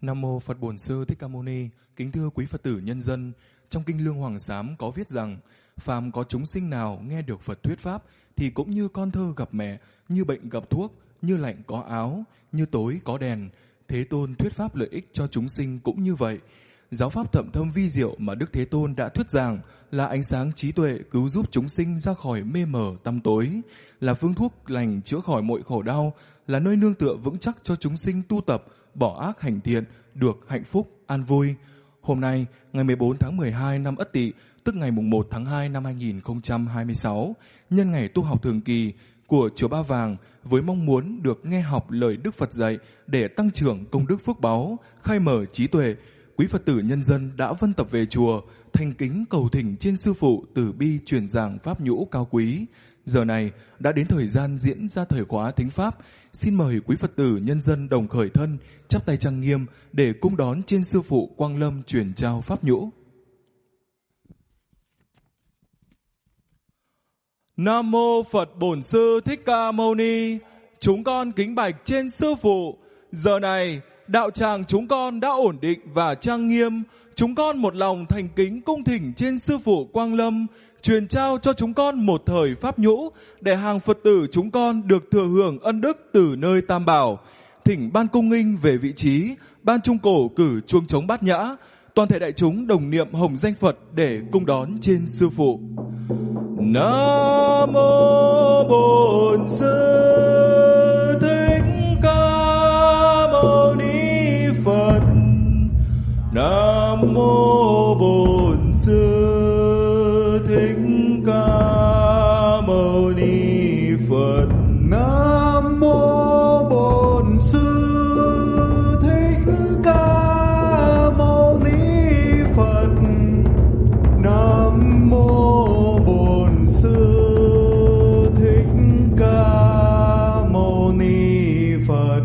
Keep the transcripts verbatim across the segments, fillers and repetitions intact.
Nam mô Phật Bổn Sư Thích Ca Mâu Ni. Kính thưa quý Phật tử nhân dân, trong kinh Lương Hoàng Sám có viết rằng: phàm có chúng sinh nào nghe được Phật thuyết pháp thì cũng như con thơ gặp mẹ, như bệnh gặp thuốc, như lạnh có áo, như tối có đèn. Thế Tôn thuyết pháp lợi ích cho chúng sinh cũng như vậy. Giáo pháp thậm thâm vi diệu mà Đức Thế Tôn đã thuyết giảng là ánh sáng trí tuệ cứu giúp chúng sinh ra khỏi mê mờ tăm tối, là phương thuốc lành chữa khỏi mọi khổ đau, là nơi nương tựa vững chắc cho chúng sinh tu tập, bỏ ác hành thiện, được hạnh phúc, an vui. Hôm nay, ngày mười bốn tháng mười hai năm Ất Tỵ, tức ngày mùng một tháng hai năm hai nghìn không trăm hai mươi sáu, nhân ngày tu học thường kỳ của Chùa Ba Vàng, với mong muốn được nghe học lời Đức Phật dạy để tăng trưởng công đức phước báu, khai mở trí tuệ, quý Phật tử nhân dân đã vân tập về chùa, thành kính cầu thỉnh trên Sư Phụ từ bi truyền giảng pháp nhũ cao quý. Giờ này đã đến thời gian diễn ra thời khóa thính pháp. Xin mời quý Phật tử nhân dân đồng khởi thân, chắp tay trang nghiêm để cung đón trên Sư Phụ Quang Lâm truyền trao pháp nhũ. Nam mô Phật Bổn Sư Thích Ca Mâu Ni. Chúng con kính bạch trên Sư Phụ. Giờ này đạo tràng chúng con đã ổn định và trang nghiêm. Chúng con một lòng thành kính cung thỉnh trên Sư Phụ Quang Lâm truyền trao cho chúng con một thời pháp nhũ để hàng Phật tử chúng con được thừa hưởng ân đức từ nơi Tam Bảo. Thỉnh ban cung nghinh về vị trí, ban trung cổ cử chuông trống bát nhã, toàn thể đại chúng đồng niệm hồng danh Phật để cung đón trên Sư Phụ. Nam mô Bổn Sư Thích Ca Mâu Ni Phật. Nam mô Bổn Sư Thích Ca Mâu Ni Phật. Nam mô Bổn Sư Thích Ca Mâu Ni Phật. Nam mô Bổn Sư Thích Ca Mâu Ni Phật.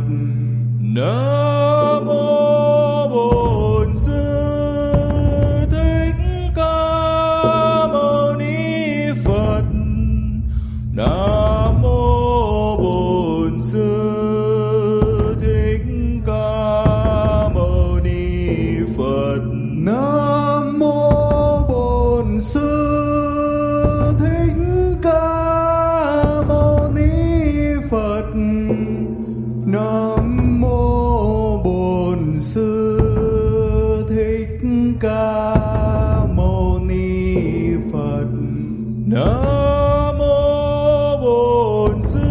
Nam mô Bổn Sư Thích Ca Mâu Ni Phật. Nam mô Bổn Sư Thích Ca Mâu Ni Phật. Nam mô Bổn Sư Thích Ca Mâu Ni Phật. Nam mô Bổn Sư Thích Ca Mâu Ni Phật. Nam mô Bổn Sư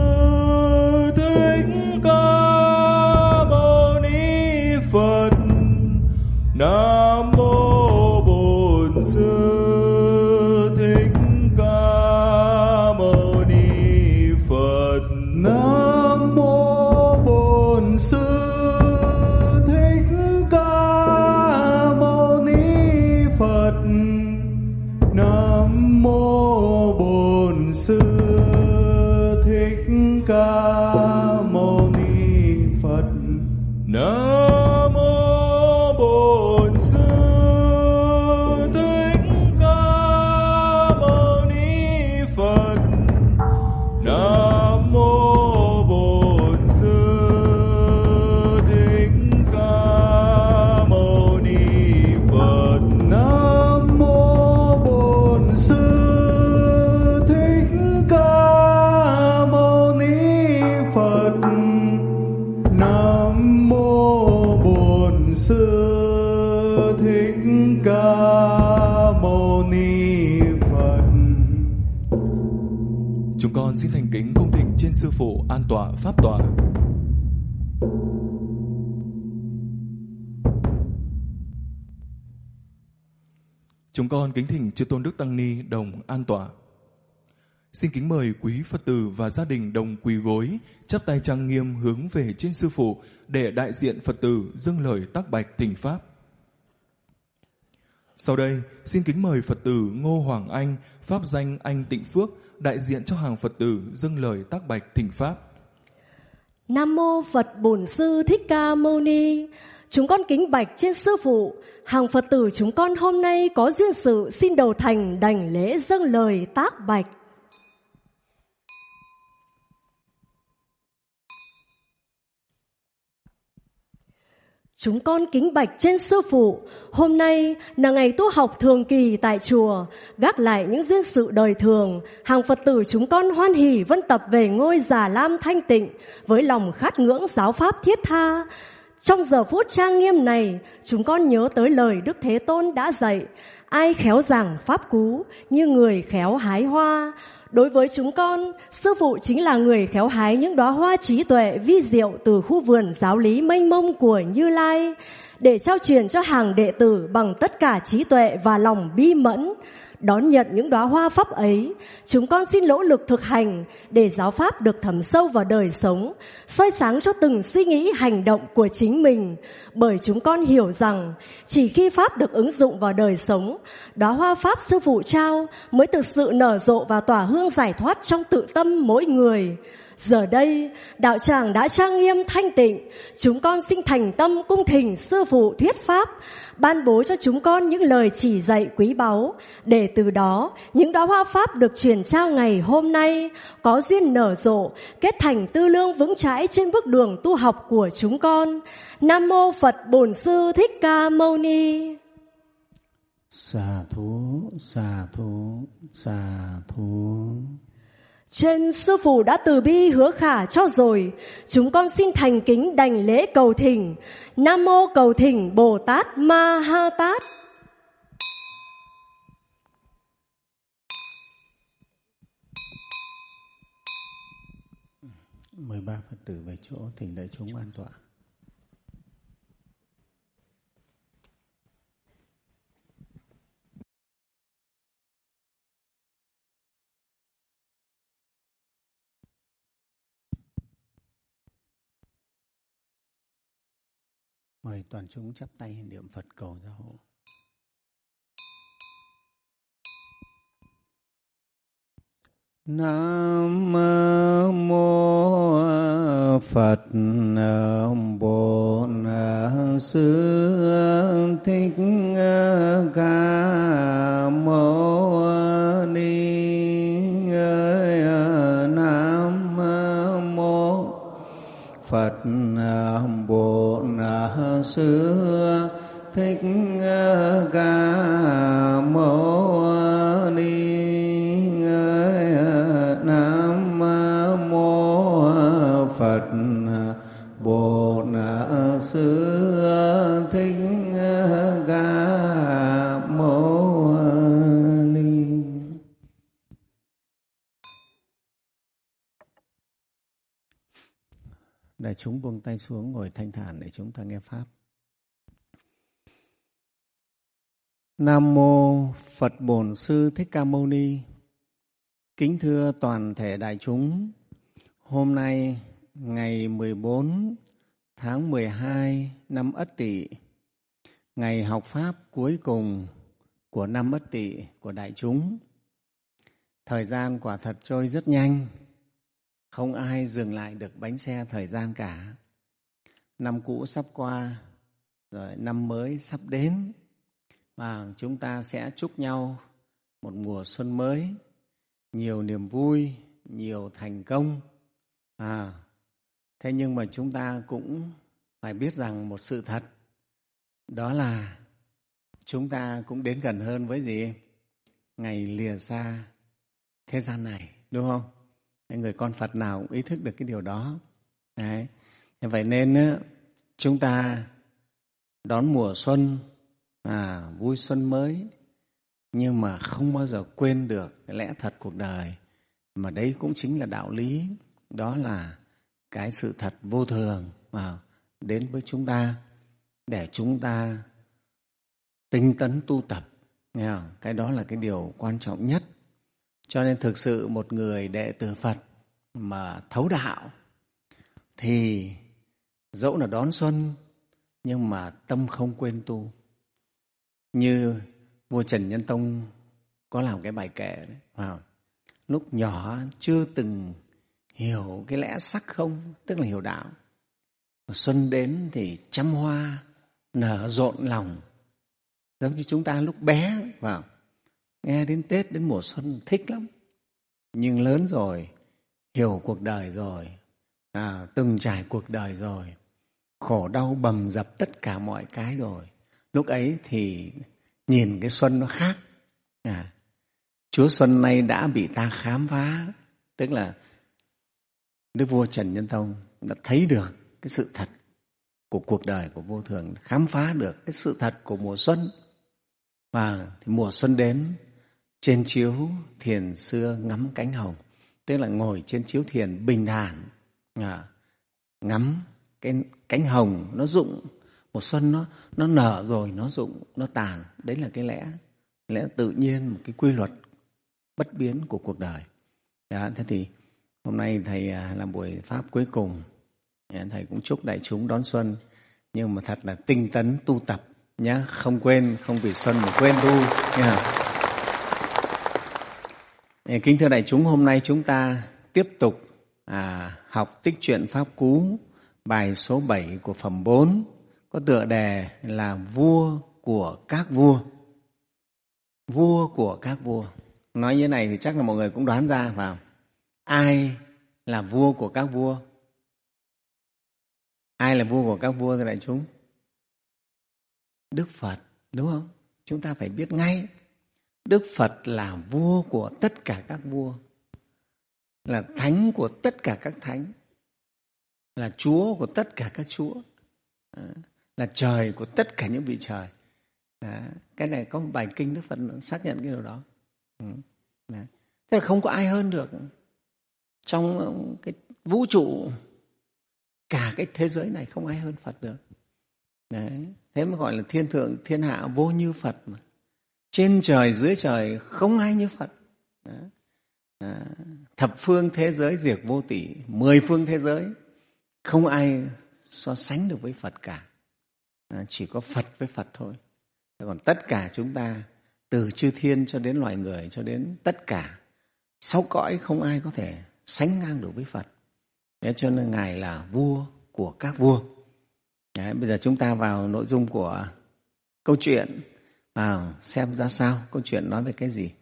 Thích Ca Mâu Ni Phật. Nam mô Bổn Sư Thích Ca Mâu Ni Phật. Nam mô Bổn Sư Thích Ca Mâu Ni Phật. Nam mô Bổn Sư Thích Ca Mâu Ni Phật. Nam mô Bổn Sư Thích Ca Mâu Ni Phật. Nam mô Bổn Sư Thích Ca Mâu Ni Phật. Nam mô Bổn Sư Thích Ca Mâu Ni Phật. Nam mô Bổn Sư Thích Ca Mâu Ni Phật. Chúng con xin thành kính cung thỉnh trên Sư Phụ an tọa pháp tọa. Chúng con kính thỉnh chư Tôn Đức Tăng Ni đồng an tọa. Xin kính mời quý Phật tử và gia đình đồng quỳ gối, chắp tay trang nghiêm hướng về trên Sư Phụ để đại diện Phật tử dâng lời tác bạch thỉnh pháp. Sau đây, xin kính mời Phật tử Ngô Hoàng Anh, pháp danh Anh Tịnh Phước, đại diện cho hàng Phật tử dâng lời tác bạch thỉnh pháp. Nam mô Phật Bổn Sư Thích Ca Mâu Ni. Chúng con kính bạch trên Sư Phụ, hàng Phật tử chúng con hôm nay có duyên sự xin đầu thành đảnh lễ dâng lời tác bạch. Chúng con kính bạch trên Sư Phụ, hôm nay là ngày tu học thường kỳ tại chùa, gác lại những duyên sự đời thường, hàng Phật tử chúng con hoan hỉ vân tập về ngôi Già Lam thanh tịnh với lòng khát ngưỡng giáo pháp thiết tha. Trong giờ phút trang nghiêm này, chúng con nhớ tới lời Đức Thế Tôn đã dạy, ai khéo giảng pháp cú như người khéo hái hoa. Đối với chúng con, Sư Phụ chính là người khéo hái những đóa hoa trí tuệ vi diệu từ khu vườn giáo lý mênh mông của Như Lai, để trao truyền cho hàng đệ tử bằng tất cả trí tuệ và lòng bi mẫn. Đón nhận những đóa hoa pháp ấy, chúng con xin nỗ lực thực hành để giáo pháp được thấm sâu vào đời sống, soi sáng cho từng suy nghĩ hành động của chính mình. Bởi chúng con hiểu rằng chỉ khi pháp được ứng dụng vào đời sống, đóa hoa pháp Sư Phụ trao mới thực sự nở rộ và tỏa hương giải thoát trong tự tâm mỗi người. Giờ đây, đạo tràng đã trang nghiêm thanh tịnh, chúng con xin thành tâm cung thỉnh Sư Phụ thuyết pháp, ban bố cho chúng con những lời chỉ dạy quý báu, để từ đó những đóa hoa pháp được truyền trao ngày hôm nay có duyên nở rộ, kết thành tư lương vững chãi trên bước đường tu học của chúng con. Nam mô Phật Bổn Sư Thích Ca Mâu Ni. Xà thú, xà thú, xà thú. Trên Sư Phụ đã từ bi hứa khả cho rồi, chúng con xin thành kính đảnh lễ cầu thỉnh. Nam mô cầu thỉnh Bồ Tát Ma Ha Tát. Mời ba Phật tử về chỗ, thỉnh đại chúng an tọa. Mời toàn chúng chắp tay niệm Phật cầu gia hộ. Nam mô Phật Bổn Sư Thích Ca Mâu Ni. Nam mô Phật Bổn Sư Thích Ca Mâu Ni. Nam mô Phật Bổn Sư Thích Ca Mâu Ni. Đại chúng buông tay xuống ngồi thanh thản để chúng ta nghe pháp. Nam mô Phật Bổn Sư Thích Ca Mâu Ni. Kính thưa toàn thể đại chúng, hôm nay ngày mười bốn tháng mười hai năm Ất Tỵ, ngày học pháp cuối cùng của năm Ất Tỵ của đại chúng. Thời gian quả thật trôi rất nhanh, không ai dừng lại được bánh xe thời gian cả. Năm cũ sắp qua, rồi năm mới sắp đến, và chúng ta sẽ chúc nhau một mùa xuân mới, nhiều niềm vui, nhiều thành công. À, thế nhưng mà chúng ta cũng phải biết rằng một sự thật, đó là chúng ta cũng đến gần hơn với gì? Ngày lìa xa thế gian này, đúng không? Người con Phật nào cũng ý thức được cái điều đó. Đấy. Vậy nên chúng ta đón mùa xuân, à, vui xuân mới, nhưng mà không bao giờ quên được cái lẽ thật cuộc đời. Mà đấy cũng chính là đạo lý, đó là cái sự thật vô thường mà đến với chúng ta để chúng ta tinh tấn tu tập. Nghe không? Cái đó là cái điều quan trọng nhất. Cho nên thực sự một người đệ tử Phật mà thấu đạo thì dẫu là đón xuân nhưng mà tâm không quên tu. Như vua Trần Nhân Tông có làm cái bài kệ đấy, wow. Lúc nhỏ chưa từng hiểu cái lẽ sắc không, tức là hiểu đạo. Xuân đến thì trăm hoa nở rộn lòng, giống như chúng ta lúc bé, wow. Nghe đến Tết, đến mùa xuân thích lắm. Nhưng lớn rồi, hiểu cuộc đời rồi, à, từng trải cuộc đời rồi, khổ đau bầm dập tất cả mọi cái rồi. Lúc ấy thì nhìn cái xuân nó khác. À, Chúa Xuân nay đã bị ta khám phá, tức là Đức vua Trần Nhân Tông đã thấy được cái sự thật của cuộc đời của vô thường, khám phá được cái sự thật của mùa xuân. Và thì mùa xuân đến, trên chiếu thiền xưa ngắm cánh hồng, tức là ngồi trên chiếu thiền bình thản, à, ngắm cái cánh hồng nó rụng. Mùa xuân nó nó nở rồi nó rụng, nó tàn. Đấy là cái lẽ lẽ tự nhiên, một cái quy luật bất biến của cuộc đời. Đó, thế thì hôm nay thầy làm buổi pháp cuối cùng, thầy cũng chúc đại chúng đón xuân, nhưng mà thật là tinh tấn tu tập nhá, không quên, không vì xuân mà quên tu nha. Kính thưa đại chúng, hôm nay chúng ta tiếp tục à, học tích truyện Pháp Cú, bài số bảy của phẩm bốn, có tựa đề là Vua của các vua. Vua của các vua. Nói như này thì chắc là mọi người cũng đoán ra vào. Ai là vua của các vua? Ai là vua của các vua thưa đại chúng? Đức Phật, đúng không? Chúng ta phải biết ngay. Đức Phật là vua của tất cả các vua, là thánh của tất cả các thánh, là chúa của tất cả các chúa, là trời của tất cả những vị trời. Đó. Cái này có một bài kinh Đức Phật xác nhận cái điều đó. Đó. Thế là không có ai hơn được. Trong cái vũ trụ, cả cái thế giới này không ai hơn Phật được. Đấy. Thế mới gọi là thiên thượng thiên hạ vô như Phật mà. Trên trời dưới trời không ai như Phật. Đó. Đó. Thập phương thế giới diệt vô tỷ, mười phương thế giới không ai so sánh được với Phật cả. Đó. Chỉ có Phật với Phật thôi. Còn tất cả chúng ta, từ chư thiên cho đến loài người, cho đến tất cả sáu cõi, không ai có thể sánh ngang được với Phật. Thế cho nên Ngài là vua của các vua. Đấy, bây giờ chúng ta vào nội dung của câu chuyện, vào xem ra sao, câu chuyện nói về cái gì.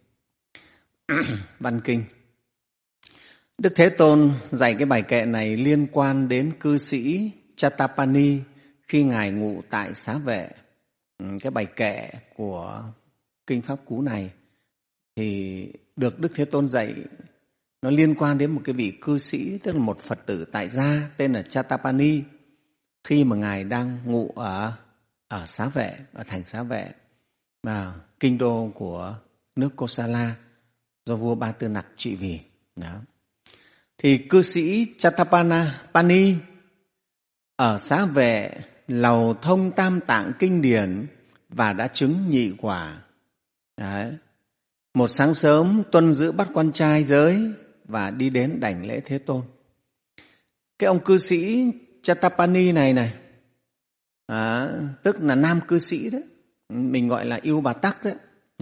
Văn kinh. Đức Thế Tôn dạy cái bài kệ này liên quan đến cư sĩ Chatapani khi Ngài ngụ tại Xá Vệ. Cái bài kệ của Kinh Pháp Cú này thì được Đức Thế Tôn dạy, nó liên quan đến một cái vị cư sĩ, tức là một Phật tử tại gia tên là Chatapani, khi mà Ngài đang ngụ ở, ở Xá Vệ, ở thành Xá Vệ, và kinh đô của nước Kosala do vua Ba Tư Nặc trị vì. Đó. Thì cư sĩ Chatapani ở Xá Vệ lầu thông tam tạng kinh điển và đã chứng nhị quả. Đấy. Một sáng sớm tuân giữ bắt quan trai giới và đi đến đảnh lễ Thế Tôn. Cái ông cư sĩ Chatapani này này, à, tức là nam cư sĩ đấy, mình gọi là Yêu Bà Tắc đấy.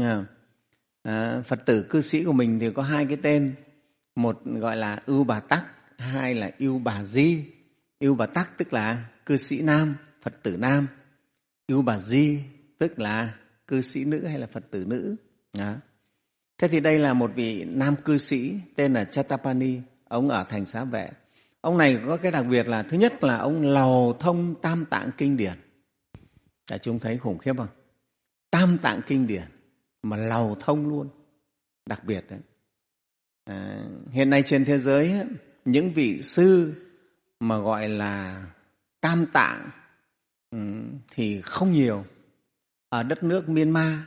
À, Phật tử cư sĩ của mình thì có hai cái tên, một gọi là Ưu Bà Tắc, hai là Ưu Bà Di. Ưu Bà Tắc tức là cư sĩ nam, Phật tử nam. Ưu Bà Di tức là cư sĩ nữ hay là Phật tử nữ. Đó. Thế thì đây là một vị nam cư sĩ tên là Chatapani, ông ở thành Xá Vệ. Ông này có cái đặc biệt là thứ nhất là ông lầu thông tam tạng kinh điển. Đại chúng thấy khủng khiếp không? Tam tạng kinh điển mà lầu thông luôn, đặc biệt đấy. À, hiện nay trên thế giới những vị sư mà gọi là tam tạng um, thì không nhiều. Ở đất nước Myanmar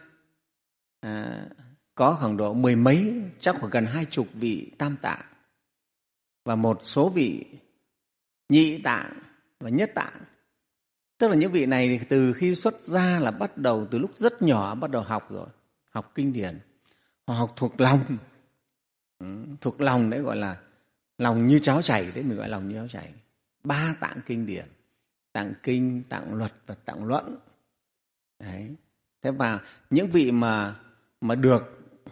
à, có khoảng độ mười mấy, chắc khoảng gần hai chục vị tam tạng và một số vị nhị tạng và nhất tạng. Tức là những vị này thì từ khi xuất gia là bắt đầu từ lúc rất nhỏ bắt đầu học rồi, học kinh điển, họ học thuộc lòng. Ừ, thuộc lòng đấy gọi là lòng như cháo chảy, đấy mình gọi là lòng như cháo chảy. Ba tạng kinh điển, tạng kinh, tạng luật và tạng luận. Đấy. Thế và những vị mà mà được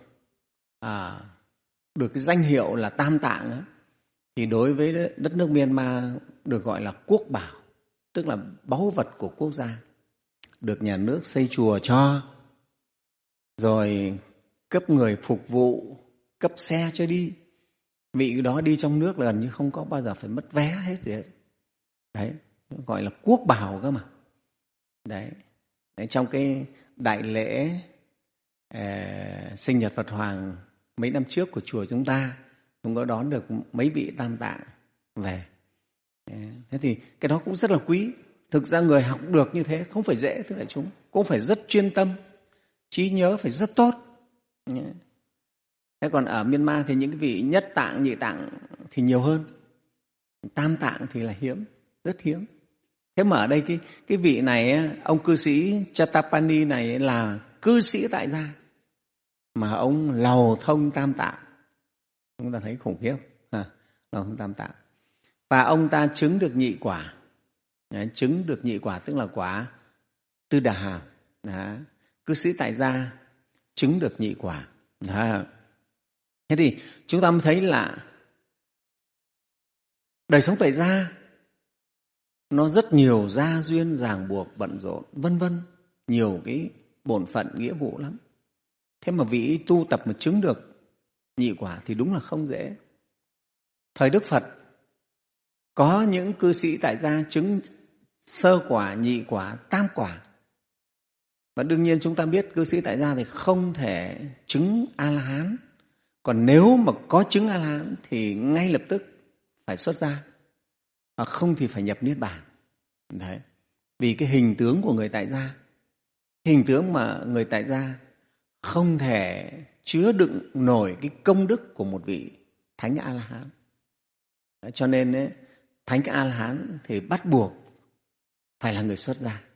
à, được cái danh hiệu là tam tạng ấy, thì đối với đất nước Myanmar được gọi là quốc bảo, tức là báu vật của quốc gia, được nhà nước xây chùa cho, rồi cấp người phục vụ, cấp xe cho đi. Vị đó đi trong nước là gần như không có bao giờ phải mất vé hết gì hết. Đấy. gọi là quốc bảo cơ mà. Đấy. Đấy, trong cái đại lễ eh, sinh nhật Phật Hoàng mấy năm trước của chùa chúng ta, chúng có đón được mấy vị Tam Tạng về. Thế thì cái đó cũng rất là quý. Thực ra người học được như thế không phải dễ, thưa đại chúng, cũng phải rất chuyên tâm, trí nhớ phải rất tốt. Thế còn ở Myanmar thì những cái vị nhất tạng, nhị tạng thì nhiều hơn, tam tạng thì là hiếm, rất hiếm. Thế mà ở đây cái, cái vị này, ông cư sĩ Chatapani này là cư sĩ tại gia, mà ông lầu thông tam tạng. Chúng ta thấy khủng khiếp, à, lầu thông tam tạng. Và ông ta chứng được nhị quả. Đấy, chứng được nhị quả tức là quả Tư Đà Hàm. Đó. Cư sĩ tại gia chứng được nhị quả. Đó. Thế thì chúng ta mới thấy là đời sống tại gia nó rất nhiều gia duyên, ràng buộc, bận rộn, vân vân, nhiều cái bổn phận, nghĩa vụ lắm. Thế mà vị tu tập mà chứng được nhị quả thì đúng là không dễ. Thời Đức Phật có những cư sĩ tại gia chứng sơ quả, nhị quả, tam quả. Và đương nhiên chúng ta biết cư sĩ tại gia thì không thể chứng A-la-hán. Còn nếu mà có chứng A-la-hán thì ngay lập tức phải xuất gia, hoặc không thì phải nhập Niết Bàn. Đấy. Vì cái hình tướng của người tại gia, hình tướng mà người tại gia không thể chứa đựng nổi cái công đức của một vị Thánh A-la-hán. Cho nên ấy, Thánh A-la-hán thì bắt buộc phải là người xuất gia.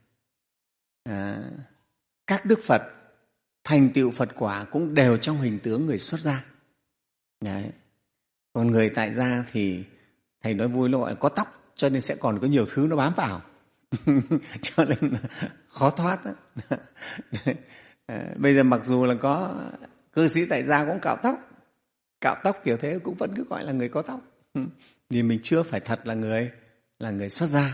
À, các Đức Phật thành tựu Phật quả cũng đều trong hình tướng người xuất gia. Đấy. Còn người tại gia thì thầy nói vui nó gọi là có tóc, cho nên sẽ còn có nhiều thứ nó bám vào. Cho nên là khó thoát đó. À, bây giờ mặc dù là có cư sĩ tại gia cũng cạo tóc, cạo tóc kiểu thế cũng vẫn cứ gọi là người có tóc. Vì mình chưa phải thật là người là người xuất gia.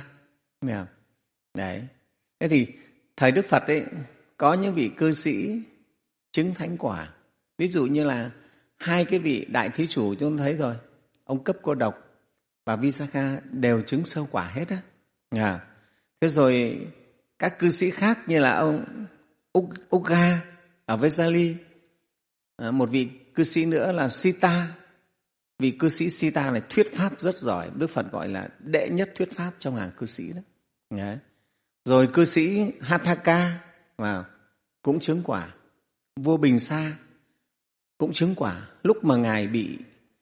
Đấy. Thế thì thời Đức Phật ấy có những vị cư sĩ chứng thánh quả. Ví dụ như là hai cái vị đại thí chủ chúng ta thấy rồi, ông Cấp Cô Độc và Visakha đều chứng sơ quả hết á. À. Thế rồi các cư sĩ khác như là ông Ugga ở Vesali, à, một vị cư sĩ nữa là Sita. Vị cư sĩ Sita này thuyết pháp rất giỏi, Đức Phật gọi là đệ nhất thuyết pháp trong hàng cư sĩ đó. Đấy. Rồi cư sĩ Hatthaka wow, cũng chứng quả. Vua Bình Sa cũng chứng quả. Lúc mà Ngài bị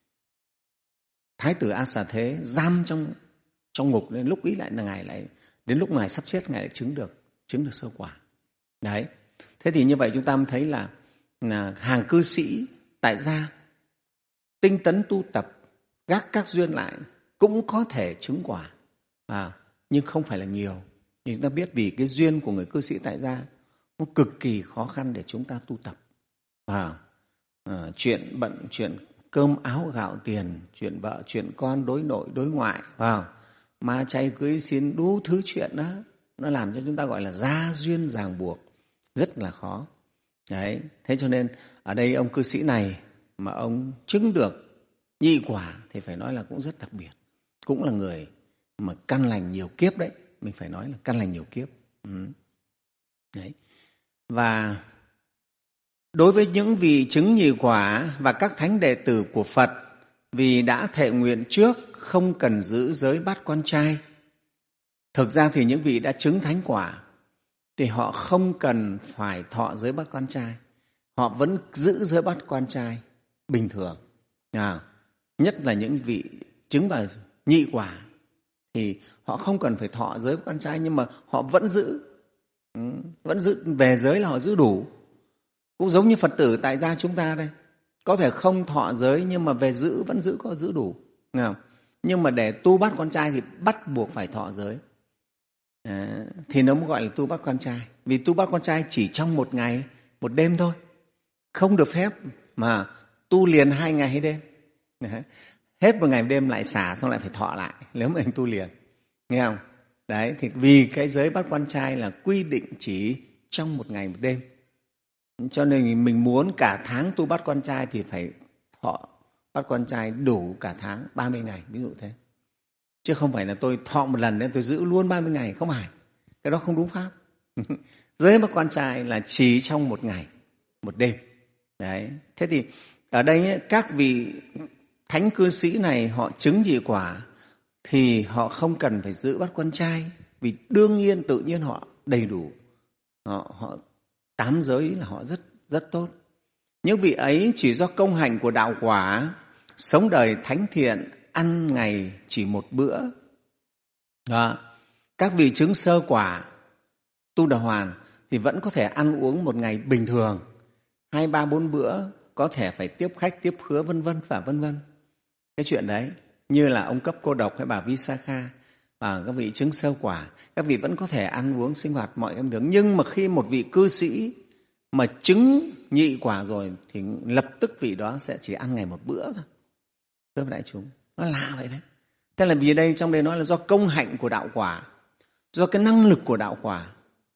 Thái tử A Xà Thế giam trong, trong ngục, nên lúc ý lại là Ngài lại, đến lúc Ngài sắp chết Ngài lại chứng được, chứng được sơ quả. Đấy. Thế thì như vậy chúng ta mới thấy là, là hàng cư sĩ tại gia tinh tấn tu tập, gác các duyên lại cũng có thể chứng quả, à, nhưng không phải là nhiều. Nhưng chúng ta biết vì cái duyên của người cư sĩ tại gia nó cực kỳ khó khăn để chúng ta tu tập. À, à, chuyện bận, chuyện cơm áo gạo tiền, chuyện vợ, chuyện con, đối nội, đối ngoại, à, ma chay cưới xin, đủ thứ chuyện đó, nó làm cho chúng ta gọi là gia duyên ràng buộc, rất là khó. Đấy. Thế cho nên ở đây ông cư sĩ này mà ông chứng được nhị quả thì phải nói là cũng rất đặc biệt, cũng là người mà căn lành nhiều kiếp đấy, mình phải nói là căn lành nhiều kiếp. Ừ. Đấy. Và đối với những vị chứng nhị quả và các thánh đệ tử của Phật, vì đã thệ nguyện trước không cần giữ giới bát quan trai. Thực ra thì những vị đã chứng thánh quả thì họ không cần phải thọ giới bát quan trai, họ vẫn giữ giới bát quan trai bình thường. À, nhất là những vị chứng vào nhị quả thì họ không cần phải thọ giới bát quan trai, nhưng mà họ vẫn giữ, ừ, vẫn giữ về giới là họ giữ đủ. Cũng giống như Phật tử tại gia chúng ta đây, có thể không thọ giới nhưng mà về giữ vẫn giữ, có giữ đủ. Không? Nhưng mà để tu bát quan trai thì bắt buộc phải thọ giới. À, thì nó mới gọi là tu bát quan trai. Vì tu bát quan trai chỉ trong một ngày, một đêm thôi, không được phép mà tu liền hai ngày hai đêm. Đấy. Hết một ngày một đêm lại xả xong lại phải thọ lại nếu mà anh tu liền, nghe không? Đấy, thì vì cái giới bát quan trai là quy định chỉ trong một ngày một đêm, cho nên mình muốn cả tháng tu bát quan trai thì phải thọ bát quan trai đủ cả tháng ba mươi ngày, ví dụ thế. chứ không phải là tôi thọ một lần nên tôi giữ luôn ba mươi ngày, không phải. Cái đó không đúng pháp. Giới mắc quan trai là chỉ trong một ngày, một đêm. Đấy. Thế thì ở đây ấy, các vị thánh cư sĩ này họ chứng nhị quả thì họ không cần phải giữ bát quan trai, vì đương nhiên tự nhiên họ đầy đủ. Họ, họ tám giới là họ rất rất tốt. Những vị ấy chỉ do công hạnh của đạo quả, sống đời thánh thiện, ăn ngày chỉ một bữa. Đó. Các vị chứng sơ quả, tu đà hoàn thì vẫn có thể ăn uống một ngày bình thường, hai ba bốn bữa, có thể phải tiếp khách, tiếp khứa vân vân và vân vân. Cái chuyện đấy như là ông Cấp Cô Độc hay bà Visakha và các vị chứng sơ quả, các vị vẫn có thể ăn uống sinh hoạt mọi em được. Nhưng mà khi một vị cư sĩ mà chứng nhị quả rồi thì lập tức vị đó sẽ chỉ ăn ngày một bữa thôi. Thưa đại chúng, nó lạ vậy đấy. Thế là vì đây trong đây nói là do công hạnh của đạo quả, do cái năng lực của đạo quả,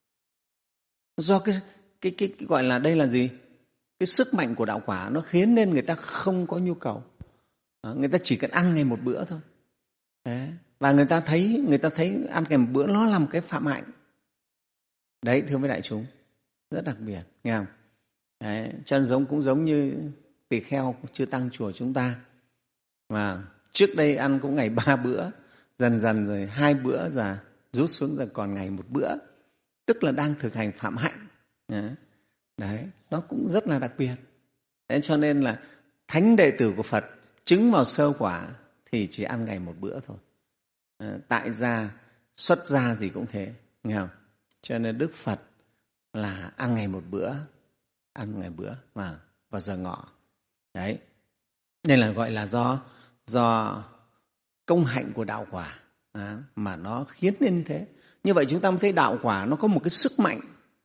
do cái, cái, cái, cái gọi là đây là gì? Cái sức mạnh của đạo quả nó khiến nên người ta không có nhu cầu. À, người ta chỉ cần ăn ngày một bữa thôi. Đấy. Và người ta thấy người ta thấy ăn ngày một bữa nó là một cái phạm hạnh. Đấy, thưa với đại chúng, rất đặc biệt, nghe không? Đấy, chân giống cũng giống như tỳ kheo chư tăng chùa chúng ta. Mà trước đây ăn cũng ngày ba bữa, dần dần rồi hai bữa giờ rút xuống giờ còn ngày một bữa, tức là đang thực hành phạm hạnh. Đấy, đấy nó cũng rất là đặc biệt. Đấy, cho nên là thánh đệ tử của Phật chứng vào sơ quả thì chỉ ăn ngày một bữa thôi. À, tại gia, xuất gia gì cũng thế, nghe không? Cho nên Đức Phật là ăn ngày một bữa, ăn ngày bữa mà vào giờ ngọ. Đấy, nên là gọi là do do công hạnh của đạo quả à, mà nó khiến nên như thế. Như vậy chúng ta mới thấy đạo quả nó có một cái sức mạnh.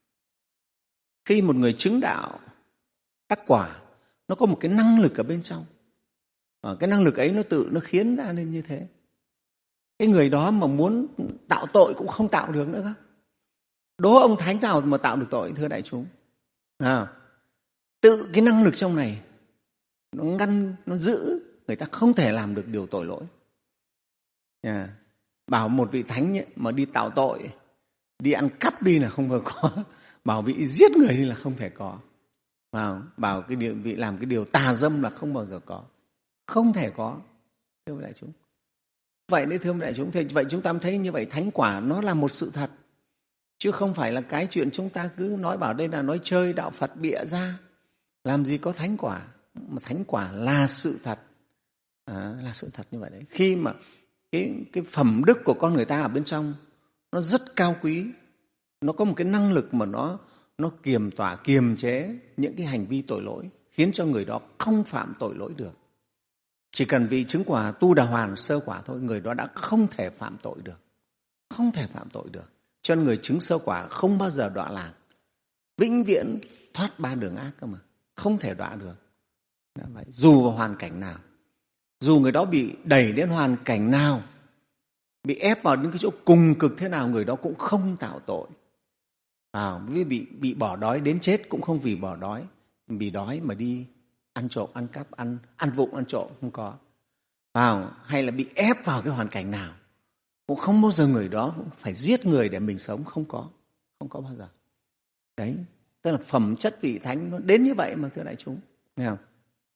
Khi một người chứng đạo đắc quả, nó có một cái năng lực ở bên trong. À, cái năng lực ấy nó tự nó khiến ra nên như thế. Cái người đó mà muốn tạo tội cũng không tạo được nữa. Đố ông thánh nào mà tạo được tội, thưa đại chúng? À, tự cái năng lực trong này nó ngăn, nó giữ người ta không thể làm được điều tội lỗi. À, bảo một vị thánh ấy, mà đi tạo tội, đi ăn cắp đi là không bao có, bảo vị giết người đi là không thể có, bảo, bảo cái điều, vị làm cái điều tà dâm là không bao giờ có, không thể có, thưa đại chúng. Vậy đấy, thưa đại chúng, thì vậy chúng ta thấy như vậy thánh quả nó là một sự thật, chứ không phải là cái chuyện chúng ta cứ nói bảo đây là nói chơi, đạo Phật bịa ra, làm gì có thánh quả. Mà thánh quả là sự thật, à, là sự thật như vậy đấy. Khi mà cái, cái phẩm đức của con người ta ở bên trong nó rất cao quý, nó có một cái năng lực mà nó nó kiềm tỏa, kiềm chế những cái hành vi tội lỗi, khiến cho người đó không phạm tội lỗi được. Chỉ cần vị chứng quả tu đà hoàn sơ quả thôi, người đó đã không thể phạm tội được, không thể phạm tội được. Cho nên người chứng sơ quả không bao giờ đọa lạc, vĩnh viễn thoát ba đường ác cơ mà, không thể đọa được. Vậy. Dù vào hoàn cảnh nào, dù người đó bị đẩy đến hoàn cảnh nào, bị ép vào những cái chỗ cùng cực thế nào, người đó cũng không tạo tội. À, bị, bị bỏ đói đến chết cũng không vì bỏ đói, vì đói mà đi ăn trộm, ăn cắp, ăn, ăn vụng, ăn trộm, không có. À, hay là bị ép vào cái hoàn cảnh nào, cũng không bao giờ người đó phải giết người để mình sống, không có, không có bao giờ. Đấy, tức là phẩm chất vị thánh nó đến như vậy mà, thưa đại chúng, nghe không?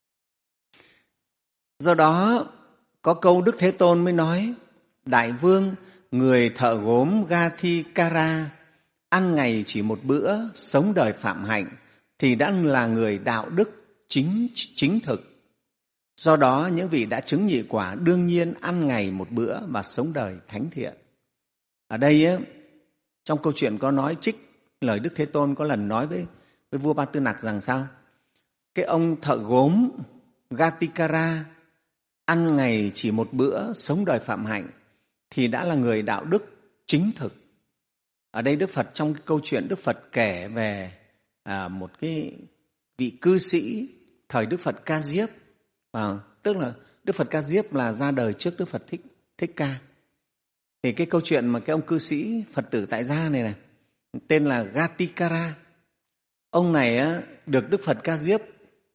Do đó có câu Đức Thế Tôn mới nói: Đại vương, người thợ gốm Gathikara ăn ngày chỉ một bữa, sống đời phạm hạnh thì đã là người đạo đức chính chính thực. Do đó những vị đã chứng nhị quả đương nhiên ăn ngày một bữa và sống đời thánh thiện. Ở đây ấy, trong câu chuyện có nói trích lời Đức Thế Tôn có lần nói với, với vua Ba Tư Nặc rằng sao? Cái ông thợ gốm Gathikara ăn ngày chỉ một bữa, sống đời phạm hạnh thì đã là người đạo đức chính thực. Ở đây Đức Phật trong cái câu chuyện Đức Phật kể về à, một cái vị cư sĩ thời Đức Phật Ca Diếp, à, tức là Đức Phật Ca Diếp là ra đời trước Đức Phật Thích Thích Ca. Thì cái câu chuyện mà cái ông cư sĩ Phật tử tại gia này này tên là Gathikara. Ông này á, được Đức Phật Ca Diếp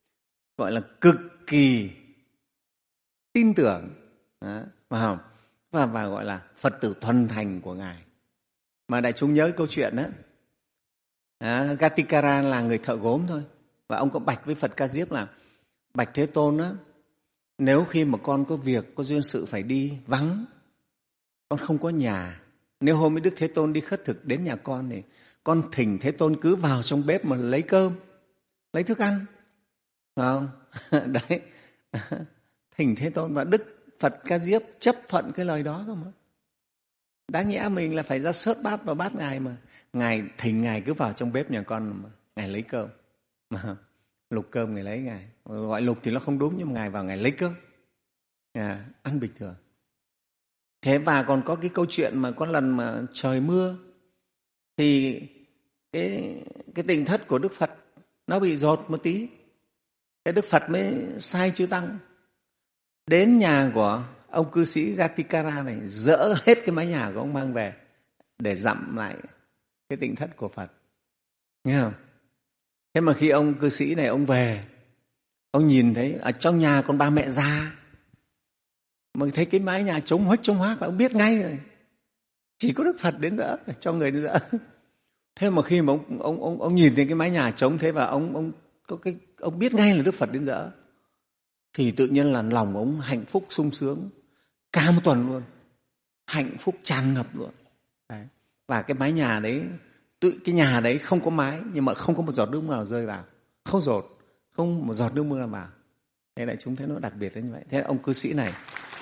gọi là cực kỳ tin tưởng, đó, phải không? và, và gọi là Phật tử thuần thành của Ngài. Mà đại chúng nhớ câu chuyện đó, à, Gatikara là người thợ gốm thôi, và ông có bạch với Phật Ca Diếp là: bạch Thế Tôn á, nếu khi mà con có việc, có duyên sự phải đi vắng, con không có nhà, nếu hôm ấy Đức Thế Tôn đi khất thực đến nhà con thì con thỉnh Thế Tôn cứ vào trong bếp mà lấy cơm, lấy thức ăn, phải không? Đấy, thỉnh Thế Tôn, và Đức Phật Ca Diếp chấp thuận cái lời đó cơ mà. Đáng nhẽ mình là phải ra sớt bát vào bát Ngài mà. Ngài thỉnh Ngài cứ vào trong bếp nhà con mà Ngài lấy cơm. Mà lục cơm Ngài lấy Ngài. Gọi lục thì nó không đúng, nhưng mà Ngài vào Ngài lấy cơm. À, ăn bình thường. Thế và còn có cái câu chuyện mà có lần mà trời mưa thì cái, cái tỉnh thất của Đức Phật nó bị dột một tí. Cái Đức Phật mới sai chư Tăng đến nhà của ông cư sĩ Gatikara này, dỡ hết cái mái nhà của ông mang về để dặm lại cái tỉnh thất của Phật. Nghe không? Thế mà khi ông cư sĩ này ông về, ông nhìn thấy ở trong nhà còn ba mẹ già, mà thấy cái mái nhà trống huếch trống hoác, ông biết ngay rồi. Chỉ có Đức Phật đến dỡ, cho người đến dỡ. Thế mà khi mà ông, ông, ông, ông nhìn thấy cái mái nhà trống thế và ông, ông, có cái, ông biết ngay là Đức Phật đến dỡ, thì tự nhiên là lòng ông hạnh phúc sung sướng cả một tuần luôn, hạnh phúc tràn ngập luôn. Đấy. Và cái mái nhà đấy, tự cái nhà đấy không có mái, nhưng mà không có một giọt nước mưa nào rơi vào, không dột, không một giọt nước mưa nào vào. Thế lại chúng thấy nó đặc biệt đến như vậy. Thế ông cư sĩ này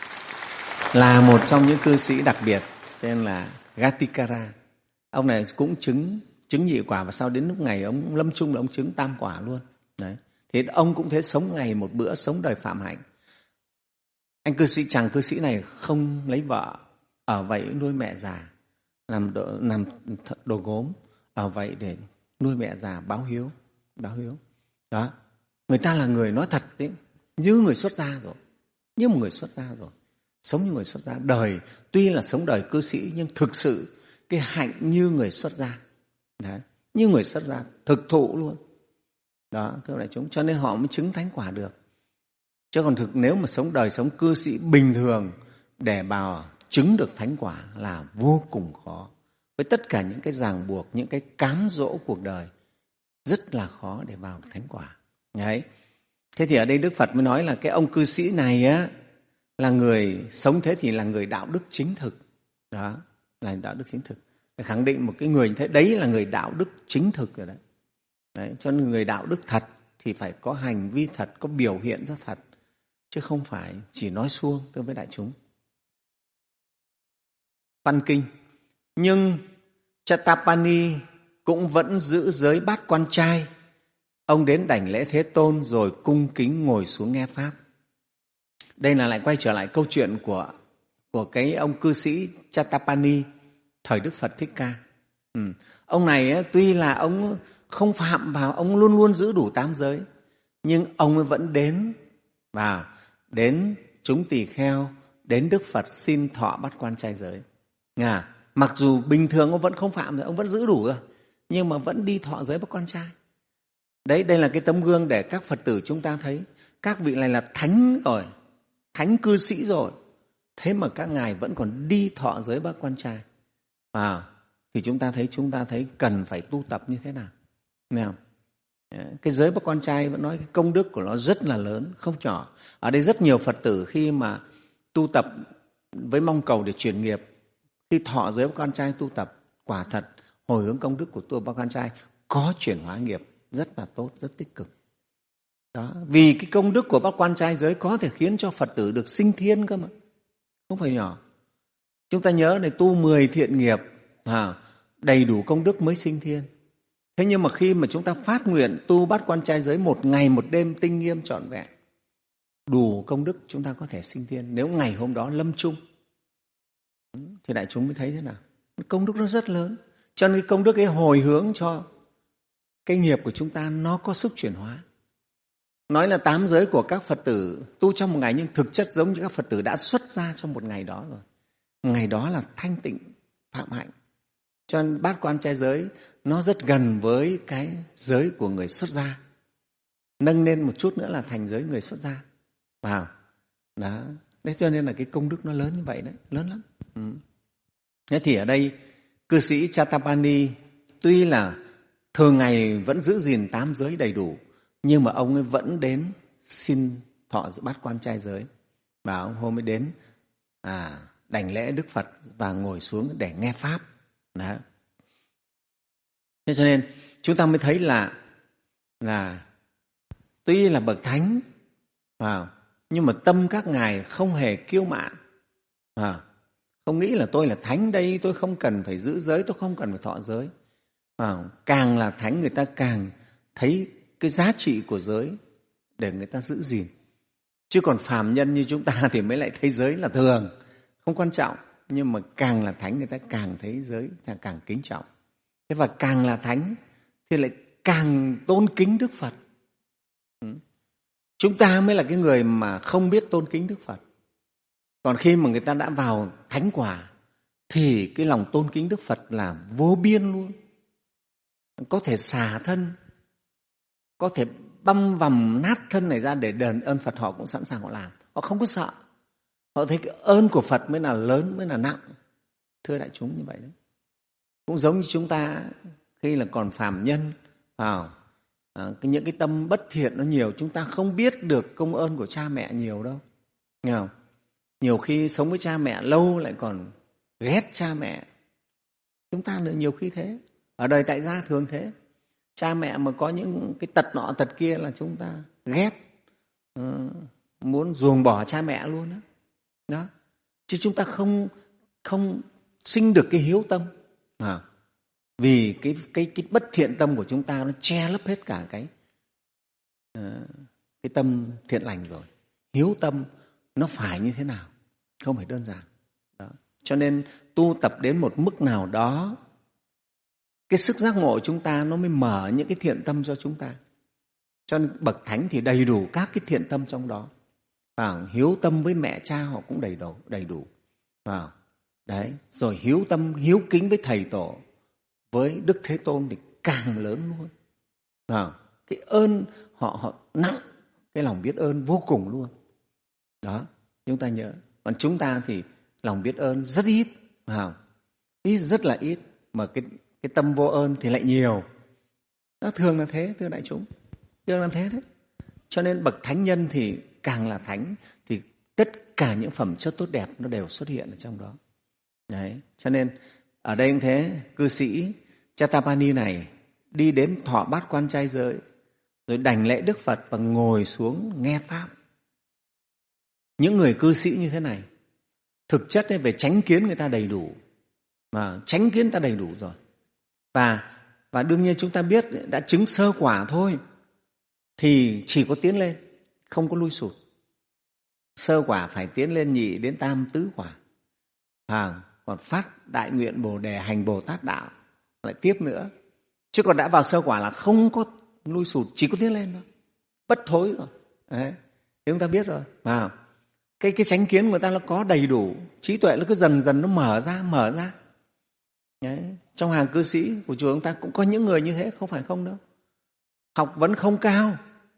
là một trong những cư sĩ đặc biệt, tên là Gatikara. Ông này cũng chứng chứng nhị quả, và sau đến lúc ngày ông lâm chung là ông chứng tam quả luôn. Đấy. Thì ông cũng thế, sống ngày một bữa, sống đời phạm hạnh. Anh cư sĩ, chàng cư sĩ này không lấy vợ, ở vậy nuôi mẹ già, làm đồ, làm đồ gốm, ở vậy để nuôi mẹ già, báo hiếu, báo hiếu. Đó, người ta là người nói thật đấy, như người xuất gia rồi, như một người xuất gia rồi, sống như người xuất gia. Đời tuy là sống đời cư sĩ, nhưng thực sự cái hạnh như người xuất gia. Đấy, như người xuất gia thực thụ luôn. Đó, thưa đại chúng, cho nên họ mới chứng thánh quả được. Chứ còn thực nếu mà sống đời sống cư sĩ bình thường để bảo chứng được thánh quả là vô cùng khó. Với tất cả những cái ràng buộc, những cái cám dỗ cuộc đời, rất là khó để vào thánh quả. Đấy. Thế thì ở đây Đức Phật mới nói là cái ông cư sĩ này á, là người sống thế thì là người đạo đức chính thực. Đó, là đạo đức chính thực. Để khẳng định một cái người như thế, đấy là người đạo đức chính thực rồi đấy. Đấy, cho nên người đạo đức thật thì phải có hành vi thật, có biểu hiện ra thật, chứ không phải chỉ nói suông đối với đại chúng. Văn kinh. Nhưng Chatapani cũng vẫn giữ giới bát quan trai. Ông đến đảnh lễ Thế Tôn rồi cung kính ngồi xuống nghe Pháp. Đây là lại quay trở lại câu chuyện của, của cái ông cư sĩ Chatapani thời Đức Phật Thích Ca. Ừ. Ông này ấy, tuy là ông không phạm vào, ông luôn luôn giữ đủ tám giới, nhưng ông vẫn đến vào, đến chúng tỳ kheo, đến Đức Phật xin thọ bát quan trai giới. À, mặc dù bình thường ông vẫn không phạm rồi, ông vẫn giữ đủ rồi, nhưng mà vẫn đi thọ giới bát quan trai. Đấy, đây là cái tấm gương để các Phật tử chúng ta thấy, các vị này là thánh rồi, thánh cư sĩ rồi, thế mà các ngài vẫn còn đi thọ giới bát quan trai. À, thì chúng ta thấy chúng ta thấy cần phải tu tập như thế nào. Nào, cái giới bác quan trai vẫn nói cái công đức của nó rất là lớn, không nhỏ. Ở đây rất nhiều Phật tử khi mà tu tập với mong cầu để chuyển nghiệp, khi thọ giới bác quan trai tu tập, quả thật hồi hướng công đức của tu bác quan trai có chuyển hóa nghiệp rất là tốt, rất tích cực. Đó, vì cái công đức của bác quan trai giới có thể khiến cho Phật tử được sinh thiên cơ mà, không phải nhỏ. Chúng ta nhớ này, tu mười thiện nghiệp, à, đầy đủ công đức mới sinh thiên. Thế nhưng mà khi mà chúng ta phát nguyện tu bát quan trai giới một ngày một đêm tinh nghiêm trọn vẹn, đủ công đức chúng ta có thể sinh thiên. Nếu ngày hôm đó lâm chung thì đại chúng mới thấy thế nào, công đức nó rất lớn. Cho nên công đức ấy hồi hướng cho cái nghiệp của chúng ta nó có sức chuyển hóa. Nói là tám giới của các Phật tử tu trong một ngày, nhưng thực chất giống như các Phật tử đã xuất gia trong một ngày đó rồi. Ngày đó là thanh tịnh phạm hạnh. Cho nên bát quan trai giới nó rất gần với cái giới của người xuất gia. Nâng lên một chút nữa là thành giới người xuất gia. Wow. Đó. Đấy, cho nên là cái công đức nó lớn như vậy đấy, lớn lắm. Ừ. Thế thì ở đây cư sĩ Chatapani tuy là thường ngày vẫn giữ gìn tám giới đầy đủ, nhưng mà ông ấy vẫn đến xin thọ bát quan trai giới. Và ông hôm ấy đến à, đảnh lễ Đức Phật và ngồi xuống để nghe Pháp. Đó. Thế cho nên chúng ta mới thấy là, là tuy là bậc thánh, à, nhưng mà tâm các ngài không hề kiêu mạn. À, không nghĩ là tôi là thánh đây, tôi không cần phải giữ giới, tôi không cần phải thọ giới. À, càng là thánh người ta càng thấy cái giá trị của giới để người ta giữ gìn. Chứ còn phàm nhân như chúng ta thì mới lại thấy giới là thường, không quan trọng. Nhưng mà càng là thánh người ta càng thấy giới, càng, càng kính trọng. Thế và càng là thánh thì lại càng tôn kính Đức Phật. Chúng ta mới là cái người mà không biết tôn kính Đức Phật. Còn khi mà người ta đã vào thánh quả thì cái lòng tôn kính Đức Phật là vô biên luôn. Có thể xả thân, có thể băm vằm nát thân này ra để đền ơn Phật, họ cũng sẵn sàng họ làm. Họ không có sợ. Họ thấy cái ơn của Phật mới là lớn, mới là nặng. Thưa đại chúng như vậy đấy. Cũng giống như chúng ta khi là còn phàm nhân, à, à, những cái tâm bất thiện nó nhiều, chúng ta không biết được công ơn của cha mẹ nhiều đâu. Nghe không? Nhiều khi sống với cha mẹ lâu lại còn ghét cha mẹ. Chúng ta nữa nhiều khi thế. Ở đời tại gia thường thế. Cha mẹ mà có những cái tật nọ tật kia là chúng ta ghét, uh, muốn ruồng bỏ cha mẹ luôn đó. Đó. Chứ chúng ta không không sinh được cái hiếu tâm. À, vì cái cái cái bất thiện tâm của chúng ta nó che lấp hết cả cái uh, cái tâm thiện lành rồi. Hiếu tâm nó phải như thế nào? Không phải đơn giản. Đó. Cho nên tu tập đến một mức nào đó, cái sức giác ngộ chúng ta nó mới mở những cái thiện tâm cho chúng ta. Cho nên bậc thánh thì đầy đủ các cái thiện tâm trong đó. À, hiếu tâm với mẹ cha họ cũng đầy đủ, đầy đủ. À, đấy. Rồi hiếu tâm, hiếu kính với thầy tổ, với Đức Thế Tôn thì càng lớn luôn. À, cái ơn họ họ nặng, cái lòng biết ơn vô cùng luôn. Đó, chúng ta nhớ. Còn chúng ta thì lòng biết ơn rất ít, à, ít rất là ít, mà cái cái tâm vô ơn thì lại nhiều. Đó, thường là thế, thưa đại chúng. Thường là thế đấy. Cho nên bậc thánh nhân thì càng là thánh thì tất cả những phẩm chất tốt đẹp nó đều xuất hiện ở trong đó. Đấy. Cho nên ở đây cũng thế, cư sĩ Chatapani này đi đến thọ bát quan trai giới, rồi đảnh lễ Đức Phật và ngồi xuống nghe Pháp. Những người cư sĩ như thế này, thực chất ấy, về chánh kiến người ta đầy đủ. Mà chánh kiến ta đầy đủ rồi. Và, và đương nhiên chúng ta biết đã chứng sơ quả thôi thì chỉ có tiến lên, không có lui sụt. Sơ quả phải tiến lên nhị đến tam tứ quả. À, còn phát đại nguyện Bồ Đề hành Bồ Tát đạo lại tiếp nữa. Chứ còn đã vào sơ quả là không có lui sụt, chỉ có tiến lên thôi. Bất thối rồi. Đấy. Thì chúng ta biết rồi. À, cái, cái chánh kiến của người ta nó có đầy đủ, trí tuệ nó cứ dần dần nó mở ra, mở ra. Đấy. Trong hàng cư sĩ của chùa chúng ta cũng có những người như thế, không phải không đâu. Học vấn không cao,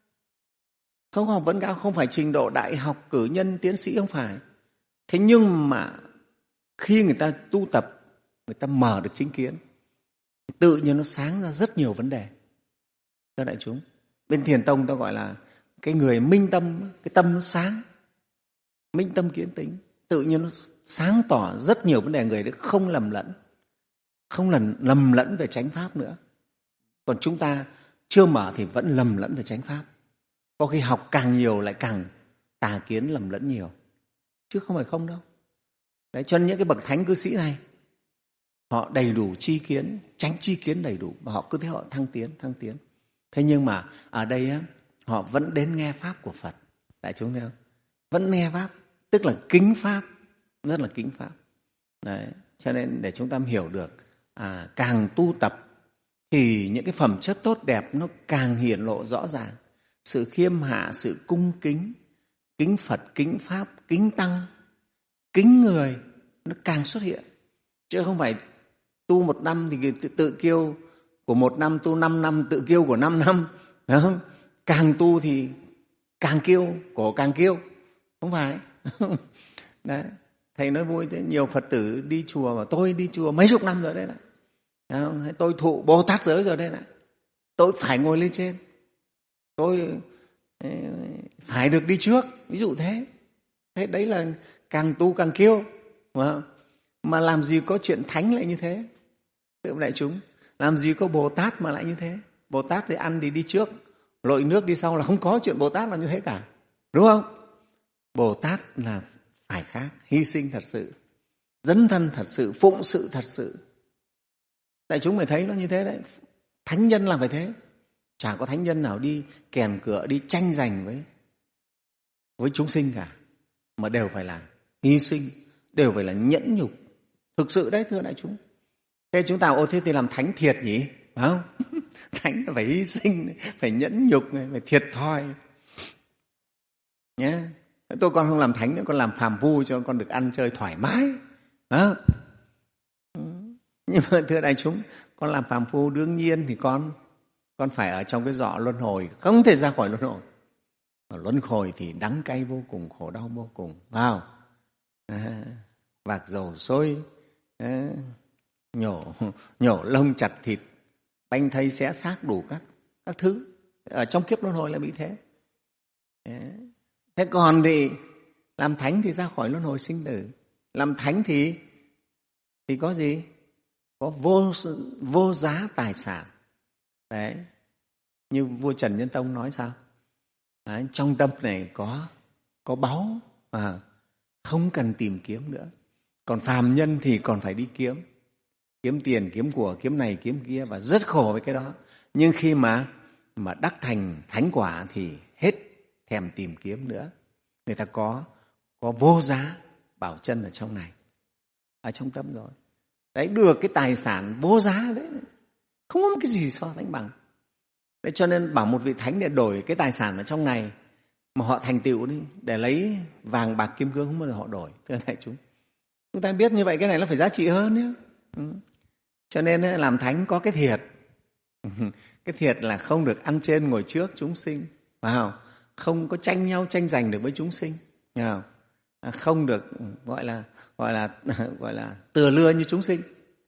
không học vấn cao, không phải trình độ đại học, cử nhân, tiến sĩ, không phải. Thế nhưng mà khi người ta tu tập, người ta mở được chính kiến, tự nhiên nó sáng ra rất nhiều vấn đề. Thưa đại chúng, bên Thiền tông ta gọi là cái người minh tâm, cái tâm nó sáng, minh tâm kiến tính, tự nhiên nó sáng tỏ rất nhiều vấn đề, người đấy không lầm lẫn, không lầm, lầm lẫn về chánh pháp nữa. Còn chúng ta chưa mở thì vẫn lầm lẫn về chánh pháp. Có khi học càng nhiều lại càng tà kiến lầm lẫn nhiều, chứ không phải không đâu. Đấy, cho nên những cái bậc thánh cư sĩ này họ đầy đủ tri kiến, chánh tri kiến đầy đủ, và họ cứ thế họ thăng tiến, thăng tiến. Thế nhưng mà ở đây á, họ vẫn đến nghe pháp của Phật. Đại chúng thấy không? Vẫn nghe pháp, tức là kính pháp, rất là kính pháp. Đấy, cho nên để chúng ta hiểu được, à, càng tu tập thì những cái phẩm chất tốt đẹp nó càng hiển lộ rõ ràng. Sự khiêm hạ, sự cung kính, kính Phật, kính Pháp, kính Tăng, kính người, nó càng xuất hiện. Chứ không phải tu một năm thì tự, tự kiêu của một năm, tu năm năm tự kiêu của năm năm. Phải không? Càng tu thì càng kiêu, cổ càng kiêu. Không phải. Đấy. Thầy nói vui thế, nhiều Phật tử đi chùa mà tôi đi chùa mấy chục năm rồi đấy này. Tôi thụ Bồ Tát giới rồi đấy này. Tôi phải ngồi lên trên. Tôi phải được đi trước. Ví dụ thế. Thế đấy là càng tu càng kiêu. Mà làm gì có chuyện thánh lại như thế. Thưa đại chúng, làm gì có Bồ Tát mà lại như thế. Bồ Tát thì ăn thì đi trước, lội nước đi sau, là không có chuyện Bồ Tát là như thế cả. Đúng không? Bồ Tát là phải khác, hy sinh thật sự, dấn thân thật sự, phụng sự thật sự. Đại chúng phải thấy nó như thế đấy. Thánh nhân là phải thế. Chả có thánh nhân nào đi kèn cửa, đi tranh giành với, với chúng sinh cả. Mà đều phải là hy sinh, đều phải là nhẫn nhục. Thực sự đấy thưa đại chúng. Thế chúng ta, ô thế thì làm thánh thiệt nhỉ? Phải không? Thánh phải hy sinh, phải nhẫn nhục, phải thiệt thòi. Nhé. Tôi con không làm thánh nữa, con làm phàm phu cho con được ăn chơi thoải mái. Đó. Nhưng mà thưa đại chúng, con làm phàm phu đương nhiên thì con con phải ở trong cái giỏ luân hồi, không thể ra khỏi luân hồi. Ở luân hồi thì đắng cay vô cùng, khổ đau vô cùng. Wow. À, vạc dầu sôi, à, nhổ nhổ lông chặt thịt, banh thây xé xác, đủ các các thứ. Ở trong kiếp luân hồi là bị thế. À, thế còn thì làm thánh thì ra khỏi luân hồi sinh tử. Làm thánh thì thì có gì? Có vô vô giá tài sản. Đấy. Như vua Trần Nhân Tông nói sao? Đấy, trong tâm này có có báu, à, không cần tìm kiếm nữa. Còn phàm nhân thì còn phải đi kiếm, kiếm tiền, kiếm của, kiếm này, kiếm kia, và rất khổ với cái đó. Nhưng khi mà mà đắc thành thánh quả thì hết thèm tìm kiếm nữa. Người ta có có vô giá bảo chân ở trong này, ở trong tâm rồi. Đấy, được cái tài sản vô giá đấy, không có cái gì so sánh bằng. Đấy, cho nên bảo một vị thánh để đổi cái tài sản ở trong này mà họ thành tựu đi, để lấy vàng bạc kim cương không bao giờ họ đổi. Thưa đại chúng, chúng ta biết như vậy cái này nó phải giá trị hơn nhé. Ừ. Cho nên làm thánh có cái thiệt. Cái thiệt là không được ăn trên ngồi trước chúng sinh, phải không? Không có tranh nhau tranh giành được với chúng sinh, phải không? Không được gọi là gọi là gọi là từa lưa như chúng sinh,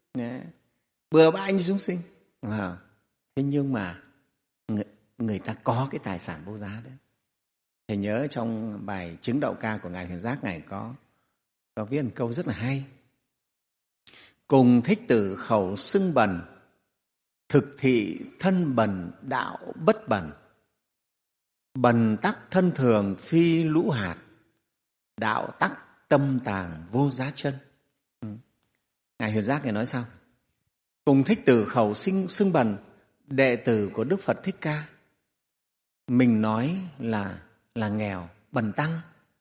bừa bãi như chúng sinh. À, thế nhưng mà người, người ta có cái tài sản vô giá đấy. Thầy nhớ trong bài Chứng Đậu Ca của Ngài Huyền Giác, Ngài có có viết một câu rất là hay. Cùng thích tử khẩu xưng bần, thực thị thân bần đạo bất bần. Bần tắc thân thường phi lũ hạt, đạo tắc tâm tàng vô giá chân. Ừ. Ngài Huyền Giác Ngài nói sao? Cùng thích tử khẩu xưng, xưng bần, đệ tử của Đức Phật Thích Ca. Mình nói là là nghèo, bần tăng.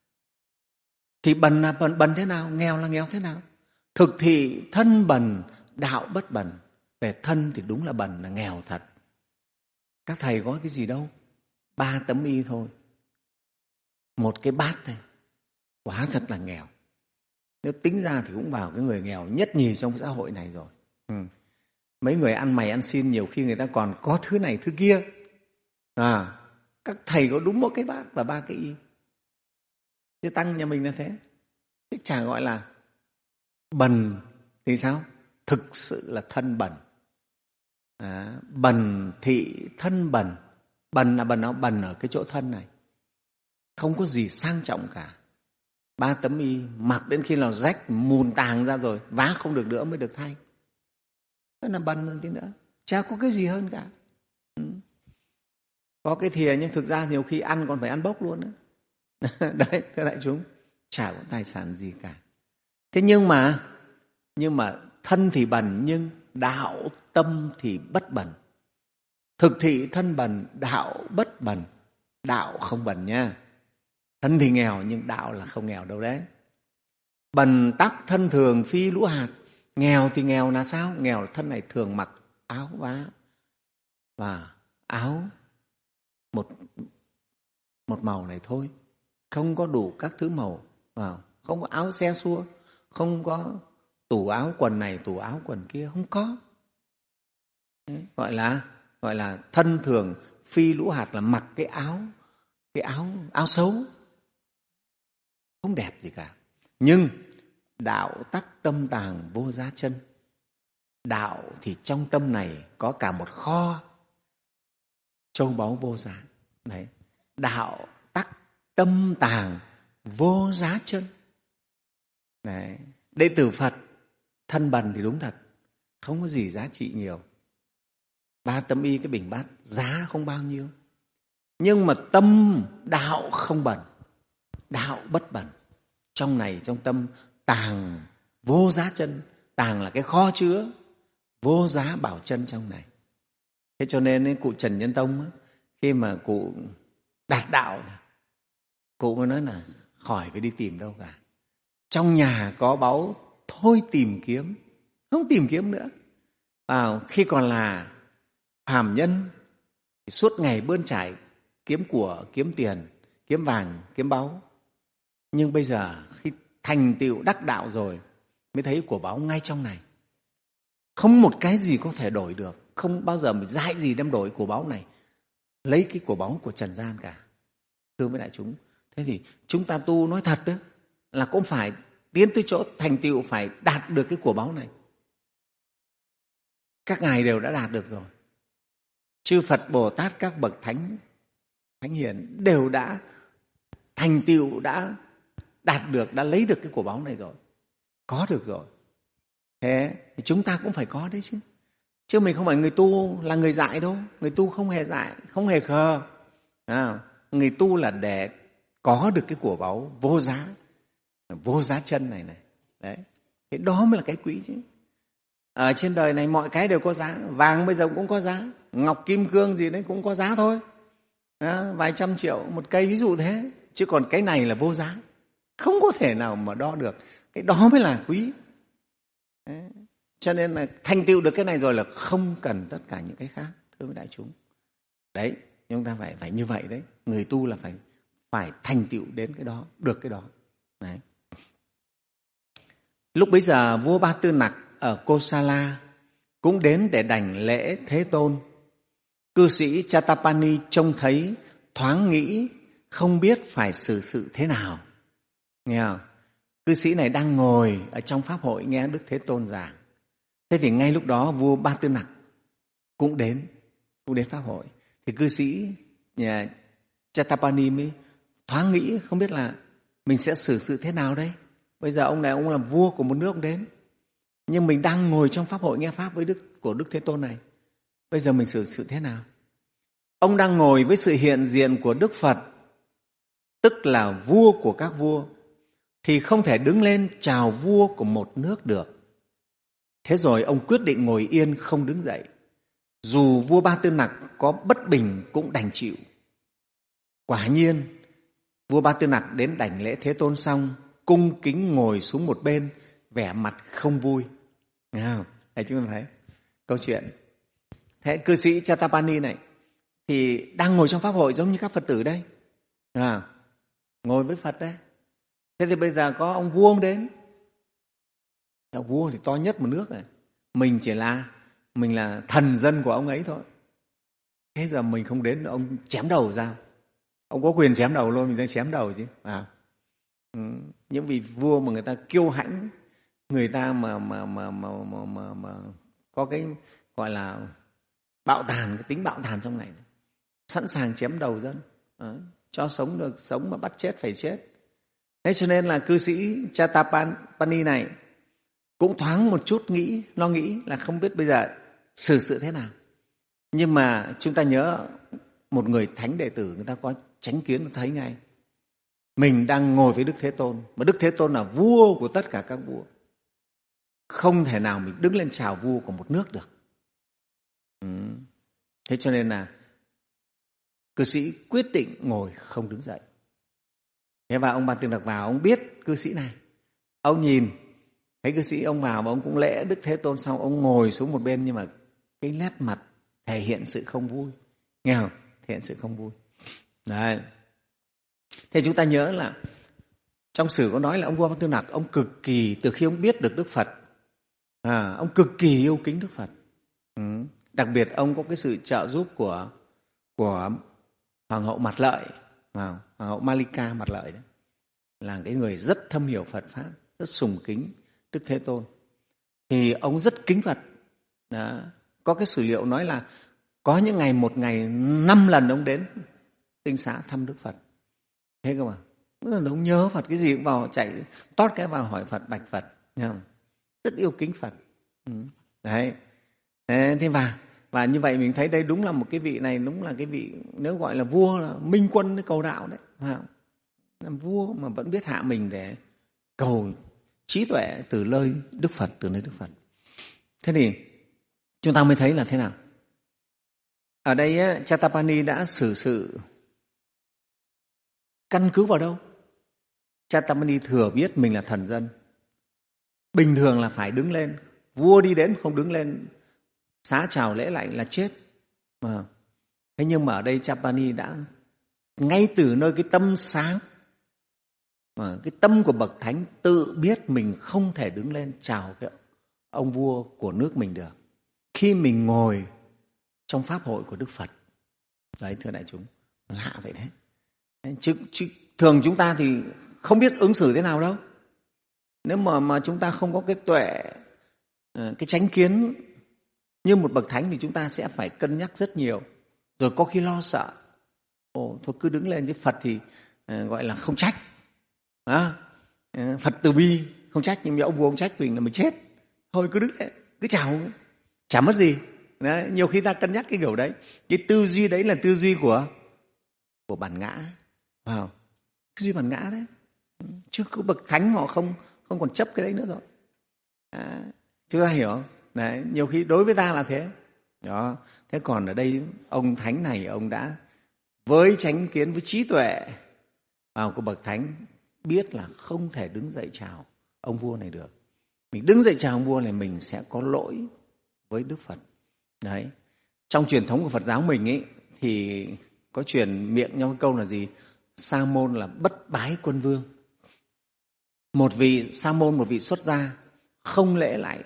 Thì bần là bần, bần thế nào? Nghèo là nghèo thế nào? Thực thị thân bần, đạo bất bần. Về thân thì đúng là bần, là nghèo thật. Các thầy có cái gì đâu, ba tấm y thôi, một cái bát thôi, quá thật là nghèo. Nếu tính ra thì cũng vào cái người nghèo nhất nhì trong xã hội này rồi. Ừ. Mấy người ăn mày ăn xin nhiều khi người ta còn có thứ này thứ kia. À, các thầy có đúng một cái bát và ba cái y. Chứ tăng nhà mình là thế. Thế chả gọi là bần thì sao? Thực sự là thân bần. À, bần thị thân bần. Bần là bần nó bần ở cái chỗ thân này, không có gì sang trọng cả. Ba tấm y mặc đến khi nào rách mùn tàng ra rồi, vá không được nữa mới được thay. Đó là bần hơn tí nữa, chả có cái gì hơn cả. Ừ. Có cái thìa nhưng thực ra nhiều khi ăn còn phải ăn bốc luôn đó. Đấy, thưa đại chúng, chả có tài sản gì cả. Thế nhưng mà nhưng mà thân thì bần nhưng đạo tâm thì bất bần. Thực thị thân bần, đạo bất bần. Đạo không bần nha. Thân thì nghèo nhưng đạo là không nghèo đâu đấy. Bần tắc thân thường phi lũ hạt. Nghèo thì nghèo là sao? Nghèo là thân này thường mặc áo vá và áo một một màu này thôi, không có đủ các thứ màu, không có áo xe xua, không có tủ áo quần này tủ áo quần kia, không có. Gọi là gọi là thân thường phi lũ hạt, là mặc cái áo cái áo áo xấu, không đẹp gì cả. Nhưng đạo tắc tâm tàng vô giá chân. Đạo thì trong tâm này có cả một kho châu báu vô giá. Đấy. Đạo tắc tâm tàng vô giá chân. Đấy. Đệ tử Phật thân bần thì đúng thật, không có gì giá trị nhiều. Ba tấm y cái bình bát giá không bao nhiêu. Nhưng mà tâm đạo không bẩn, đạo bất bẩn. Trong này, trong tâm tàng vô giá chân. Tàng là cái kho chứa vô giá bảo chân trong này. Thế cho nên cụ Trần Nhân Tông khi mà cụ đạt đạo, cụ mới nói là khỏi phải đi tìm đâu cả. Trong nhà có báu thôi tìm kiếm, không tìm kiếm nữa. À, khi còn là phàm nhân thì suốt ngày bươn trải kiếm của, kiếm tiền, kiếm vàng, kiếm báu. Nhưng bây giờ khi thành tựu đắc đạo rồi mới thấy của báu ngay trong này. Không một cái gì có thể đổi được, không bao giờ mình dại gì đem đổi của báu này, lấy cái của báu của trần gian cả. Thưa với đại chúng, thế thì chúng ta tu nói thật đó, là cũng phải tiến tới chỗ thành tựu, phải đạt được cái của báu này. Các ngài đều đã đạt được rồi. Chư Phật Bồ Tát, các bậc thánh thánh hiền đều đã thành tựu, đã đạt được, đã lấy được cái của báu này rồi, có được rồi. Thế thì chúng ta cũng phải có đấy chứ. Chứ mình không phải người tu là người dại đâu. Người tu không hề dại, không hề khờ. À, người tu là để có được cái của báu vô giá, vô giá chân này này. Đấy. Thế đó mới là cái quý chứ. Ở trên đời này mọi cái đều có giá. Vàng bây giờ cũng có giá, ngọc kim cương gì đấy cũng có giá thôi. À, vài trăm triệu một cây, ví dụ thế. Chứ còn cái này là vô giá, không có thể nào mà đo được. Cái đó mới là quý. Đấy. Cho nên là thành tựu được cái này rồi là không cần tất cả những cái khác. Thưa với đại chúng, đấy, chúng ta phải phải như vậy đấy. Người tu là phải phải thành tựu đến cái đó, được cái đó. Đấy. Lúc bấy giờ vua Ba Tư Nặc ở Kosala cũng đến để đảnh lễ Thế Tôn. Cư sĩ Chatapani trông thấy, thoáng nghĩ không biết phải xử sự thế nào. Nghe không? Cư sĩ này đang ngồi ở trong pháp hội nghe Đức Thế Tôn giảng. Thế thì ngay lúc đó vua Ba Tư Nặc cũng đến, cũng đến pháp hội. Thì cư sĩ nhà Chatapani mới thoáng nghĩ không biết là mình sẽ xử sự thế nào đây. Bây giờ ông này ông là vua của một nước, ông đến, nhưng mình đang ngồi trong pháp hội nghe pháp với Đức của Đức Thế Tôn này. Bây giờ mình xử sự thế nào? Ông đang ngồi với sự hiện diện của Đức Phật, tức là vua của các vua, thì không thể đứng lên chào vua của một nước được. Thế rồi ông quyết định ngồi yên không đứng dậy. Dù vua Ba Tư Nặc có bất bình cũng đành chịu. Quả nhiên, vua Ba Tư Nặc đến đảnh lễ Thế Tôn xong, cung kính ngồi xuống một bên, vẻ mặt không vui. Nghe không? Đấy, chúng ta thấy câu chuyện. Thế cư sĩ Chatapani này thì đang ngồi trong pháp hội giống như các Phật tử đây. À, ngồi với Phật đấy. Thế thì bây giờ có ông vua ông đến. Ông vua thì to nhất một nước này. Mình chỉ là mình là thần dân của ông ấy thôi. Thế giờ mình không đến, ông chém đầu ra. Ông có quyền chém đầu luôn, mình sẽ chém đầu chứ. À, ừ, những vị vua mà người ta kiêu hãnh, người ta mà mà mà mà mà, mà, mà có cái gọi là bạo tàn, cái tính bạo tàn trong này, sẵn sàng chém đầu dân. À, cho sống được sống, mà bắt chết phải chết. Thế cho nên là cư sĩ Chatapani này cũng thoáng một chút nghĩ, lo nghĩ là không biết bây giờ xử sự thế nào. Nhưng mà chúng ta nhớ, một người thánh đệ tử người ta có chánh kiến, thấy ngay mình đang ngồi với Đức Thế Tôn, mà Đức Thế Tôn là vua của tất cả các vua, không thể nào mình đứng lên chào vua của một nước được. Ừ. Thế cho nên là cư sĩ quyết định ngồi không đứng dậy. Thế và ông Ba Tư Nặc vào, ông biết cư sĩ này, ông nhìn thấy cư sĩ, ông vào và ông cũng lễ Đức Thế Tôn xong, ông ngồi xuống một bên, nhưng mà cái nét mặt thể hiện sự không vui. Nghe không? Thể hiện sự không vui. Đấy. Thế chúng ta nhớ là trong sử có nói là ông vua Ba Tư Nặc, ông cực kỳ, từ khi ông biết được Đức Phật, à, ông cực kỳ yêu kính Đức Phật. Ừ. Đặc biệt ông có cái sự trợ giúp của của Hoàng hậu Mặt Lợi, Hoàng hậu Malika Mặt Lợi đấy. là cái người rất thâm hiểu Phật Pháp, rất sùng kính Đức Thế Tôn. Thì ông rất kính Phật. Đó. Có cái sử liệu nói là có những ngày một ngày năm lần ông đến Tinh Xá thăm Đức Phật. Thế cơ mà. Ông nhớ Phật, cái gì cũng vào chạy tót cái vào hỏi Phật, bạch Phật. Rất yêu kính Phật. Đấy. Thế và, và như vậy mình thấy đây đúng là một cái vị này, đúng là cái vị nếu gọi là vua, là minh quân cầu đạo đấy. Làm vua mà vẫn biết hạ mình để cầu trí tuệ từ nơi Đức Phật, từ nơi Đức Phật. Thế thì chúng ta mới thấy là thế nào? Ở đây á, Chatapani đã xử sự căn cứ vào đâu? Chatapani thừa biết mình là thần dân. Bình thường là phải đứng lên. Vua đi đến không đứng lên xá chào lễ lạy là chết. À. Thế nhưng mà ở đây Chatapani đã ngay từ nơi cái tâm sáng, mà cái tâm của bậc thánh tự biết mình không thể đứng lên chào cái ông vua của nước mình được khi mình ngồi trong pháp hội của Đức Phật. Đấy, thưa đại chúng, lạ vậy đấy. Chứ, chứ thường chúng ta thì không biết ứng xử thế nào đâu. Nếu mà, mà chúng ta không có cái tuệ, cái chánh kiến như một bậc thánh thì chúng ta sẽ phải cân nhắc rất nhiều. Rồi có khi lo sợ. Ồ, thôi cứ đứng lên, chứ Phật thì uh, gọi là không trách. À, uh, Phật từ bi, không trách, nhưng mà ông vua ông trách mình là mình chết. Thôi cứ đứng lên, cứ chào, chả mất gì. Đấy, nhiều khi ta cân nhắc cái kiểu đấy. Cái tư duy đấy là tư duy của, của bản ngã. Wow. Tư duy bản ngã đấy. Chứ cứ bậc thánh họ không, không còn chấp cái đấy nữa rồi. À, chúng ta hiểu không? Đấy, nhiều khi đối với ta là thế. Đó. Thế còn ở đây ông thánh này ông đã với chánh kiến, với trí tuệ vào của bậc thánh biết là không thể đứng dậy chào ông vua này được. Mình đứng dậy chào ông vua này mình sẽ có lỗi với Đức Phật. Đấy. Trong truyền thống của Phật giáo mình ấy thì có truyền miệng nhau cái câu là gì? Sa môn là bất bái quân vương. Một vị sa môn, một vị xuất gia không lễ lại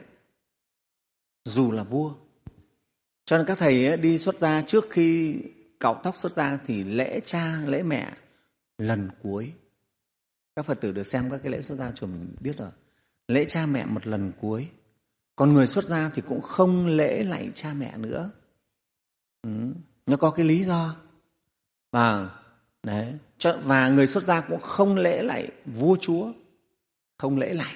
dù là vua. Cho nên các thầy đi xuất gia trước khi cạo tóc xuất gia thì lễ cha, lễ mẹ lần cuối. Các Phật tử được xem các cái lễ xuất gia chùa mình biết rồi. Lễ cha mẹ một lần cuối. Còn người xuất gia thì cũng không lễ lạy cha mẹ nữa. Ừ, nó có cái lý do. Và, đấy, và người xuất gia cũng không lễ lạy vua chúa. Không lễ lạy.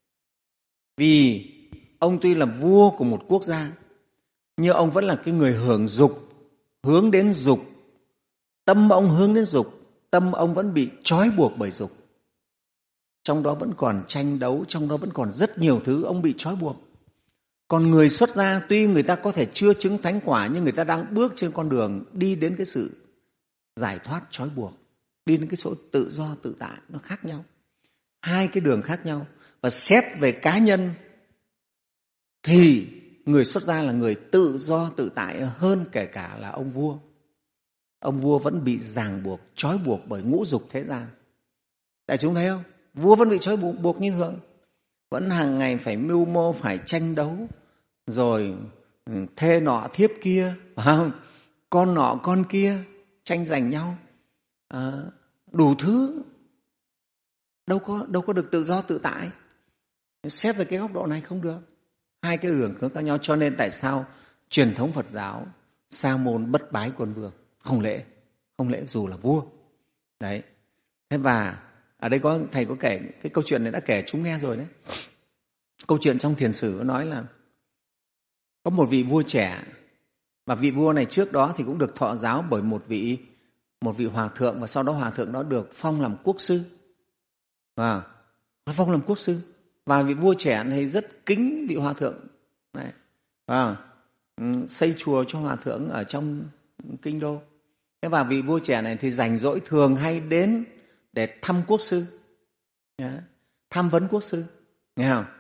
Vì ông tuy là vua của một quốc gia, nhưng ông vẫn là cái người hưởng dục, hướng đến dục. Tâm ông hướng đến dục, tâm ông vẫn bị trói buộc bởi dục. Trong đó vẫn còn tranh đấu, trong đó vẫn còn rất nhiều thứ ông bị trói buộc. Còn người xuất gia tuy người ta có thể chưa chứng thánh quả, nhưng người ta đang bước trên con đường đi đến cái sự giải thoát trói buộc, đi đến cái chỗ tự do tự tại, nó khác nhau. Hai cái đường khác nhau. Và xét về cá nhân thì người xuất gia là người tự do tự tại hơn kể cả là ông vua. Ông vua vẫn bị ràng buộc, trói buộc bởi ngũ dục thế gian. Đại chúng thấy không? Vua vẫn bị trói buộc, buộc như thường. Vẫn hàng ngày phải mưu mô, phải tranh đấu. Rồi thê nọ thiếp kia, phải không? Con nọ con kia tranh giành nhau. À, đủ thứ. Đâu có, đâu có được tự do tự tại. Xét về cái góc độ này không được. Hai cái đường hướng khác nhau. Cho nên tại sao truyền thống Phật giáo sa môn bất bái quân vương, không lễ, không lễ dù là vua. Đấy. Thế và ở đây có thầy có kể cái câu chuyện này, đã kể chúng nghe rồi đấy. Câu chuyện trong Thiền Sử nói là có một vị vua trẻ, và vị vua này trước đó thì cũng được thọ giáo bởi một vị một vị hòa thượng, và sau đó hòa thượng đó được phong làm quốc sư. Và phong làm quốc sư. Và vị vua trẻ này rất kính vị hòa thượng này. Và xây chùa cho hòa thượng ở trong kinh đô. Thế và vị vua trẻ này thì rảnh rỗi thường hay đến để thăm quốc sư, tham vấn quốc sư, nghe không?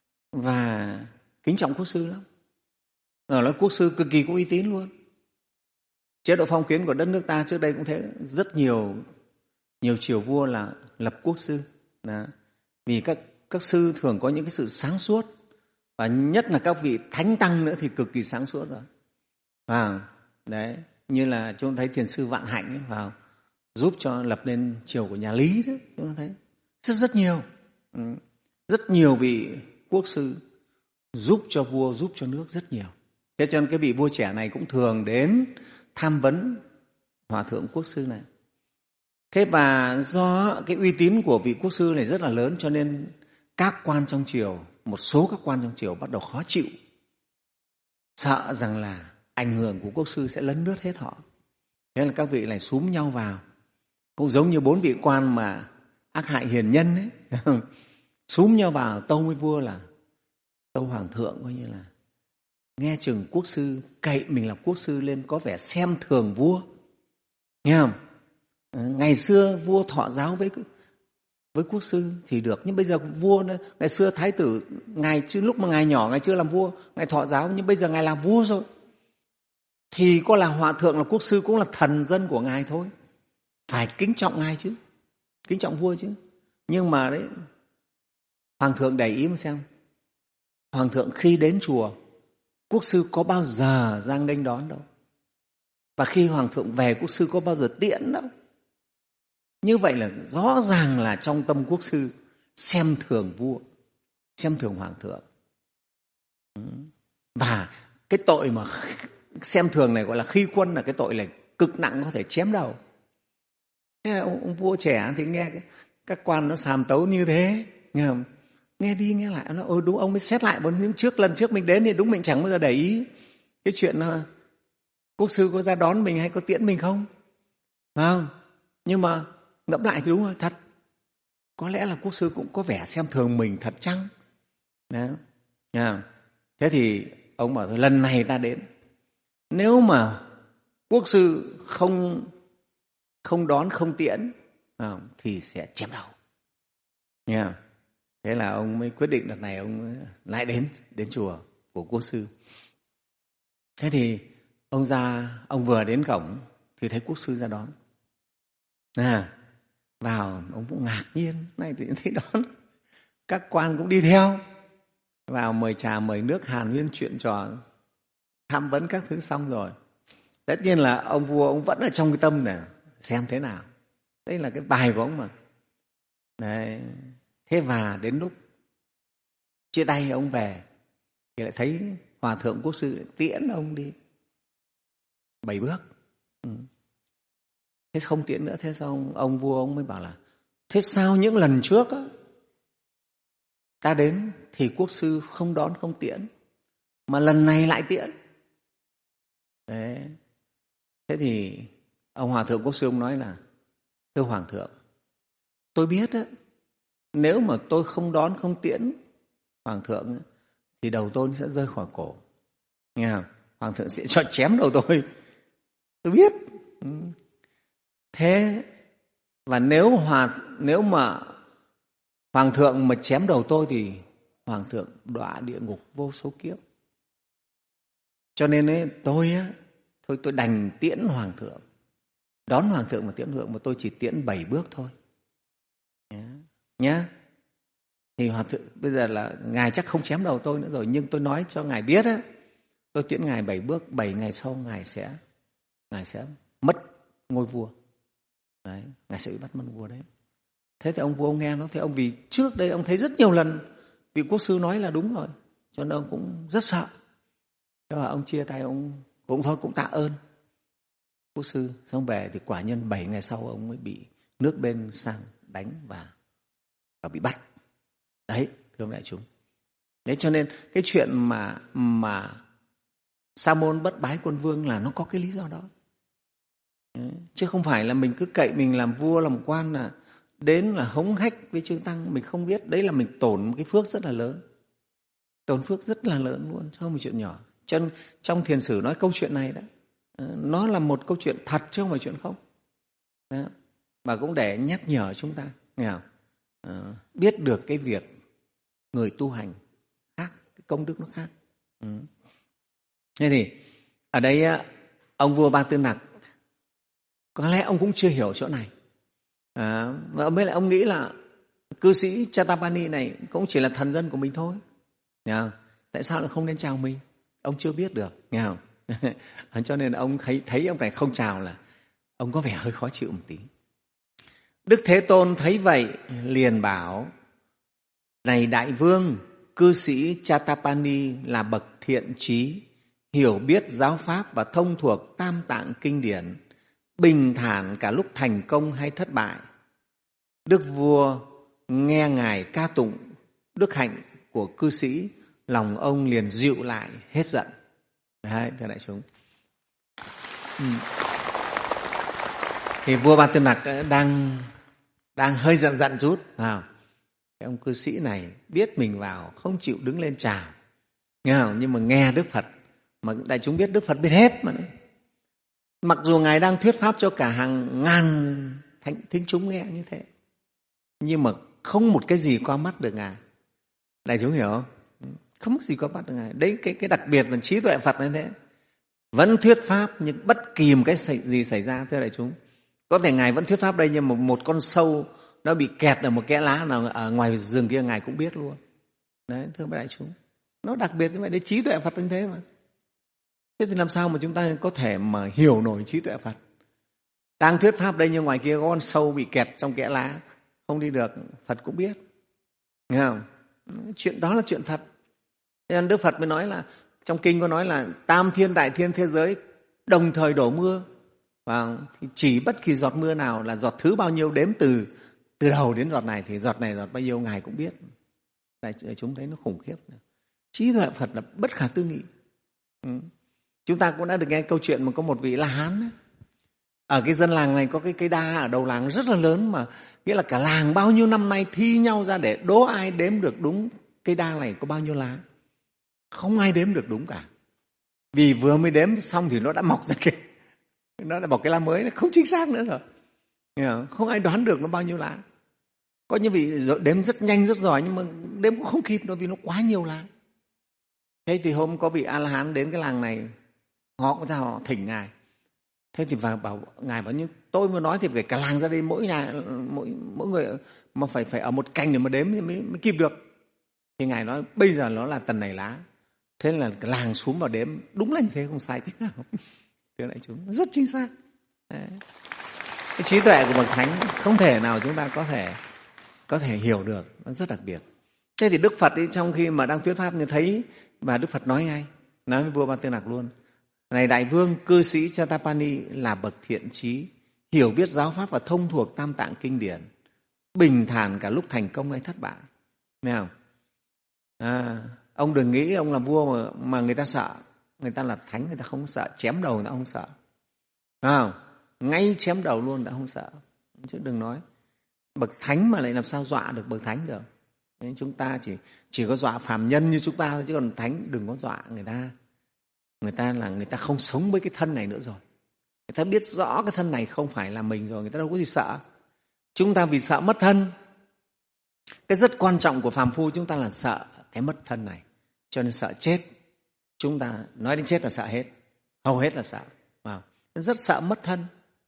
Và kính trọng quốc sư lắm. Ở đó quốc sư cực kỳ có uy tín luôn. Chế độ phong kiến của đất nước ta trước đây cũng thế, rất nhiều nhiều triều vua là lập quốc sư. Đó. Vì các các sư thường có những cái sự sáng suốt, và nhất là các vị thánh tăng nữa thì cực kỳ sáng suốt rồi. Và đấy, như là chúng ta thấy Thiền sư Vạn Hạnh ấy, vào giúp cho lập nên triều của nhà Lý đấy, chúng ta thấy Rất rất nhiều. Rất nhiều vị quốc sư giúp cho vua, giúp cho nước rất nhiều. Thế cho nên cái vị vua trẻ này cũng thường đến tham vấn hòa thượng quốc sư này. Thế và do cái uy tín của vị quốc sư này rất là lớn, cho nên các quan trong triều, một số các quan trong triều bắt đầu khó chịu, sợ rằng là ảnh hưởng của quốc sư sẽ lấn lướt hết họ. Thế là các vị này xúm nhau vào, cũng giống như bốn vị quan mà ác hại hiền nhân ấy, xúm nhau vào tâu với vua là tâu hoàng thượng, coi như là nghe chừng quốc sư cậy mình là quốc sư lên có vẻ xem thường vua, nghe không? Ngày xưa vua thọ giáo với với quốc sư thì được, nhưng bây giờ vua ngày xưa thái tử ngài chứ lúc mà ngài nhỏ ngài chưa làm vua, ngài thọ giáo, nhưng bây giờ ngài làm vua rồi thì có là hòa thượng là quốc sư cũng là thần dân của ngài thôi, phải kính trọng ngài chứ, kính trọng vua chứ. Nhưng mà đấy, hoàng thượng để ý mà xem, hoàng thượng khi đến chùa quốc sư có bao giờ ra nghênh đón đâu, và khi hoàng thượng về quốc sư có bao giờ tiễn đâu. Như vậy là rõ ràng là trong tâm quốc sư xem thường vua, xem thường hoàng thượng. Và cái tội mà xem thường này gọi là khi quân, là cái tội này cực nặng, có thể chém đầu. Thế ông, ông vua trẻ thì nghe cái, các quan nó sàm tấu như thế, nghe không? Nghe đi nghe lại, nó ôi đúng, ông mới xét lại, nhưng trước lần trước mình đến thì đúng mình chẳng bao giờ để ý cái chuyện là quốc sư có ra đón mình hay có tiễn mình không, phải không? Nhưng mà ngẫm lại thì đúng rồi, thật, có lẽ là quốc sư cũng có vẻ xem thường mình thật chăng? Đó. À, thế thì ông bảo thôi, lần này ta đến, nếu mà quốc sư không không đón không tiễn à, thì sẽ chém đầu. Nha. Thế là ông mới quyết định đợt này ông lại đến đến chùa của quốc sư. Thế thì ông ra, ông vừa đến cổng thì thấy quốc sư ra đón. À, vào ông cũng ngạc nhiên, này tự nhiên thấy đón, các quan cũng đi theo, vào mời trà mời nước, hàn huyên chuyện trò, tham vấn các thứ xong rồi. Tất nhiên là ông vua ông vẫn ở trong cái tâm này xem thế nào, đây là cái bài của ông mà. Đấy. Thế và đến lúc chia tay ông về thì lại thấy hòa thượng quốc sư tiễn ông đi bảy bước. Ừ. Thế không tiễn nữa, thế sao ông, ông vua ông mới bảo là thế sao những lần trước á, ta đến thì quốc sư không đón không tiễn, mà lần này lại tiễn. Đấy. Thế thì ông hòa thượng quốc sư ông nói là thưa hoàng thượng, tôi biết á, nếu mà tôi không đón không tiễn hoàng thượng thì đầu tôi sẽ rơi khỏi cổ, nghe không? Hoàng thượng sẽ cho chém đầu tôi, tôi biết. Thế và nếu hòa nếu mà hoàng thượng mà chém đầu tôi thì hoàng thượng đọa địa ngục vô số kiếp. Cho nên ấy, tôi á, thôi tôi đành tiễn hoàng thượng, đón hoàng thượng mà tiễn hoàng thượng, mà tôi chỉ tiễn bảy bước thôi nhá. Thì hoàng thượng bây giờ là ngài chắc không chém đầu tôi nữa rồi, nhưng tôi nói cho ngài biết á, tôi tiễn ngài bảy bước, bảy ngày sau ngài sẽ ngài sẽ mất ngôi vua. Đấy, ngài sẽ bị bắt mất vua đấy. Thế thì ông vua ông nghe nó, thế ông vì trước đây ông thấy rất nhiều lần vị quốc sư nói là đúng rồi, cho nên ông cũng rất sợ. Thế mà ông chia tay, ông cũng thôi cũng tạ ơn quốc sư. Xong về thì quả nhân bảy ngày sau ông mới bị nước bên sang đánh và và bị bắt. Đấy, thưa đại chúng. Đấy, cho nên cái chuyện mà mà Sa môn bất bái quân vương là nó có cái lý do đó. Đấy, chứ không phải là mình cứ cậy mình làm vua làm quan là đến là hống hách với chư tăng, mình không biết. Đấy là mình tổn cái phước rất là lớn, tổn phước rất là lớn luôn, chứ không phải chuyện nhỏ. Trong, trong thiền sử nói câu chuyện này đó, nó là một câu chuyện thật chứ không phải chuyện không. Đó. Và cũng để nhắc nhở chúng ta nghe không? À, biết được cái việc người tu hành khác, cái công đức nó khác. Ừ. Thế thì ở đây ông vua Ba Tư Nặc có lẽ ông cũng chưa hiểu chỗ này. À, và mới lại ông nghĩ là cư sĩ Chatapani này cũng chỉ là thần dân của mình thôi. Nghe không? Tại sao lại không nên chào mình? Ông chưa biết được, nghe không? Cho nên ông thấy, thấy ông này không chào là ông có vẻ hơi khó chịu một tí. Đức Thế Tôn thấy vậy liền bảo: này đại vương, cư sĩ Chatapani là bậc thiện trí, hiểu biết giáo pháp và thông thuộc tam tạng kinh điển, bình thản cả lúc thành công hay thất bại. Đức vua nghe ngài ca tụng đức hạnh của cư sĩ, lòng ông liền dịu lại hết giận. Đấy, thưa đại chúng. Ừ. Thì vua Ba Tư Nặc đang đang hơi giận giận chút. À, cái ông cư sĩ này biết mình vào không chịu đứng lên chào, nghe không? Nhưng mà nghe Đức Phật, mà đại chúng biết Đức Phật biết hết mà. Mặc dù ngài đang thuyết pháp cho cả hàng ngàn thính chúng nghe như thế, nhưng mà không một cái gì qua mắt được ngài. Đại chúng hiểu không? Không có gì qua mắt được ngài. Đấy, cái cái đặc biệt là trí tuệ Phật như thế. Vẫn thuyết pháp nhưng bất kỳ một cái gì xảy ra, thưa đại chúng. Có thể ngài vẫn thuyết pháp đây, nhưng mà một con sâu nó bị kẹt ở một kẽ lá nào ở ngoài rừng kia ngài cũng biết luôn. Đấy, thưa đại chúng. Nó đặc biệt như vậy, đấy, trí tuệ Phật như thế mà. Thế thì làm sao mà chúng ta có thể mà hiểu nổi trí tuệ Phật? Đang thuyết pháp đây nhưng ngoài kia có con sâu bị kẹt trong kẽ lá, không đi được, Phật cũng biết. Nghe không? Chuyện đó là chuyện thật. Thế nên Đức Phật mới nói là, trong kinh có nói là tam thiên đại thiên thế giới đồng thời đổ mưa. Và thì chỉ bất kỳ giọt mưa nào là giọt thứ bao nhiêu, đếm từ từ đầu đến giọt này thì giọt này giọt bao nhiêu ngài cũng biết. Đại chúng thấy nó khủng khiếp. Trí tuệ Phật là bất khả tư nghị. Ừ. Chúng ta cũng đã được nghe câu chuyện mà có một vị La Hán ấy. Ở cái dân làng này có cái cây đa ở đầu làng rất là lớn, mà nghĩa là cả làng bao nhiêu năm nay thi nhau ra để đố ai đếm được đúng cây đa này có bao nhiêu lá. Không ai đếm được đúng cả. Vì vừa mới đếm xong thì nó đã mọc ra cái nó đã mọc cái lá mới, nó không chính xác nữa rồi. Không ai đoán được nó bao nhiêu lá. Có những vị đếm rất nhanh rất giỏi nhưng mà đếm cũng không kịp đâu vì nó quá nhiều lá. Thế thì hôm có vị A-la-hán đến cái làng này, họ cũng ra họ thỉnh ngài. Thế thì vào bảo ngài bảo, như tôi mới nói thì phải cả làng ra đây, mỗi nhà mỗi mỗi người mà phải phải ở một cành để mà đếm thì mới, mới kịp được. Thì ngài nói bây giờ nó là tần này lá. Thế là cả làng xuống vào đếm, đúng là như thế, không sai thế nào. Thế lại chúng rất chính xác. Đấy. Cái trí tuệ của bậc thánh không thể nào chúng ta có thể có thể hiểu được, nó rất đặc biệt. Thế thì Đức Phật ấy, trong khi mà đang thuyết pháp như thấy, và Đức Phật nói ngay, nói với vua Ba Tư Nặc luôn: này đại vương, cư sĩ Chatapani là bậc thiện trí, hiểu biết giáo pháp và thông thuộc tam tạng kinh điển, bình thản cả lúc thành công hay thất bại. Nghe không? À, ông đừng nghĩ ông là vua mà, mà người ta sợ. Người ta là thánh, người ta không sợ, chém đầu người ta không sợ. Phải không? Ngay chém đầu luôn người ta không sợ. Chứ đừng nói bậc thánh mà lại làm sao dọa được bậc thánh được. Nên chúng ta chỉ chỉ có dọa phàm nhân như chúng ta thôi, chứ còn thánh đừng có dọa người ta. Người ta là người ta không sống với cái thân này nữa rồi. Người ta biết rõ cái thân này không phải là mình rồi, người ta đâu có gì sợ. Chúng ta vì sợ mất thân. Cái rất quan trọng của phàm phu chúng ta là sợ cái mất thân này, cho nên sợ chết. Chúng ta nói đến chết là sợ hết, hầu hết là sợ. Wow. Rất sợ mất thân.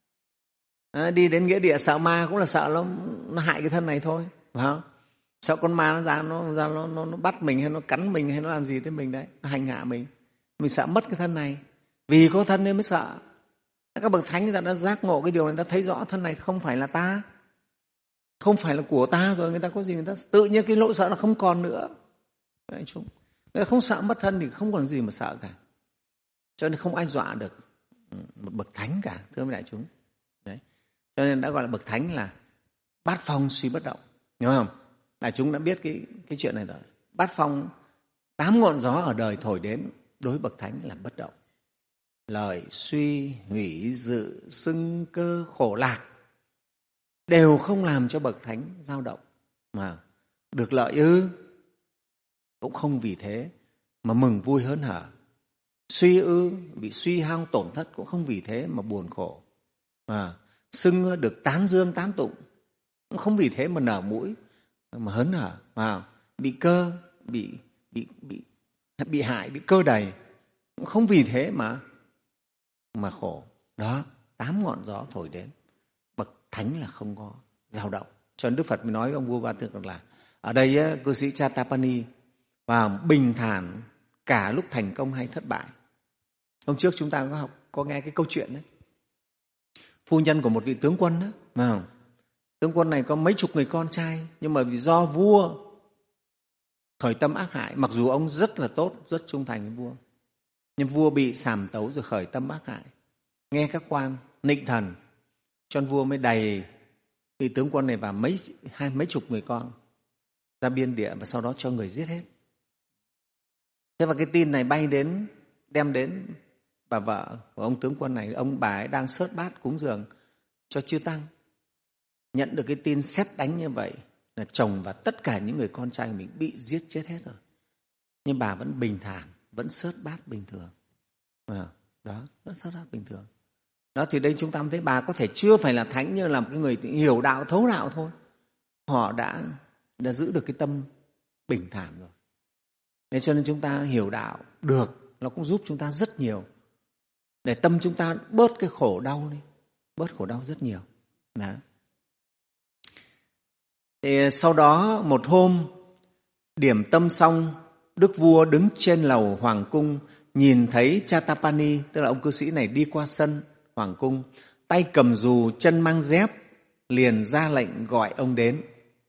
À, đi đến nghĩa địa sợ ma cũng là sợ nó, nó hại cái thân này thôi. Phải không? Sợ con ma nó ra, nó, ra nó, nó, nó bắt mình hay nó cắn mình hay nó làm gì tới mình đấy, nó hành hạ mình. Mình sợ mất cái thân này. Vì có thân nên mới sợ. Các bậc thánh người ta đã giác ngộ cái điều này, người ta thấy rõ thân này không phải là ta, không phải là của ta rồi, người ta có gì người ta tự nhiên cái nỗi sợ nó không còn nữa. Đấy, chúng người ta không sợ mất thân thì không còn gì mà sợ cả. Cho nên không ai dọa được một bậc thánh cả, thưa mấy đại chúng. Đấy. Cho nên đã gọi là bậc thánh là bát phong suy bất động, hiểu không? Đại chúng đã biết cái cái chuyện này rồi. Bát phong, tám ngọn gió ở đời thổi đến, đối với bậc thánh là bất động. Lời suy, hủy, dự, xưng, cơ, khổ, lạc đều không làm cho bậc thánh dao động. Mà được lợi ư, cũng không vì thế mà mừng vui hớn hở. Suy ư, bị suy hao tổn thất cũng không vì thế mà buồn khổ. Mà xưng được tán dương tán tụng cũng không vì thế mà nở mũi mà hớn hở. Mà bị cơ, bị bị bị bị hại, bị cơ đầy cũng không vì thế mà mà khổ. Đó, tám ngọn gió thổi đến, bậc thánh là không có dao động. Cho nên Đức Phật mới nói với ông vua Ba Tư Nặc là ở đây cư sĩ Chatapani và bình thản cả lúc thành công hay thất bại. Hôm trước chúng ta có học, có nghe cái câu chuyện đấy. Phu nhân của một vị tướng quân đó, phải không? Tướng quân này có mấy chục người con trai, nhưng mà vì do vua khởi tâm ác hại, mặc dù ông rất là tốt, rất trung thành với vua, nhưng vua bị sàm tấu rồi khởi tâm ác hại, nghe các quan nịnh thần, cho vua mới đầy vị tướng quân này và mấy hai mấy chục người con ra biên địa, và sau đó cho người giết hết. Thế và cái tin này bay đến, đem đến bà vợ của ông tướng quân này. Ông bà ấy đang sớt bát cúng dường cho chư tăng, nhận được cái tin sét đánh như vậy là chồng và tất cả những người con trai của mình bị giết chết hết rồi, nhưng bà vẫn bình thản, vẫn sớt bát bình thường. À, đó, vẫn sớt bát bình thường. Đó, thì đây chúng ta thấy bà có thể chưa phải là thánh, nhưng là một cái người hiểu đạo, thấu đạo thôi. Họ đã đã giữ được cái tâm bình thản rồi. Thế cho nên chúng ta hiểu đạo được, nó cũng giúp chúng ta rất nhiều, để tâm chúng ta bớt cái khổ đau đi, bớt khổ đau rất nhiều. Đó. Thì sau đó một hôm điểm tâm xong, đức vua đứng trên lầu hoàng cung, nhìn thấy Chatapani, tức là ông cư sĩ này, đi qua sân hoàng cung, tay cầm dù, chân mang dép, liền ra lệnh gọi ông đến.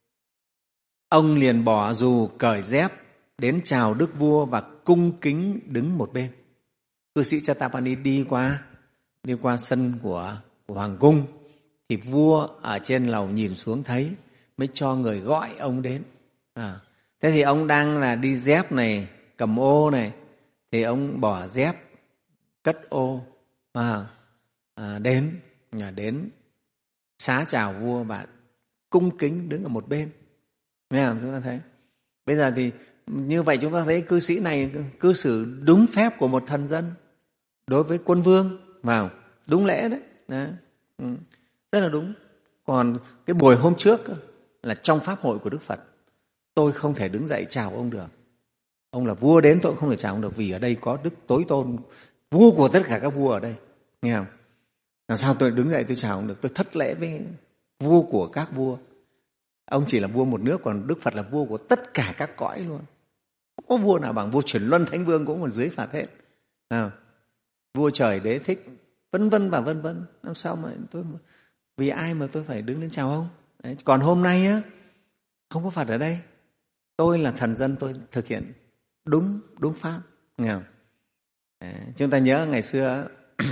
Ông liền bỏ dù, cởi dép, đến chào đức vua và cung kính đứng một bên. Cư sĩ Chatapani đi qua đi qua sân của, của hoàng cung, thì vua ở trên lầu nhìn xuống thấy, mới cho người gọi ông đến. À, thế thì ông đang là đi dép này, cầm ô này, thì ông bỏ dép, cất ô, à, à, đến đến xá chào vua và cung kính đứng ở một bên. Nghe không? Chúng ta thấy bây giờ thì như vậy chúng ta thấy cư sĩ này cư xử đúng phép của một thần dân đối với quân vương, vào đúng lễ đấy, đấy. Ừ. Rất là đúng. Còn cái buổi hôm trước là trong pháp hội của Đức Phật, tôi không thể đứng dậy chào ông được. Ông là vua đến, tôi cũng không thể chào ông được, vì ở đây có đức tối tôn, vua của tất cả các vua ở đây. Nghe không? Làm sao tôi đứng dậy tôi chào ông được? Tôi thất lễ với vua của các vua. Ông chỉ là vua một nước, còn Đức Phật là vua của tất cả các cõi luôn. Không có vua nào bằng. Vua Chuyển Luân Thánh Vương cũng còn dưới Phật hết. À, vua Trời Đế Thích, vân vân và vân vân. Làm sao mà tôi vì ai mà tôi phải đứng lên chào ông? Đấy. Còn hôm nay á, không có Phật ở đây, tôi là thần dân, tôi thực hiện đúng đúng pháp. Nghe không? Đấy. Chúng ta nhớ ngày xưa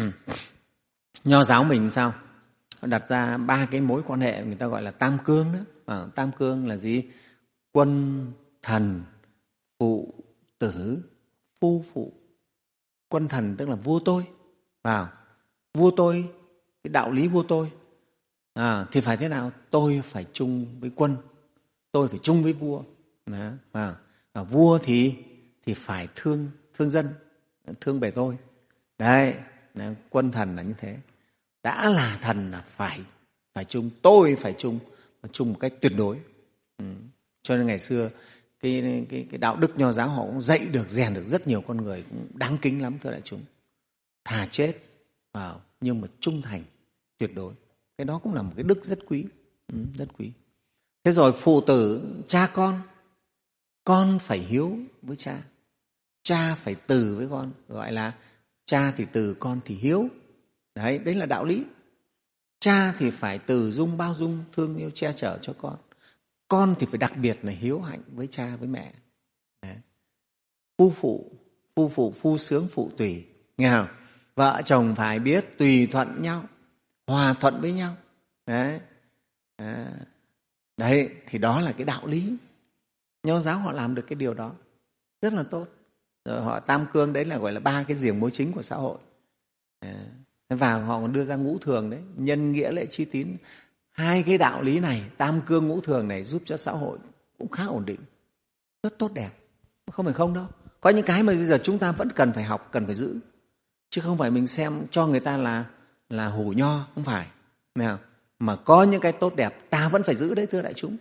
Nho giáo mình sao? Họ đặt ra ba cái mối quan hệ người ta gọi là tam cương đó. À, tam cương là gì? Quân, thần, phụ, tử, phu phụ. Quân thần tức là vua tôi. À, vua tôi, cái đạo lý vua tôi. À, thì phải thế nào? Tôi phải chung với quân, tôi phải chung với vua. Đó. À, à, vua thì thì phải thương thương dân, thương bề tôi. Đấy, quân thần là như thế. Đã là thần là phải phải chung, tôi phải chung, chung một cách tuyệt đối. Ừ. Cho nên ngày xưa cái, cái, cái đạo đức Nho giáo họ cũng dạy được, rèn được rất nhiều con người, cũng đáng kính lắm thưa đại chúng. Thà chết vào nhưng mà trung thành tuyệt đối. Cái đó cũng là một cái đức rất quý, ừ, rất quý. Thế rồi phụ tử, cha con, con phải hiếu với cha, cha phải từ với con, gọi là cha thì từ, con thì hiếu. Đấy, đấy là đạo lý. Cha thì phải từ dung, bao dung, thương yêu, che chở cho con. Con thì phải đặc biệt là hiếu hạnh với cha, với mẹ. Đấy. Phu phụ, phu phụ, phu sướng, phụ tùy. Nghe không? Vợ chồng phải biết tùy thuận nhau, hòa thuận với nhau. Đấy. À. Đấy, thì đó là cái đạo lý. Nho giáo họ làm được cái điều đó rất là tốt. Rồi họ tam cương, đấy là gọi là ba cái giềng mối chính của xã hội. À. Và họ còn đưa ra ngũ thường đấy, nhân nghĩa lễ trí tín. Hai cái đạo lý này, tam cương ngũ thường này giúp cho xã hội cũng khá ổn định, rất tốt đẹp. Không phải không đâu. Có những cái mà bây giờ chúng ta vẫn cần phải học, cần phải giữ. Chứ không phải mình xem cho người ta là là hủ nho, không phải. Mà có những cái tốt đẹp ta vẫn phải giữ đấy thưa đại chúng.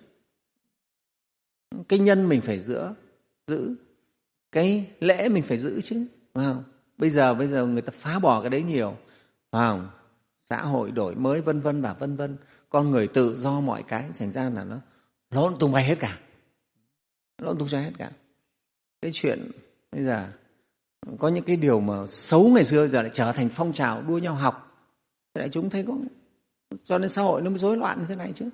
Cái nhân mình phải giữ, giữ. Cái lễ mình phải giữ chứ. Bây giờ bây giờ người ta phá bỏ cái đấy nhiều. Wow. Xã hội đổi mới vân vân và vân vân, con người tự do mọi cái, thành ra là nó lộn tung bay hết cả, lộn tung bay hết cả. Cái chuyện bây giờ có những cái điều mà xấu ngày xưa giờ lại trở thành phong trào đua nhau học, thế đại chúng thấy có, cho nên xã hội nó mới rối loạn như thế này chứ.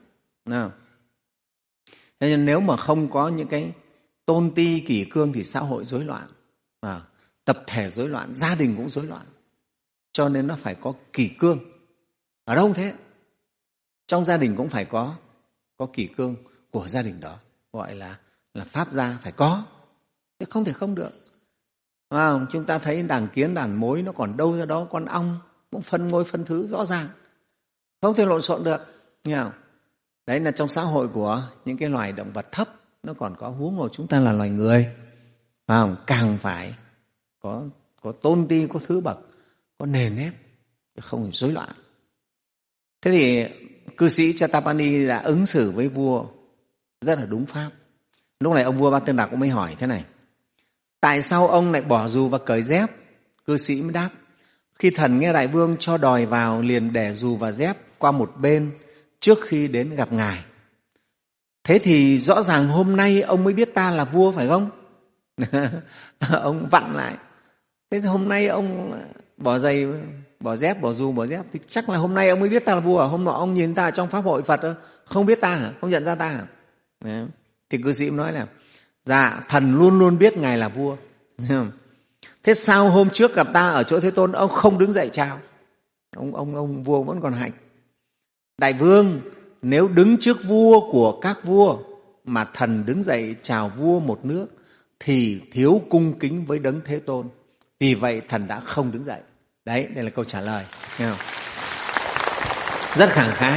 Nào. Thế nên nếu mà không có những cái tôn ti kỷ cương thì xã hội rối loạn, à, tập thể rối loạn, gia đình cũng rối loạn. Cho nên nó phải có kỷ cương. Ở đâu cũng thế, trong gia đình cũng phải có có kỷ cương của gia đình đó, gọi là là pháp gia phải có, chứ không thể không được. À, chúng ta thấy đàn kiến đàn mối nó còn đâu ra đó, con ong cũng phân ngôi phân thứ rõ ràng, không thể lộn xộn được. Nghe không? Đấy là trong xã hội của những cái loài động vật thấp nó còn có, huống hồ chúng ta là loài người, à, càng phải có có tôn ti, có thứ bậc, có nền nếp, không rối loạn. Thế thì cư sĩ Chatapani đã ứng xử với vua rất là đúng pháp. Lúc này ông vua Ba Tương Đạc cũng mới hỏi thế này: tại sao ông lại bỏ dù và cởi dép? Cư sĩ mới đáp: khi thần nghe đại vương cho đòi vào, liền để dù và dép qua một bên trước khi đến gặp ngài. Thế thì rõ ràng hôm nay ông mới biết ta là vua phải không? Ông vặn lại. Thế thì hôm nay ông bỏ giày, bỏ dép, bỏ dù, bỏ dép thì chắc là hôm nay ông mới biết ta là vua à? Hôm nọ ông nhìn ta trong pháp hội Phật không biết ta hả? Không nhận ra ta hả? Đấy. Thì cư sĩ nói là dạ, thần luôn luôn biết ngài là vua. Thế sao hôm trước gặp ta ở chỗ Thế Tôn ông không đứng dậy chào? Ông ông ông vua vẫn còn hạnh. Đại vương, nếu đứng trước vua của các vua mà thần đứng dậy chào vua một nước thì thiếu cung kính với Đấng Thế Tôn. Vì vậy thần đã không đứng dậy. Đấy, đây là câu trả lời. Nghe không? Rất khẳng khái.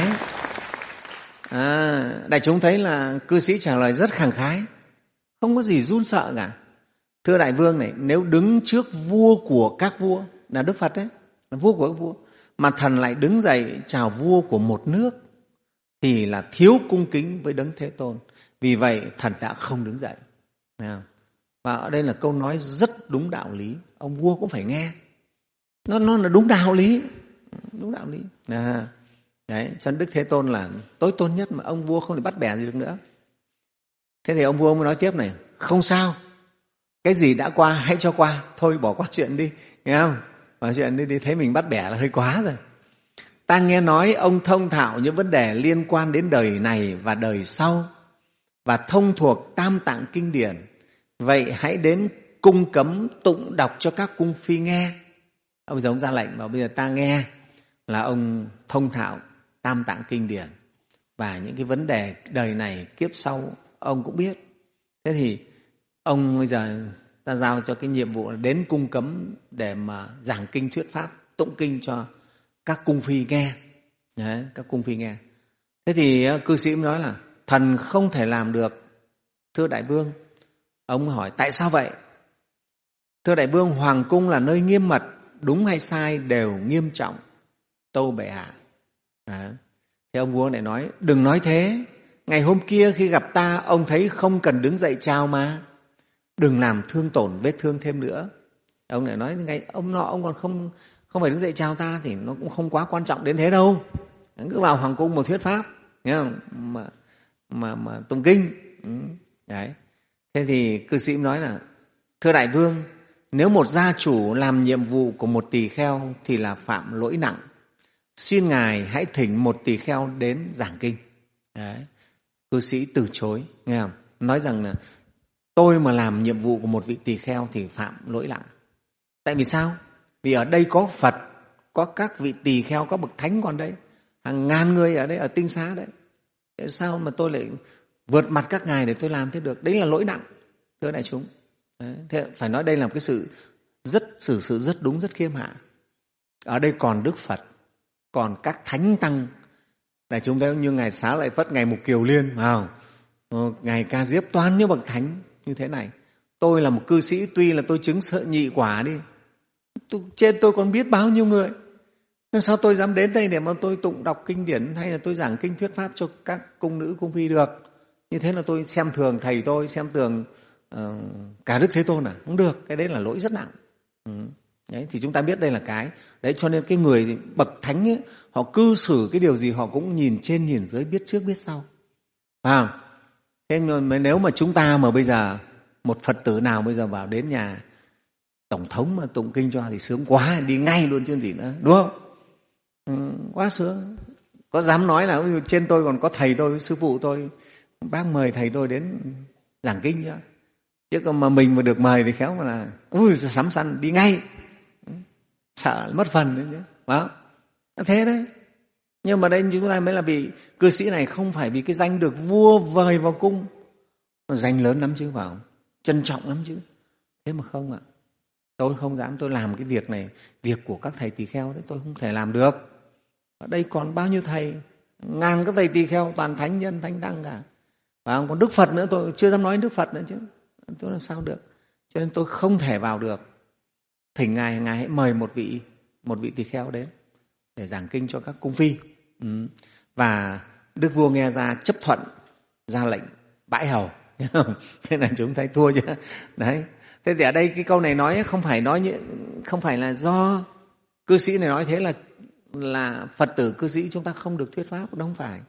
À, đại chúng thấy là cư sĩ trả lời rất khẳng khái, không có gì run sợ cả. Thưa đại vương này, nếu đứng trước vua của các vua, là Đức Phật đấy, là vua của các vua, mà thần lại đứng dậy chào vua của một nước thì là thiếu cung kính với Đấng Thế Tôn. Vì vậy thần đã không đứng dậy. Và ở đây là câu nói rất đúng đạo lý, ông vua cũng phải nghe. Nó, nó là đúng đạo lý, đúng đạo lý. À, đấy, cho nên Đức Thế Tôn là tối tôn nhất mà ông vua không thể bắt bẻ gì được nữa. Thế thì ông vua mới nói tiếp này: không sao, cái gì đã qua hãy cho qua, thôi bỏ qua chuyện đi, nghe không? Bỏ chuyện đi, đi thấy mình bắt bẻ là hơi quá rồi. Ta nghe nói ông thông thạo những vấn đề liên quan đến đời này và đời sau, và thông thuộc Tam Tạng Kinh Điển. Vậy hãy đến cung cấm tụng đọc cho các cung phi nghe. Ông bây giờ ông ra lệnh bảo bây giờ ta nghe là ông thông thạo Tam Tạng Kinh Điển, và những cái vấn đề đời này kiếp sau ông cũng biết. Thế thì ông bây giờ ta giao cho cái nhiệm vụ là đến cung cấm để mà giảng kinh thuyết pháp, tụng kinh cho các cung phi nghe. Đấy, các cung phi nghe. Thế thì cư sĩ nói là thần không thể làm được, thưa đại vương. Ông hỏi tại sao vậy? Thưa đại vương, hoàng cung là nơi nghiêm mật, đúng hay sai đều nghiêm trọng, tâu bệ hạ. À, thì ông vua lại nói đừng nói thế, ngày hôm kia khi gặp ta ông thấy không cần đứng dậy chào mà, đừng làm thương tổn vết thương thêm nữa. Ông lại nói ngày ông nọ ông còn không không phải đứng dậy chào ta thì nó cũng không quá quan trọng đến thế đâu, cứ vào hoàng cung một thuyết pháp, nghe không? mà mà mà tụng kinh. Ừ. Đấy. Thế thì cư sĩ nói là thưa đại vương, nếu một gia chủ làm nhiệm vụ của một tỳ kheo thì là phạm lỗi nặng, xin ngài hãy thỉnh một tỳ kheo đến giảng kinh. Đấy. Cư sĩ từ chối, nghe không? Nói rằng là tôi mà làm nhiệm vụ của một vị tỳ kheo thì phạm lỗi nặng. Tại vì sao? Vì ở đây có Phật, có các vị tỳ kheo, có bậc thánh còn đây, hàng ngàn người ở đây, ở tinh xá đấy. Tại sao mà tôi lại vượt mặt các ngài để tôi làm thế được? Đấy là lỗi nặng, thưa đại chúng. Đấy. Thế phải nói đây là một cái sự rất xử sự rất đúng, rất khiêm hạ. Ở đây còn Đức Phật, còn các thánh tăng. Đại chúng thấy như ngài Xá Lợi Phất, ngài Mục Kiều Liên, vào ngài Ca Diếp, toàn như bậc thánh như thế này. Tôi là một cư sĩ, tuy là tôi chứng sợ nhị quả đi, tôi, trên tôi còn biết bao nhiêu người. Làm sao tôi dám đến đây để mà tôi tụng đọc kinh điển hay là tôi giảng kinh thuyết pháp cho các cung nữ cung phi được? Như thế là tôi xem thường thầy tôi, xem thường uh, cả Đức Thế Tôn à? Không được, cái đấy là lỗi rất nặng. Ừ. Đấy, thì chúng ta biết đây là cái đấy, cho nên cái người bậc thánh ấy, họ cư xử cái điều gì họ cũng nhìn trên nhìn dưới, biết trước biết sau. À, thế mà nếu mà chúng ta mà bây giờ một Phật tử nào bây giờ vào đến nhà tổng thống mà tụng kinh cho thì sướng quá, đi ngay luôn chứ gì nữa, đúng không? Ừ, quá sướng. có dám nói là trên tôi còn có thầy tôi, sư phụ tôi, bác mời thầy tôi đến giảng kinh nữa. Chứ còn mà mình mà được mời thì khéo mà là ui sắm săn đi ngay, sợ mất phần đấy chứ. Đó. Thế đấy. Nhưng mà đây chúng ta mới là vì cư sĩ này không phải vì cái danh được vua vời vào cung, danh lớn lắm chứ, vào trân trọng lắm chứ. Thế mà không ạ. Tôi không dám, tôi làm cái việc này, việc của các thầy tỳ kheo đấy, tôi không thể làm được. Ở đây còn bao nhiêu thầy, ngàn các thầy tỳ kheo, toàn thánh nhân, thánh tăng cả. Và còn Đức Phật nữa, tôi chưa dám nói Đức Phật nữa chứ. Tôi làm sao được. Cho nên tôi không thể vào được. Thỉnh Ngài, Ngài hãy mời một vị, một vị tỳ kheo đến để giảng kinh cho các cung phi. Ừ. Và Đức Vua nghe ra chấp thuận, ra lệnh bãi hầu. Thế là chúng thấy thua chứ. Đấy. Thế thì ở đây cái câu này nói không phải nói như, không phải là do cư sĩ này nói thế là là Phật tử cư sĩ chúng ta không được thuyết pháp, không phải.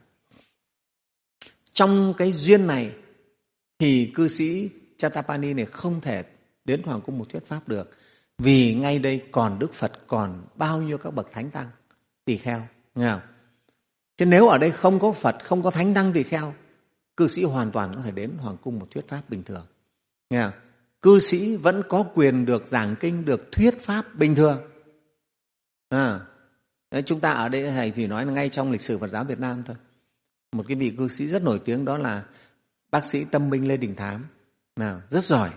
Trong cái duyên này thì cư sĩ Chattapani này không thể đến hoàng cung một thuyết pháp được, vì ngay đây còn Đức Phật, còn bao nhiêu các bậc thánh tăng tỳ kheo, nghe không? Chứ nếu ở đây không có Phật, không có thánh tăng tỳ kheo, cư sĩ hoàn toàn có thể đến hoàng cung một thuyết pháp bình thường, nghe không? Cư sĩ vẫn có quyền được giảng kinh, được thuyết pháp bình thường. À, đấy, chúng ta ở đây thầy thì nói là ngay trong lịch sử Phật giáo Việt Nam thôi. Một cái vị cư sĩ rất nổi tiếng đó là bác sĩ tâm minh Lê Đình Thám, nào rất giỏi,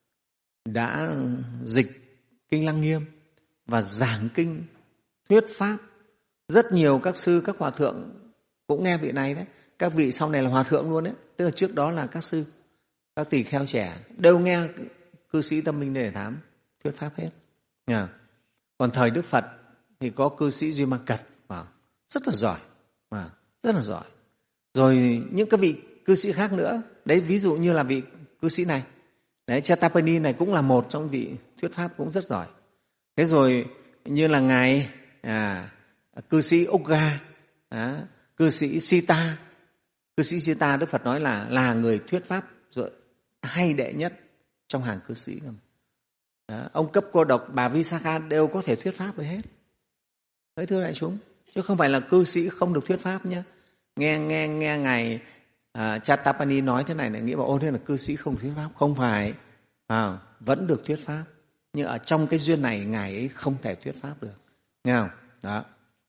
đã dịch kinh Lăng Nghiêm và giảng kinh thuyết pháp. Rất nhiều các sư, các hòa thượng cũng nghe vị này đấy. Các vị sau này là hòa thượng luôn đấy, tức là trước đó là các sư, các tỳ kheo trẻ đều nghe cư sĩ tâm minh Lê Đình Thám thuyết pháp hết. Nha. Còn thời Đức Phật thì có cư sĩ Duy Ma Cật, rất là giỏi, rất là giỏi. Rồi những cái vị cư sĩ khác nữa, đấy ví dụ như là vị cư sĩ này, đấy Chattapani này cũng là một trong vị thuyết pháp cũng rất giỏi. Thế rồi như là ngài à, cư sĩ Ugga, à, cư sĩ Sita, cư sĩ Sita Đức Phật nói là là người thuyết pháp rồi hay đệ nhất trong hàng cư sĩ. Đó, ông Cấp Cô Độc, bà Visakha đều có thể thuyết pháp với hết. Đấy, thưa đại chúng, chứ không phải là cư sĩ không được thuyết pháp nhé. Nghe nghe nghe ngài uh, Chattapani nói thế này này, nghĩ bảo ô thế là cư sĩ không thuyết pháp, không phải, à, vẫn được thuyết pháp. Nhưng ở trong cái duyên này ngài ấy không thể thuyết pháp được, nghe không? Đó.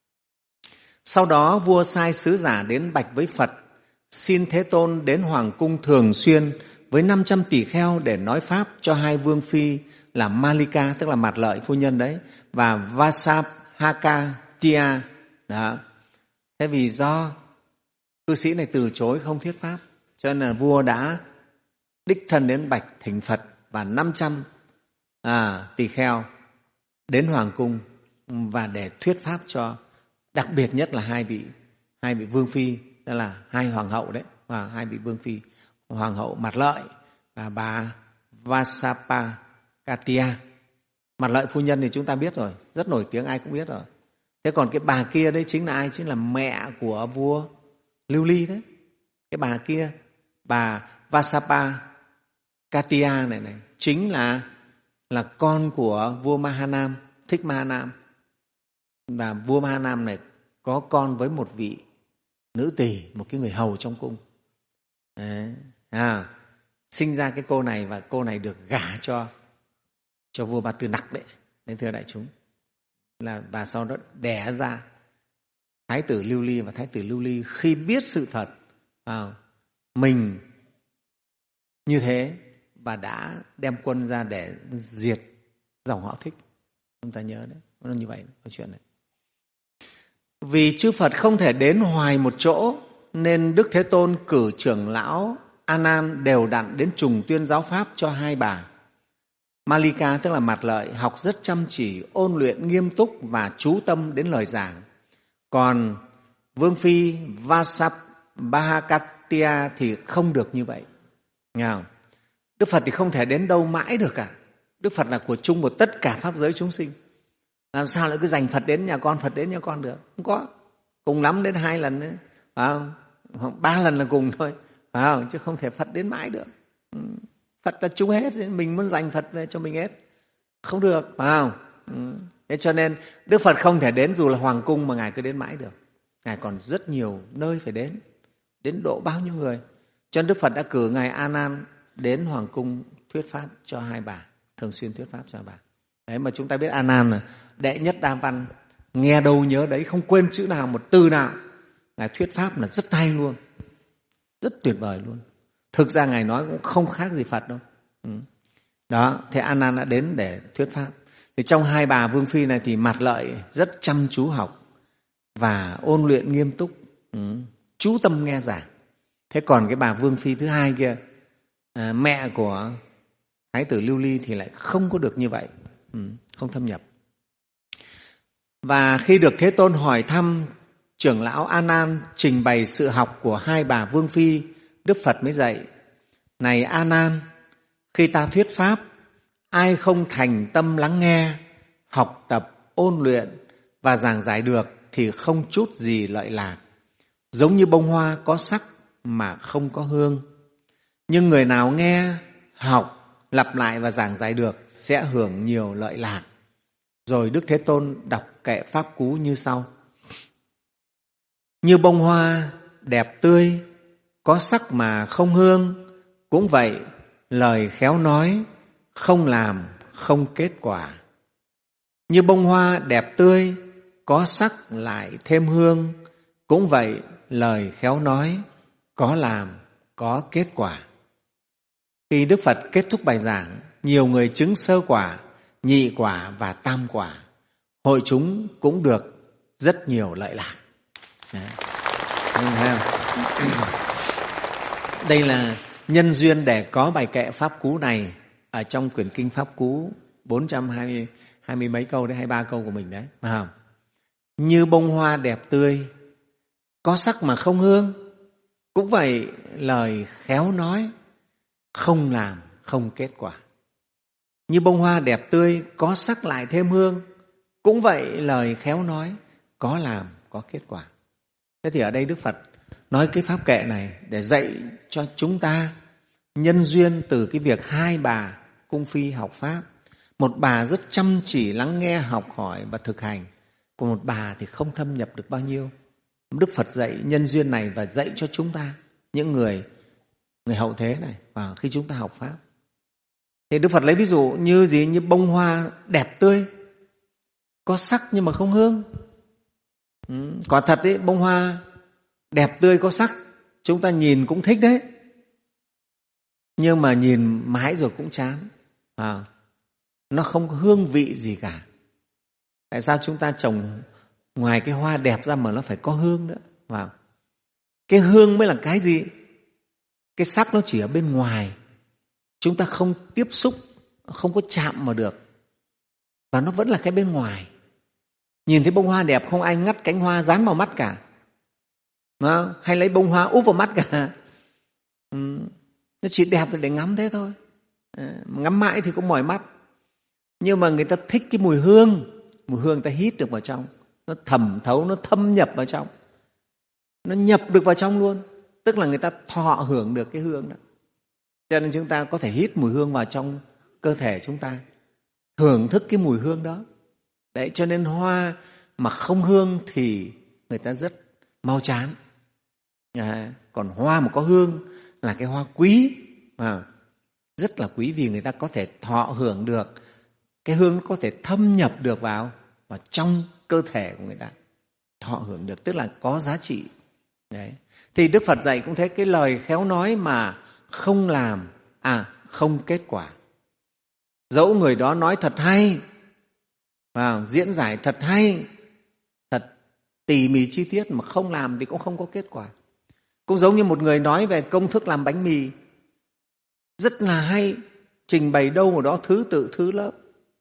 Sau đó vua sai sứ giả đến bạch với Phật, xin Thế Tôn đến hoàng cung thường xuyên với năm trăm tỷ kheo để nói pháp cho hai vương phi là Malika, tức là Mạt Lợi phu nhân đấy, và Vasabhakatia. Đó. Thế vì do cư sĩ này từ chối không thuyết pháp, cho nên là vua đã đích thân đến bạch thỉnh Phật và năm trăm à, tỳ kheo đến hoàng cung và để thuyết pháp cho, đặc biệt nhất là hai vị hai vị vương phi, tức là hai hoàng hậu đấy, và hai vị vương phi, hoàng hậu Mạt Lợi và bà Vasabhakatia. Mạt Lợi phu nhân thì chúng ta biết rồi, rất nổi tiếng, ai cũng biết rồi. Thế còn cái bà kia đấy chính là ai? Chính là mẹ của vua Lưu Ly đấy. Cái bà kia, bà Vasabhakatia này này, chính là là con của vua Mahanam, Thích Mahanam. Và vua Mahanam này có con với một vị nữ tỳ, một cái người hầu trong cung. Đấy. À, sinh ra cái cô này và cô này được gả cho cho vua Ba Tư Nặc đấy. Nên thưa đại chúng, là và sau đó đẻ ra Thái tử Lưu Ly. Và Thái tử Lưu Ly khi biết sự thật à, mình như thế và đã đem quân ra để diệt dòng họ Thích. Chúng ta nhớ đấy, nó như vậy câu chuyện này. Vì chư Phật không thể đến hoài một chỗ, nên Đức Thế Tôn cử trưởng lão A Nan đều đặn đến trùng tuyên giáo pháp cho hai bà. Malika tức là Mạt Lợi học rất chăm chỉ, ôn luyện nghiêm túc và chú tâm đến lời giảng. Còn vương phi Vasabhakatia thì không được như vậy. Nghe không? Đức Phật thì không thể đến đâu mãi được cả. Đức Phật là của chung một tất cả pháp giới chúng sinh. Làm sao lại cứ dành Phật đến nhà con, Phật đến nhà con được? Không có. Cùng lắm đến hai lần nữa, phải không? Hoặc ba lần là cùng thôi, phải không? Chứ không thể Phật đến mãi được. Phật là chung hết, mình muốn dành Phật về cho mình hết. Không được, phải không? Thế cho nên Đức Phật không thể đến dù là hoàng cung mà Ngài cứ đến mãi được. Ngài còn rất nhiều nơi phải đến, đến độ bao nhiêu người. Cho nên Đức Phật đã cử Ngài A Nan đến Hoàng cung thuyết pháp cho hai bà, thường xuyên thuyết pháp cho bà. Đấy mà chúng ta biết A Nan là đệ nhất đa văn, nghe đâu nhớ đấy, không quên chữ nào, một từ nào. Ngài thuyết pháp là rất hay luôn, rất tuyệt vời luôn. Thực ra Ngài nói cũng không khác gì Phật đâu. Ừ. Đó, thế A Nan đã đến để thuyết pháp. Thì trong hai bà vương phi này thì Mạt Lợi rất chăm chú học và ôn luyện nghiêm túc, ừ, chú tâm nghe giảng. Thế còn cái bà vương phi thứ hai kia, à, mẹ của Thái tử Lưu Ly thì lại không có được như vậy, ừ, không thâm nhập. Và khi được Thế Tôn hỏi thăm, trưởng lão A Nan trình bày sự học của hai bà vương phi, Đức Phật mới dạy: này A Nan, khi ta thuyết pháp, ai không thành tâm lắng nghe, học tập, ôn luyện và giảng giải được thì không chút gì lợi lạc. Giống như bông hoa có sắc mà không có hương. Nhưng người nào nghe, học, lặp lại và giảng giải được sẽ hưởng nhiều lợi lạc. Rồi Đức Thế Tôn đọc kệ pháp cú như sau: như bông hoa đẹp tươi, có sắc mà không hương, cũng vậy lời khéo nói, không làm không kết quả. Như bông hoa đẹp tươi, có sắc lại thêm hương, cũng vậy lời khéo nói, có làm có kết quả. Khi Đức Phật kết thúc bài giảng, nhiều người chứng sơ quả, nhị quả và tam quả. Hội chúng cũng được rất nhiều lợi lạc. Đấy. Đây là nhân duyên để có bài kệ pháp cú này ở trong quyển kinh pháp cú bốn trăm hai mươi, hai mươi mấy câu đấy, hai mươi ba câu của mình đấy. Phải không? Như bông hoa đẹp tươi, có sắc mà không hương, cũng vậy lời khéo nói, không làm không kết quả. Như bông hoa đẹp tươi, có sắc lại thêm hương, cũng vậy lời khéo nói, có làm có kết quả. Thế thì ở đây Đức Phật nói cái pháp kệ này để dạy cho chúng ta nhân duyên từ cái việc hai bà cung phi học pháp. Một bà rất chăm chỉ lắng nghe, học hỏi và thực hành, còn một bà thì không thâm nhập được bao nhiêu. Đức Phật dạy nhân duyên này và dạy cho chúng ta, những người người hậu thế này, và khi chúng ta học pháp. Thì Đức Phật lấy ví dụ như gì? Như bông hoa đẹp tươi, có sắc nhưng mà không hương. Ừ, quả thật đấy, bông hoa đẹp tươi có sắc, chúng ta nhìn cũng thích đấy, nhưng mà nhìn mãi rồi cũng chán, à, nó không có hương vị gì cả. Tại sao chúng ta trồng ngoài cái hoa đẹp ra mà nó phải có hương nữa? À, cái hương mới là cái gì? Cái sắc nó chỉ ở bên ngoài, chúng ta không tiếp xúc, không có chạm vào được, và nó vẫn là cái bên ngoài. Nhìn thấy bông hoa đẹp, không ai ngắt cánh hoa dán vào mắt cả, à, hay lấy bông hoa úp vào mắt cả. Ừ, nó chỉ đẹp để ngắm thế thôi, à, ngắm mãi thì cũng mỏi mắt. Nhưng mà người ta thích cái mùi hương, mùi hương ta hít được vào trong, nó thẩm thấu, nó thâm nhập vào trong, nó nhập được vào trong luôn, tức là người ta thọ hưởng được cái hương đó. Cho nên chúng ta có thể hít mùi hương vào trong cơ thể chúng ta, thưởng thức cái mùi hương đó. Đấy, cho nên hoa mà không hương thì người ta rất mau chán. À, còn hoa mà có hương là cái hoa quý, à, rất là quý, vì người ta có thể thọ hưởng được, cái hương nó có thể thâm nhập được vào, vào trong cơ thể của người ta, thọ hưởng được, tức là có giá trị. Đấy. Thì Đức Phật dạy cũng thế, cái lời khéo nói mà không làm, à không kết quả. Dẫu người đó nói thật hay, à, diễn giải thật hay, thật tỉ mỉ chi tiết, mà không làm thì cũng không có kết quả. Cũng giống như một người nói về công thức làm bánh mì rất là hay, trình bày đâu vào đó thứ tự thứ lớp,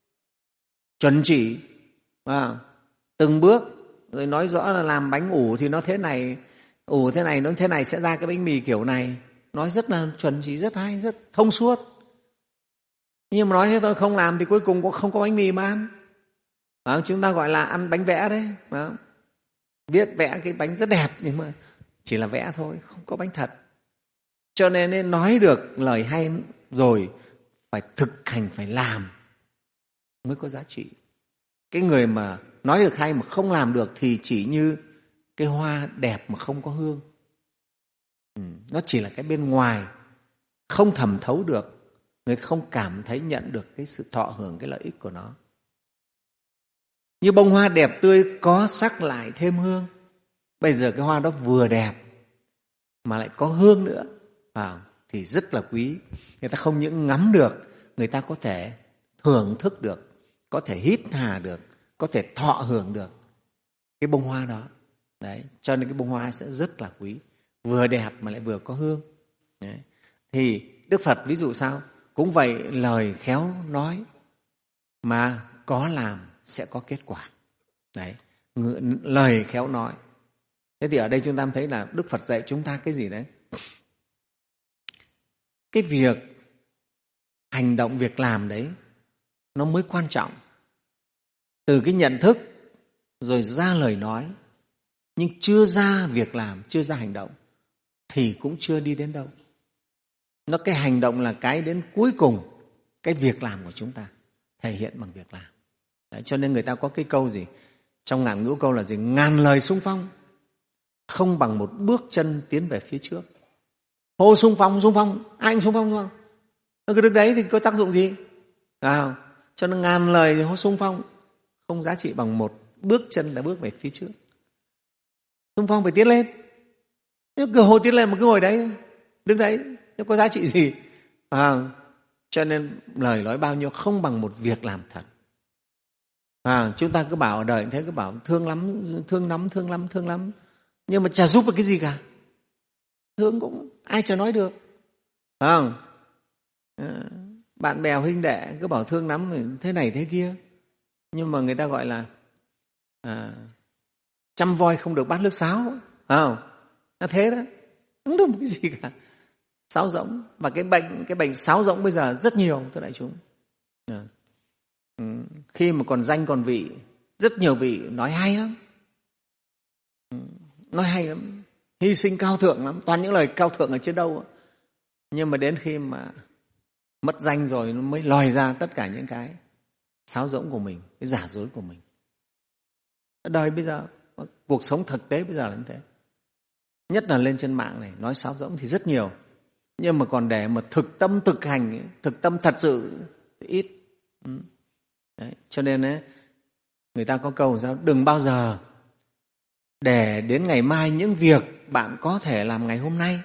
chuẩn chỉ, à, từng bước, rồi nói rõ là làm bánh ủ thì nó thế này, ủ thế này, nó thế này sẽ ra cái bánh mì kiểu này. Nói rất là chuẩn chỉ, rất hay, rất thông suốt. Nhưng mà nói thế thôi, không làm thì cuối cùng cũng không có bánh mì mà ăn. À, chúng ta gọi là ăn bánh vẽ đấy. À, biết vẽ cái bánh rất đẹp nhưng mà chỉ là vẽ thôi, không có bánh thật. Cho nên, nên nói được lời hay rồi phải thực hành, phải làm mới có giá trị. Cái người mà nói được hay mà không làm được thì chỉ như cái hoa đẹp mà không có hương. Ừ, nó chỉ là cái bên ngoài, không thẩm thấu được, người ta không cảm thấy nhận được cái sự thọ hưởng, cái lợi ích của nó. Như bông hoa đẹp tươi có sắc lại thêm hương. Bây giờ cái hoa đó vừa đẹp mà lại có hương nữa, à, thì rất là quý. Người ta không những ngắm được, người ta có thể thưởng thức được, có thể hít hà được, có thể thọ hưởng được cái bông hoa đó. Đấy, cho nên cái bông hoa sẽ rất là quý, vừa đẹp mà lại vừa có hương. Đấy. Thì Đức Phật ví dụ sao? Cũng vậy, lời khéo nói mà có làm sẽ có kết quả. Đấy, lời khéo nói. Thế thì ở đây chúng ta thấy là Đức Phật dạy chúng ta cái gì đấy? Cái việc hành động, việc làm đấy nó mới quan trọng. Từ cái nhận thức rồi ra lời nói, nhưng chưa ra việc làm, chưa ra hành động thì cũng chưa đi đến đâu. Nó cái hành động là cái đến cuối cùng, cái việc làm của chúng ta thể hiện bằng việc làm. Đấy, cho nên người ta có cái câu gì trong Ngạn Ngữ câu là gì? Ngàn lời xung phong không bằng một bước chân tiến về phía trước. Hô xung phong, xung phong, ai cũng xung phong, xung phong. Cái đức đấy thì có tác dụng gì? À, cho nên ngàn lời hô xung phong không giá trị bằng một bước chân đã bước về phía trước. Xung phong phải tiến lên. Nếu cứ hô tiến lên mà cứ ngồi đấy, đứng đấy, nó có giá trị gì? À, cho nên lời nói bao nhiêu không bằng một việc làm thật. À, chúng ta cứ bảo ở đời thế, cứ bảo thương lắm, thương lắm, thương lắm, thương lắm, nhưng mà chả giúp được cái gì cả. Thương cũng ai chả nói được, phải không? À, bạn bè huynh đệ cứ bảo thương lắm thế này thế kia, nhưng mà người ta gọi là à, chăm voi không được bát nước sáo, phải không? Nó thế đó, không được một cái gì cả. Sáo rỗng, và cái bệnh cái bệnh sáo rỗng bây giờ rất nhiều, thưa đại chúng. À, khi mà còn danh còn vị, rất nhiều vị nói hay lắm, nói hay lắm, hy sinh cao thượng lắm, toàn những lời cao thượng ở trên đâu. Nhưng mà đến khi mà mất danh rồi nó mới lòi ra tất cả những cái sáo rỗng của mình, cái giả dối của mình. Đời bây giờ, cuộc sống thực tế bây giờ là như thế. Nhất là lên trên mạng này, nói sáo rỗng thì rất nhiều. Nhưng mà còn để mà thực tâm thực hành, thực tâm thật sự thì ít. Đấy, cho nên ấy, người ta có câu sao? Đừng bao giờ để đến ngày mai những việc bạn có thể làm ngày hôm nay.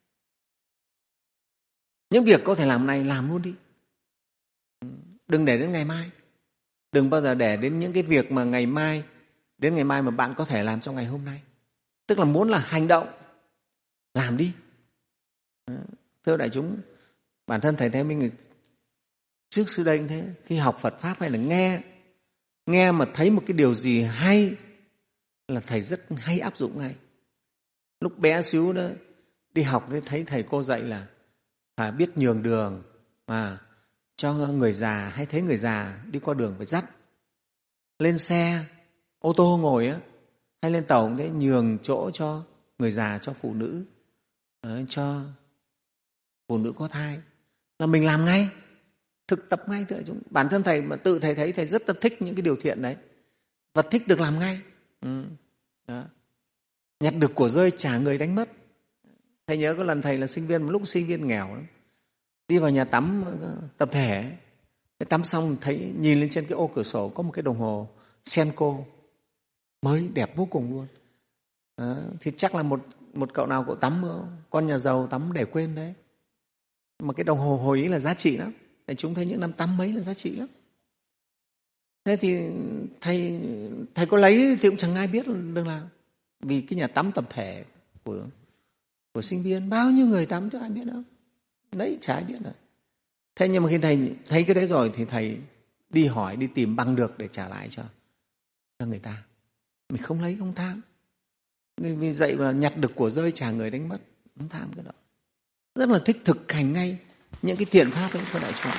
Những việc có thể làm nay làm luôn đi. Đừng để đến ngày mai. Đừng bao giờ để đến những cái việc mà ngày mai, đến ngày mai mà bạn có thể làm trong ngày hôm nay. Tức là muốn là hành động, làm đi. Thưa đại chúng, bản thân Thầy Thế Minh trước xưa đây cũng thế, khi học Phật Pháp hay là nghe, nghe mà thấy một cái điều gì hay là Thầy rất hay áp dụng ngay. Lúc bé xíu đó, đi học thấy Thầy cô dạy là phải biết nhường đường, mà cho người già, hay thấy người già đi qua đường phải dắt. Lên xe, ô tô ngồi á, hay lên tàu cũng thế, nhường chỗ cho người già, cho phụ nữ, cho phụ nữ có thai, là mình làm ngay, thực tập ngay. Bản thân Thầy mà tự Thầy thấy Thầy rất là thích những cái điều thiện đấy, và thích được làm ngay. Ừ. Đó. Nhặt được của rơi trả người đánh mất. Thầy nhớ có lần Thầy là sinh viên, một lúc sinh viên nghèo lắm, đi vào nhà tắm tập thể, tắm xong thấy nhìn lên trên cái ô cửa sổ có một cái đồng hồ Senko mới đẹp vô cùng luôn. Đó. Thì chắc là một một cậu nào cậu tắm, con nhà giàu tắm để quên đấy. Mà cái đồng hồ hồi ấy là giá trị lắm. Để chúng thấy những năm tám mấy là giá trị lắm. Thế thì thầy thầy có lấy thì cũng chẳng ai biết được làm. Vì cái nhà tắm tập thể của của sinh viên, bao nhiêu người tắm chứ ai biết đâu. Đấy, chả ai biết đâu. Thế nhưng mà khi Thầy thấy cái đấy rồi thì Thầy đi hỏi, đi tìm bằng được để trả lại cho, cho người ta. Mình không lấy, không tham. Vì dạy mà nhặt được của rơi trả người đánh mất, không tham cái đó. Rất là thích thực hành ngay những cái thiện pháp ấy của đại chúng.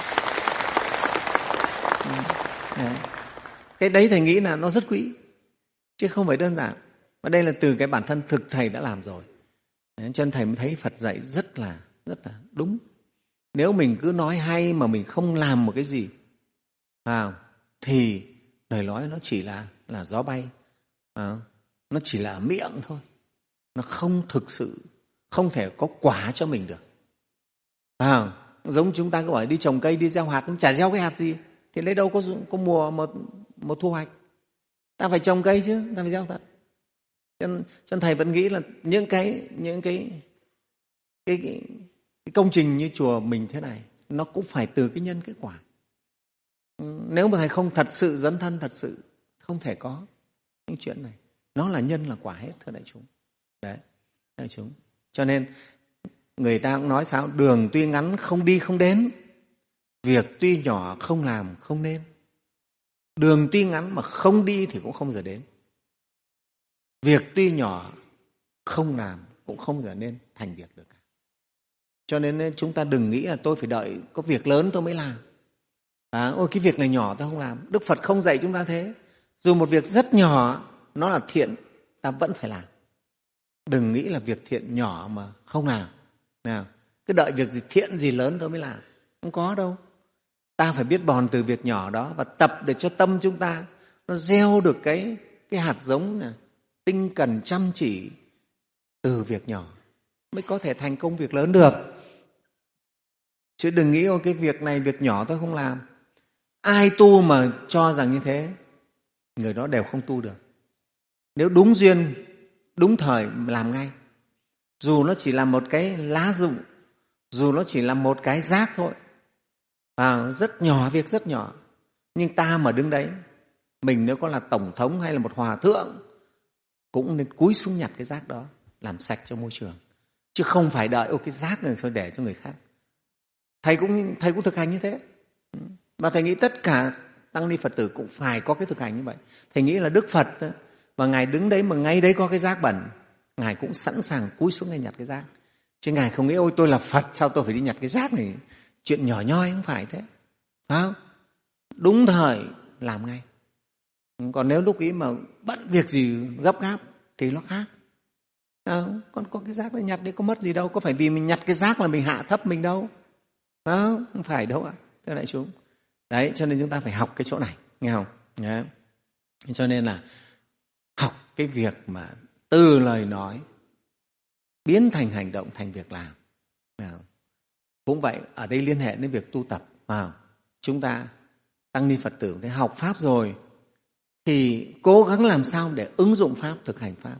Đấy. Cái đấy Thầy nghĩ là nó rất quý, chứ không phải đơn giản. Và đây là từ cái bản thân thực Thầy đã làm rồi. Đấy, cho nên Thầy mới thấy Phật dạy rất là, rất là đúng. Nếu mình cứ nói hay mà mình không làm một cái gì, à, thì lời nói nó chỉ là, là gió bay. À, nó chỉ là miệng thôi, nó không thực sự, không thể có quả cho mình được. À, giống chúng ta cứ hỏi đi trồng cây, đi gieo hạt, cũng chả gieo cái hạt gì, thì lấy đâu có, có mùa mà, mà thu hoạch. Ta phải trồng cây chứ, ta phải gieo thật. Cho nên, cho nên Thầy vẫn nghĩ là những cái, những cái, cái, cái, cái công trình như chùa mình thế này, nó cũng phải từ cái nhân cái quả. Nếu mà Thầy không thật sự dấn thân, thật sự không thể có những chuyện này. Nó là nhân là quả hết, thưa đại chúng. Đấy, đại chúng. Cho nên người ta cũng nói sao? Đường tuy ngắn không đi không đến, việc tuy nhỏ không làm không nên. Đường tuy ngắn mà không đi thì cũng không giờ đến. Việc tuy nhỏ không làm cũng không giờ nên thành việc được cả. Cho nên chúng ta đừng nghĩ là tôi phải đợi có việc lớn tôi mới làm. À, ôi cái việc này nhỏ tôi không làm. Đức Phật không dạy chúng ta thế. Dù một việc rất nhỏ, nó là thiện, ta vẫn phải làm. Đừng nghĩ là việc thiện nhỏ mà không làm. Nào, cứ đợi việc gì thiện gì lớn tôi mới làm. Không có đâu. Ta phải biết bòn từ việc nhỏ đó và tập để cho tâm chúng ta nó gieo được cái, cái hạt giống này, tinh cần chăm chỉ từ việc nhỏ mới có thể thành công việc lớn được. Chứ đừng nghĩ cái việc này việc nhỏ tôi không làm. Ai tu mà cho rằng như thế, người đó đều không tu được. Nếu đúng duyên, đúng thời làm ngay. Dù nó chỉ là một cái lá rụng, dù nó chỉ là một cái rác thôi, à, rất nhỏ, việc rất nhỏ. Nhưng ta mà đứng đấy, mình nếu có là tổng thống hay là một hòa thượng, cũng nên cúi xuống nhặt cái rác đó, làm sạch cho môi trường. Chứ không phải đợi ô cái rác này thôi để cho người khác. Thầy cũng, thầy cũng thực hành như thế. Và Thầy nghĩ tất cả tăng ni Phật tử cũng phải có cái thực hành như vậy. Thầy nghĩ là Đức Phật đó, và Ngài đứng đấy mà ngay đấy có cái rác bẩn, Ngài cũng sẵn sàng cúi xuống Ngài nhặt cái rác. Chứ Ngài không nghĩ ôi tôi là Phật sao tôi phải đi nhặt cái rác này. Chuyện nhỏ nhoi không phải thế. Phải không? Đúng thời làm ngay. Còn nếu lúc ý mà bận việc gì gấp gáp thì nó khác. À, còn có cái rác này nhặt đi có mất gì đâu. Có phải vì mình nhặt cái rác mà mình hạ thấp mình đâu. À, không phải đâu ạ. Thưa đại chúng. Đấy, cho nên chúng ta phải học cái chỗ này. Nghe không? Đấy. Cho nên là học cái việc mà từ lời nói biến thành hành động, thành việc làm. À, cũng vậy, ở đây liên hệ đến việc tu tập. À, chúng ta tăng ni Phật tử để học Pháp rồi thì cố gắng làm sao để ứng dụng Pháp, thực hành Pháp.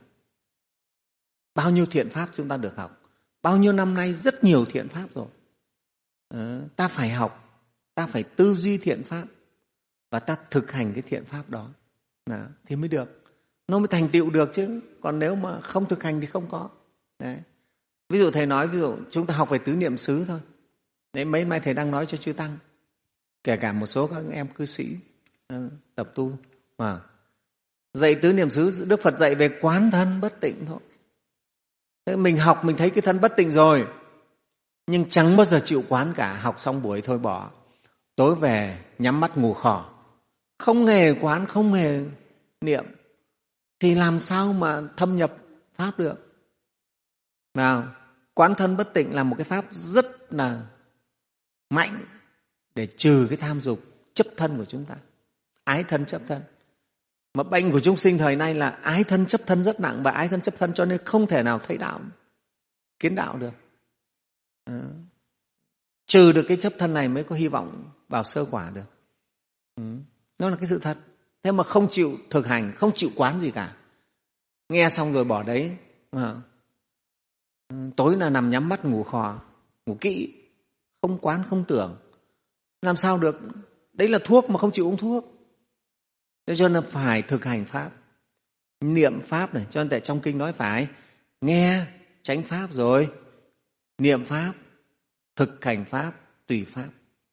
Bao nhiêu thiện Pháp chúng ta được học. Bao nhiêu năm nay rất nhiều thiện Pháp rồi. À, ta phải học, ta phải tư duy thiện Pháp và ta thực hành cái thiện Pháp đó. À, thì mới được. Nó mới thành tựu được chứ. Còn nếu mà không thực hành thì không có. Đấy. Ví dụ Thầy nói, ví dụ chúng ta học về tứ niệm xứ thôi. Đấy, mấy mai Thầy đang nói cho chư Tăng. Kể cả một số các em cư sĩ uh, tập tu. À, dạy tứ niệm xứ, Đức Phật dạy về quán thân bất tịnh thôi. Thế mình học mình thấy cái thân bất tịnh rồi, nhưng chẳng bao giờ chịu quán cả. Học xong buổi thôi bỏ. Tối về nhắm mắt ngủ khò. Không hề quán, không hề niệm. Thì làm sao mà thâm nhập Pháp được? Nào, quán thân bất tịnh là một cái Pháp rất là mạnh để trừ cái tham dục, chấp thân của chúng ta. Ái thân chấp thân. Mà bệnh của chúng sinh thời nay là ái thân chấp thân rất nặng, và ái thân chấp thân cho nên không thể nào thấy đạo, kiến đạo được. À, trừ được cái chấp thân này mới có hy vọng vào sơ quả được. Ừ, nó là cái sự thật. Thế mà không chịu thực hành, không chịu quán gì cả. Nghe xong rồi bỏ đấy. À, tối là nằm nhắm mắt ngủ khò, ngủ kỹ, không quán không tưởng. Làm sao được? Đấy là thuốc mà không chịu uống thuốc. Thế cho nên phải thực hành Pháp, niệm Pháp này. Cho nên tại trong kinh nói phải nghe chánh Pháp rồi niệm Pháp, thực hành Pháp, tùy Pháp.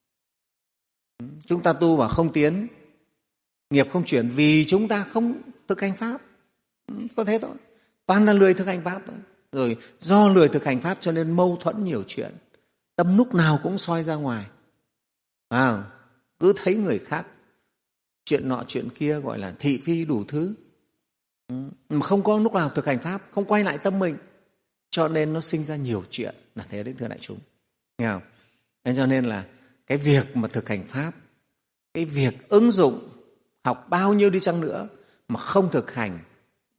Chúng ta tu mà không tiến, nghiệp không chuyển vì chúng ta không thực hành Pháp. Có thế thôi. Toàn là lười thực hành Pháp thôi. Rồi do lười thực hành Pháp cho nên mâu thuẫn nhiều chuyện. Tâm lúc nào cũng soi ra ngoài. À, cứ thấy người khác chuyện nọ chuyện kia, gọi là thị phi đủ thứ. Mà không có lúc nào thực hành Pháp, không quay lại tâm mình. Cho nên nó sinh ra nhiều chuyện. Là thế đấy thưa đại chúng. Nghe không? Thế cho nên là cái việc mà thực hành Pháp, cái việc ứng dụng, học bao nhiêu đi chăng nữa mà không thực hành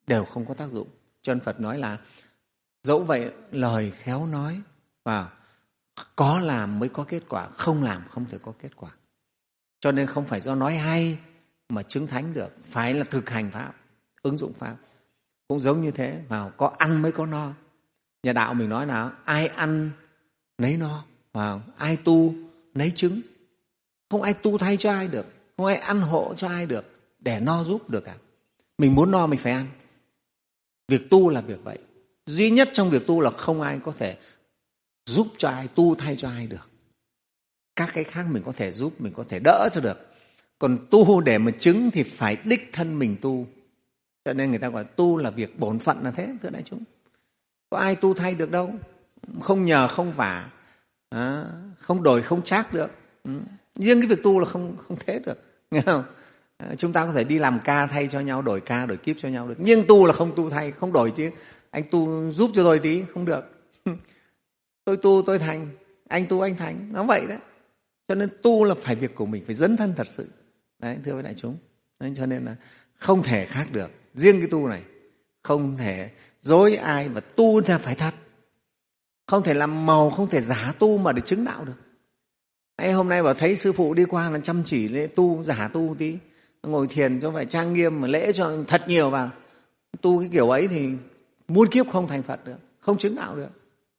đều không có tác dụng. Cho nên Phật nói là dẫu vậy lời khéo nói và có làm mới có kết quả, không làm không thể có kết quả. Cho nên không phải do nói hay mà chứng thánh được, phải là thực hành Pháp, ứng dụng Pháp. Cũng giống như thế, vào có ăn mới có no. Nhà đạo mình nói nào, ai ăn nấy no, vào ai tu nấy chứng. Không ai tu thay cho ai được, không ai ăn hộ cho ai được để no giúp được cả. Mình muốn no mình phải ăn. Việc tu là việc vậy. Duy nhất trong việc tu là không ai có thể giúp cho ai, tu thay cho ai được. Các cái khác mình có thể giúp, mình có thể đỡ cho được. Còn tu để mà chứng thì phải đích thân mình tu. Cho nên người ta gọi tu là việc bổn phận là thế, thưa đại chúng. Có ai tu thay được đâu. Không nhờ, không vả, à, không đổi, không trác được. Ừ. Riêng cái việc tu là không, không thế được. Nghe không? À, chúng ta có thể đi làm ca thay cho nhau, đổi ca, đổi kiếp cho nhau được. Nhưng tu là không tu thay, không đổi chứ. Anh tu giúp cho tôi tí, không được. Tôi tu tôi thành, anh tu anh thành. Nó vậy đấy. Cho nên tu là phải việc của mình, phải dấn thân thật sự. Đấy, thưa với đại chúng. Đấy, cho nên là không thể khác được. Riêng cái tu này không thể dối ai, mà tu là phải thật. Không thể làm màu, không thể giả tu mà để chứng đạo được. Hay hôm nay bảo thấy sư phụ đi qua là chăm chỉ lễ tu, giả tu tí, ngồi thiền cho phải trang nghiêm mà lễ cho thật nhiều vào. Tu cái kiểu ấy thì muôn kiếp không thành Phật được, không chứng đạo được.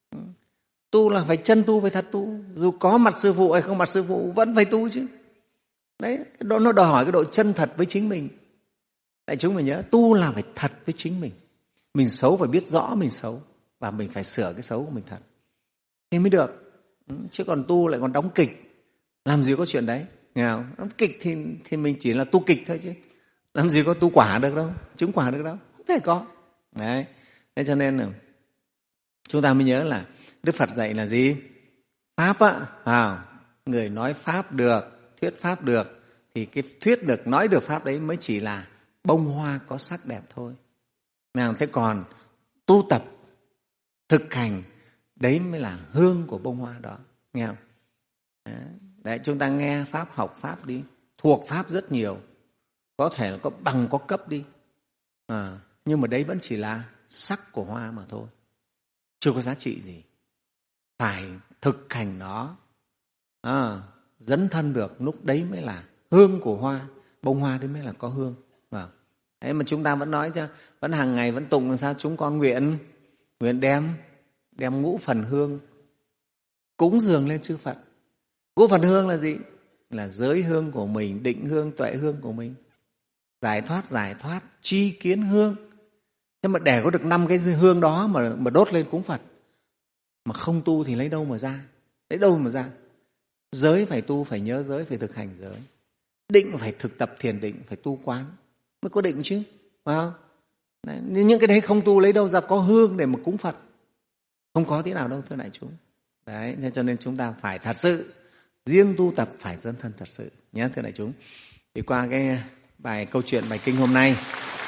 Tu là phải chân tu, phải thật tu. Dù có mặt sư phụ hay không mặt sư phụ vẫn phải tu chứ. Đấy, nó đòi hỏi cái độ chân thật với chính mình. Đại chúng mình nhớ, tu là phải thật với chính mình. Mình xấu phải biết rõ mình xấu và mình phải sửa cái xấu của mình thật. Thế mới được. Chứ còn tu lại còn đóng kịch, làm gì có chuyện đấy. Nghe không? Đóng kịch thì, thì mình chỉ là tu kịch thôi chứ. Làm gì có tu quả được đâu, chứng quả được đâu. Không thể có. Đấy. Thế cho nên là chúng ta mới nhớ là Đức Phật dạy là gì? Pháp á, à, người nói Pháp được, thuyết Pháp được, thì cái thuyết được, nói được Pháp đấy mới chỉ là bông hoa có sắc đẹp thôi. Nào, thế còn tu tập, thực hành, đấy mới là hương của bông hoa đó. Nghe không? Đấy, chúng ta nghe Pháp, học Pháp đi, thuộc Pháp rất nhiều, có thể là có bằng có cấp đi, à, nhưng mà đấy vẫn chỉ là sắc của hoa mà thôi, chưa có giá trị gì. Phải thực hành nó, à, dấn thân được, lúc đấy mới là hương của hoa, bông hoa đấy mới là có hương. À, đấy mà chúng ta vẫn nói cho, vẫn hàng ngày vẫn tụng làm sao chúng con nguyện, nguyện đem, đem ngũ phần hương cúng dường lên chư Phật. Ngũ phần hương là gì? Là giới hương của mình, định hương, tuệ hương của mình. Giải thoát, giải thoát, tri kiến hương. Thế mà để có được năm cái hương đó mà, mà đốt lên cúng Phật, mà không tu thì lấy đâu mà ra? Lấy đâu mà ra? Giới phải tu, phải nhớ giới, phải thực hành giới. Định phải thực tập thiền định, phải tu quán mới có định chứ, phải không? Đấy, những cái đấy không tu lấy đâu ra có hương để mà cúng Phật? Không có thế nào đâu, thưa đại chúng. Đấy, cho nên chúng ta phải thật sự, riêng tu tập phải dấn thân thật sự nhé, thưa đại chúng. Thì qua cái bài câu chuyện, bài kinh hôm nay,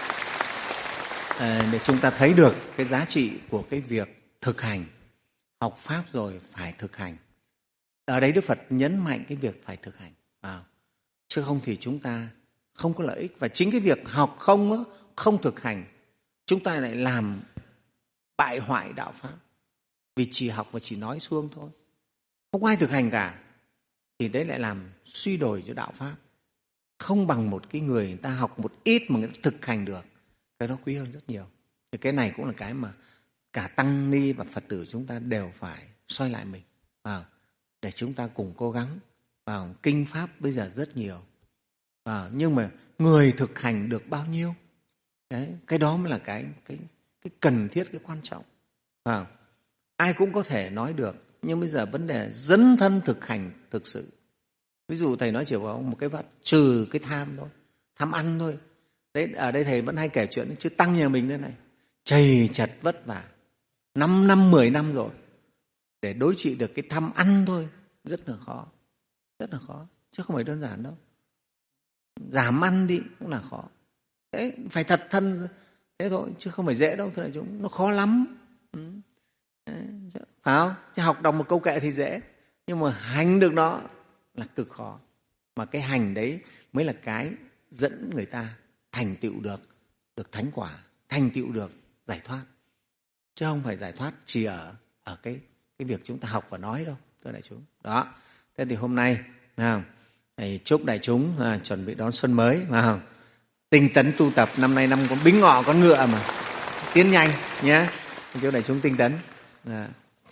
à, để chúng ta thấy được cái giá trị của cái việc thực hành. Học Pháp rồi phải thực hành. Ở đấy Đức Phật nhấn mạnh cái việc phải thực hành vào. Chứ không thì chúng ta không có lợi ích. Và chính cái việc học không, không thực hành, chúng ta lại làm bại hoại đạo Pháp. Vì chỉ học và chỉ nói suông thôi, không ai thực hành cả, thì đấy lại làm suy đồi cho đạo Pháp. Không bằng một cái người, người ta học một ít mà người ta thực hành được, cái đó quý hơn rất nhiều. Thì cái này cũng là cái mà cả tăng ni và Phật tử chúng ta đều phải soi lại mình, à, để chúng ta cùng cố gắng. À, kinh Pháp bây giờ rất nhiều, à, nhưng mà người thực hành được bao nhiêu? Đấy, cái đó mới là cái, cái, cái cần thiết, cái quan trọng. À, ai cũng có thể nói được, nhưng bây giờ vấn đề dấn thân thực hành thực sự. Ví dụ thầy nói chỉ có một cái vật, trừ cái tham thôi, tham ăn thôi. Đấy, ở đây thầy vẫn hay kể chuyện chứ tăng nhà mình thế này, chầy chật vất vả năm năm mười năm rồi để đối trị được cái tham ăn thôi, rất là khó, rất là khó, chứ không phải đơn giản đâu. Giảm ăn đi cũng là khó. Đấy, phải thật thân thế thôi, chứ không phải dễ đâu, thưa đại chúng, nó khó lắm. Ừ. Phải không? Chứ học đọc một câu kệ thì dễ, nhưng mà hành được nó là cực khó. Mà cái hành đấy mới là cái dẫn người ta thành tựu được được thánh quả, thành tựu được giải thoát, chứ không phải giải thoát chỉ ở ở cái cái việc chúng ta học và nói đâu, thưa đại chúng. Đó. Thế thì hôm nay à, thầy chúc đại chúng à, chuẩn bị đón xuân mới, à, tinh tấn tu tập. Năm nay năm con bính ngọ con ngựa mà, tiến nhanh nhé. Chúc đại chúng tinh tấn. À.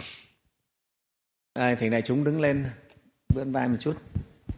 À, thầy đại chúng đứng lên vươn vai một chút.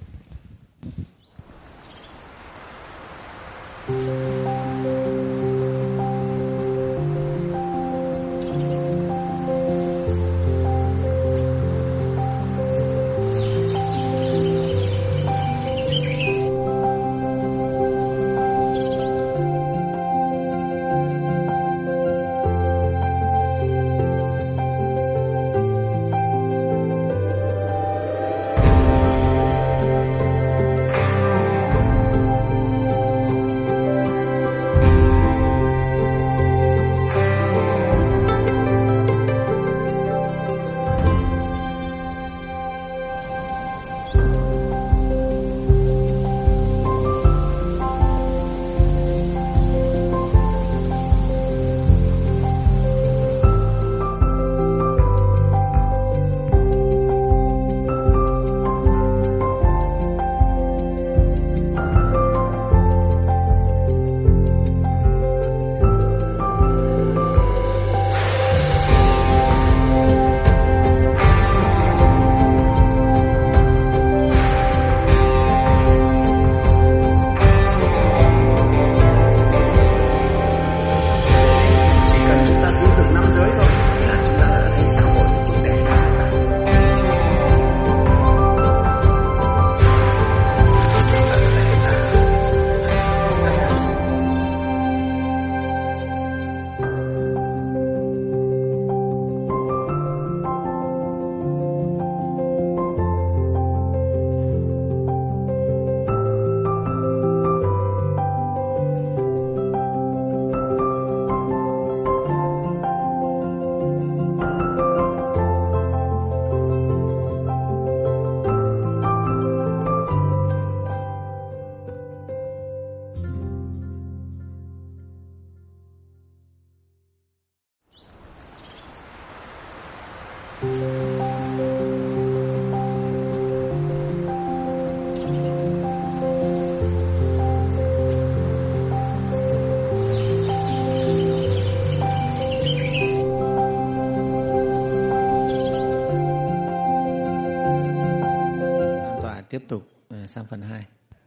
Tiếp tục sang phần hai.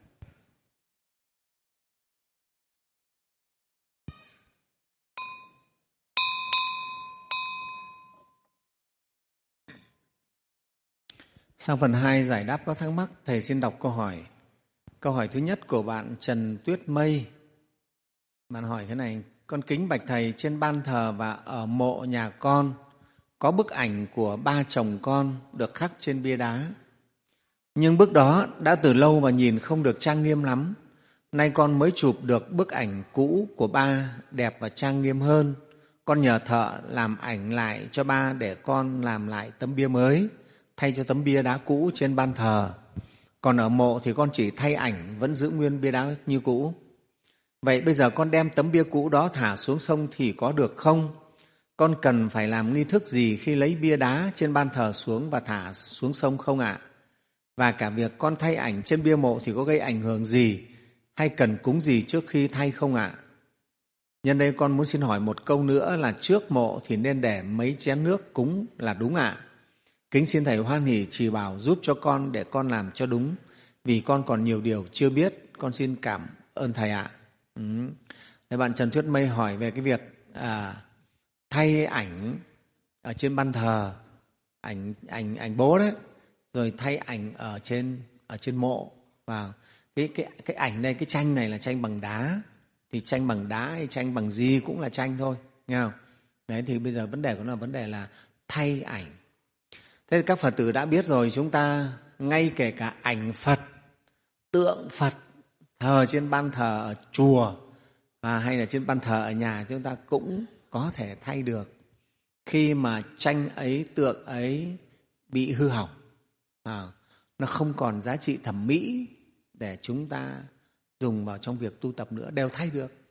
Sang phần hai giải đáp các thắc mắc, thầy xin đọc câu hỏi. Câu hỏi thứ nhất của bạn Trần Tuyết Mây. Bạn hỏi thế này: con kính bạch thầy, trên ban thờ và ở mộ nhà con có bức ảnh của ba chồng con được khắc trên bia đá. Nhưng bức đó đã từ lâu và nhìn không được trang nghiêm lắm. Nay con mới chụp được bức ảnh cũ của ba đẹp và trang nghiêm hơn. Con nhờ thợ làm ảnh lại cho ba để con làm lại tấm bia mới, thay cho tấm bia đá cũ trên ban thờ. Còn ở mộ thì con chỉ thay ảnh, vẫn giữ nguyên bia đá như cũ. Vậy bây giờ con đem tấm bia cũ đó thả xuống sông thì có được không? Con cần phải làm nghi thức gì khi lấy bia đá trên ban thờ xuống và thả xuống sông không ạ? À? Và cả việc con thay ảnh trên bia mộ thì có gây ảnh hưởng gì, hay cần cúng gì trước khi thay không ạ? À? Nhân đây con muốn xin hỏi một câu nữa là trước mộ thì nên để mấy chén nước cúng là đúng ạ? À? Kính xin Thầy hoan hỉ chỉ bảo giúp cho con để con làm cho đúng, vì con còn nhiều điều chưa biết. Con xin cảm ơn Thầy ạ. Ừ. Thế bạn Trần Tuyết Mây hỏi về cái việc à, thay ảnh ở trên ban thờ, ảnh ảnh ảnh bố đấy, rồi thay ảnh ở trên ở trên mộ. Và cái cái cái ảnh này, cái tranh này là tranh bằng đá, thì tranh bằng đá hay tranh bằng gì cũng là tranh thôi, nghe không? Đấy, thì bây giờ vấn đề của nó là vấn đề là thay ảnh. Thế thì các Phật tử đã biết rồi, chúng ta ngay kể cả ảnh Phật, tượng Phật thờ trên ban thờ ở chùa và hay là trên ban thờ ở nhà, chúng ta cũng có thể thay được khi mà tranh ấy, tượng ấy bị hư hỏng, à, nó không còn giá trị thẩm mỹ để chúng ta dùng vào trong việc tu tập nữa, đều thay được.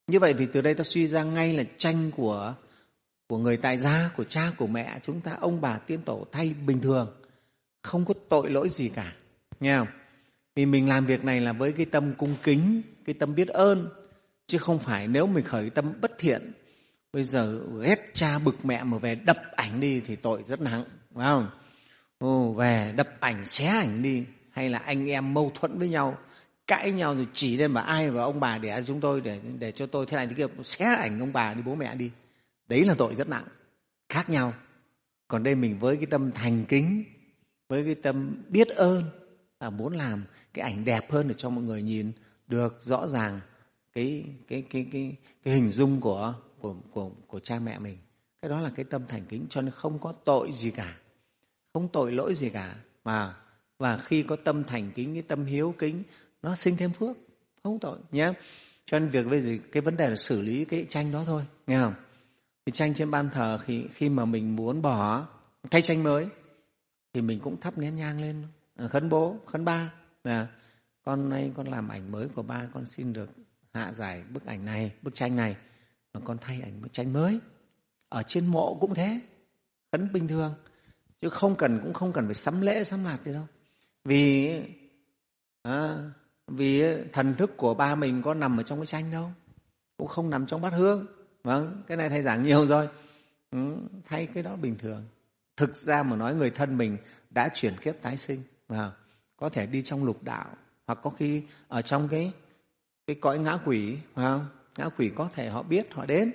Như vậy thì từ đây ta suy ra ngay là tranh của, của người tại gia, của cha, của mẹ chúng ta, ông bà tiên tổ thay bình thường, không có tội lỗi gì cả. Nghe không? Vì mình làm việc này là với cái tâm cung kính, cái tâm biết ơn, chứ không phải nếu mình khởi tâm bất thiện, bây giờ ghét cha bực mẹ mà về đập ảnh đi thì tội rất nặng, phải không? Ồ, về đập ảnh, xé ảnh đi, hay là anh em mâu thuẫn với nhau, cãi nhau rồi chỉ lên mà ai và ông bà đẻ chúng tôi để để cho tôi thế này thế kia, xé ảnh ông bà đi, bố mẹ đi, đấy là tội rất nặng, khác nhau. Còn đây mình với cái tâm thành kính, với cái tâm biết ơn, à, muốn làm cái ảnh đẹp hơn để cho mọi người nhìn được rõ ràng cái cái cái cái cái hình dung của của của của cha mẹ mình. Cái đó là cái tâm thành kính, cho nên không có tội gì cả, không tội lỗi gì cả. Mà và khi có tâm thành kính, cái tâm hiếu kính, nó sinh thêm phước, không tội nhé. Cho nên việc bây giờ cái vấn đề là xử lý cái tranh đó thôi, nghe không? Thì tranh trên ban thờ khi khi mà mình muốn bỏ thay tranh mới thì mình cũng thắp nén nhang lên, khấn bố, khấn ba là con nay con làm ảnh mới của ba, con xin được hạ giải bức ảnh này, bức tranh này, mà con thay ảnh bức tranh mới. Ở trên mộ cũng thế, khấn bình thường, chứ không cần cũng không cần phải sắm lễ sắm lạt gì đâu. Vì à, vì thần thức của ba mình có nằm ở trong cái tranh đâu, cũng không nằm trong bát hương. Vâng, cái này thầy giảng nhiều rồi. Ừ, thay cái đó bình thường. Thực ra mà nói người thân mình đã chuyển kiếp tái sinh, à, có thể đi trong lục đạo, hoặc có khi ở trong cái cái cõi ngã quỷ, à, ngã quỷ có thể họ biết, họ đến.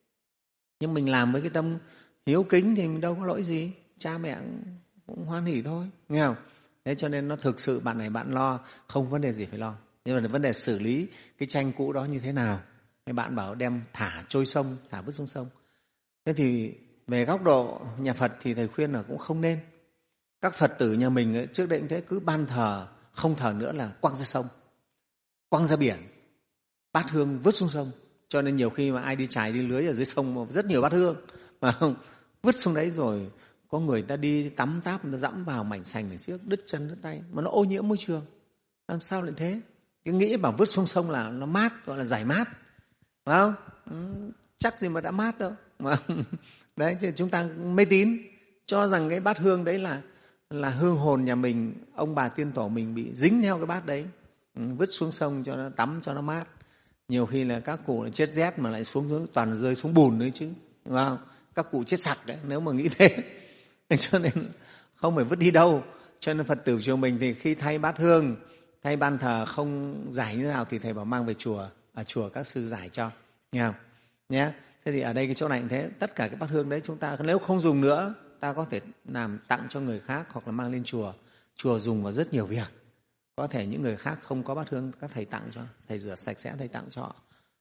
Nhưng mình làm với cái tâm hiếu kính thì mình đâu có lỗi gì, cha mẹ cũng hoan hỉ thôi, nghe không? Thế cho nên nó thực sự bạn này bạn lo, không vấn đề gì phải lo. Nhưng mà vấn đề xử lý cái tranh cũ đó như thế nào? Các bạn bảo đem thả trôi sông, thả vứt xuống sông. Thế thì về góc độ nhà Phật thì thầy khuyên là cũng không nên. Các Phật tử nhà mình ấy, trước đây cũng thế, cứ ban thờ, không thờ nữa là quăng ra sông, quăng ra biển, bát hương vứt xuống sông. Cho nên nhiều khi mà ai đi chài, đi lưới ở dưới sông rất nhiều bát hương, mà không vứt xuống đấy rồi có người ta đi tắm táp, người ta dẫm vào mảnh sành này trước, đứt chân đứt tay, mà nó ô nhiễm môi trường. Làm sao lại thế? Cái nghĩ bảo vứt xuống sông là nó mát, gọi là giải mát, phải không? Ừ, chắc gì mà đã mát đâu. Mà đấy, thì chúng ta mê tín cho rằng cái bát hương đấy là là hương hồn nhà mình, ông bà tiên tổ mình bị dính theo cái bát đấy, ừ, vứt xuống sông cho nó tắm cho nó mát. Nhiều khi là các cụ chết rét mà lại xuống toàn rơi xuống bùn đấy chứ, phải không? Các cụ chết sặc đấy nếu mà nghĩ thế. Cho nên không phải vứt đi đâu. Cho nên Phật tử chùa mình thì khi thay bát hương, thay ban thờ không giải như thế nào thì thầy bảo mang về chùa, ở chùa các sư giải cho, nghe không? Nhé. Thế thì ở đây cái chỗ này cũng thế, tất cả cái bát hương đấy chúng ta nếu không dùng nữa, ta có thể làm tặng cho người khác hoặc là mang lên chùa. Chùa dùng vào rất nhiều việc. Có thể những người khác không có bát hương, các thầy tặng cho, thầy rửa sạch sẽ, thầy tặng cho.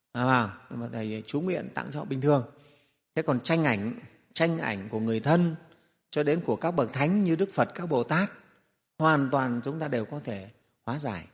À, mà thầy chú nguyện tặng cho bình thường. Thế còn tranh ảnh, tranh ảnh của người thân cho đến của các bậc thánh như Đức Phật, các Bồ Tát, hoàn toàn chúng ta đều có thể hóa giải.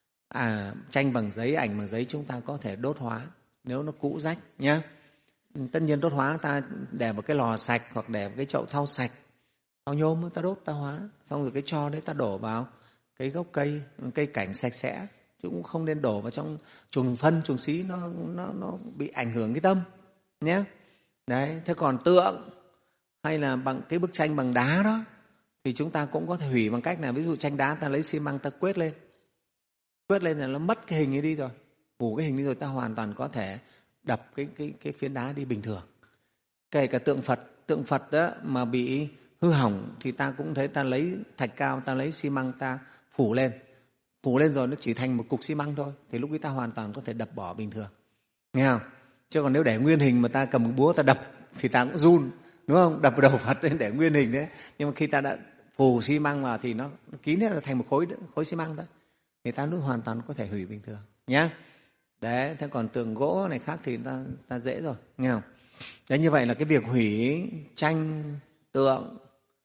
À, tranh bằng giấy, ảnh bằng giấy chúng ta có thể đốt hóa nếu nó cũ rách nhé. Tất nhiên đốt hóa ta để vào cái lò sạch hoặc để vào cái chậu thau sạch, thau nhôm ta đốt, ta hóa, xong rồi cái tro đấy ta đổ vào cái gốc cây, cây cảnh sạch sẽ, chứ cũng không nên đổ vào trong chuồng phân, chuồng xí, nó nó nó bị ảnh hưởng cái tâm nhé. Đấy, thế còn tượng hay là bằng cái bức tranh bằng đá đó thì chúng ta cũng có thể hủy bằng cách là ví dụ tranh đá ta lấy xi măng ta quét lên, quét lên là nó mất cái hình ấy đi rồi, phủ cái hình đi rồi, ta hoàn toàn có thể đập cái cái cái phiến đá đi bình thường. Kể cả tượng Phật, tượng Phật đó mà bị hư hỏng thì ta cũng thấy, ta lấy thạch cao, ta lấy xi măng ta phủ lên, phủ lên rồi nó chỉ thành một cục xi măng thôi, thì lúc ấy ta hoàn toàn có thể đập bỏ bình thường, nghe không? Chứ còn nếu để nguyên hình mà ta cầm một búa ta đập thì ta cũng run, đúng không? Đập vào đầu Phật để nguyên hình đấy, nhưng mà khi ta đã phủ xi măng vào thì nó kín hết, thành một khối khối xi măng đó, thì ta lúc hoàn toàn có thể hủy bình thường nhé. Đấy, thế còn tượng gỗ này khác thì ta ta dễ rồi, nghe không? Đấy, như vậy là cái việc hủy tranh, tượng,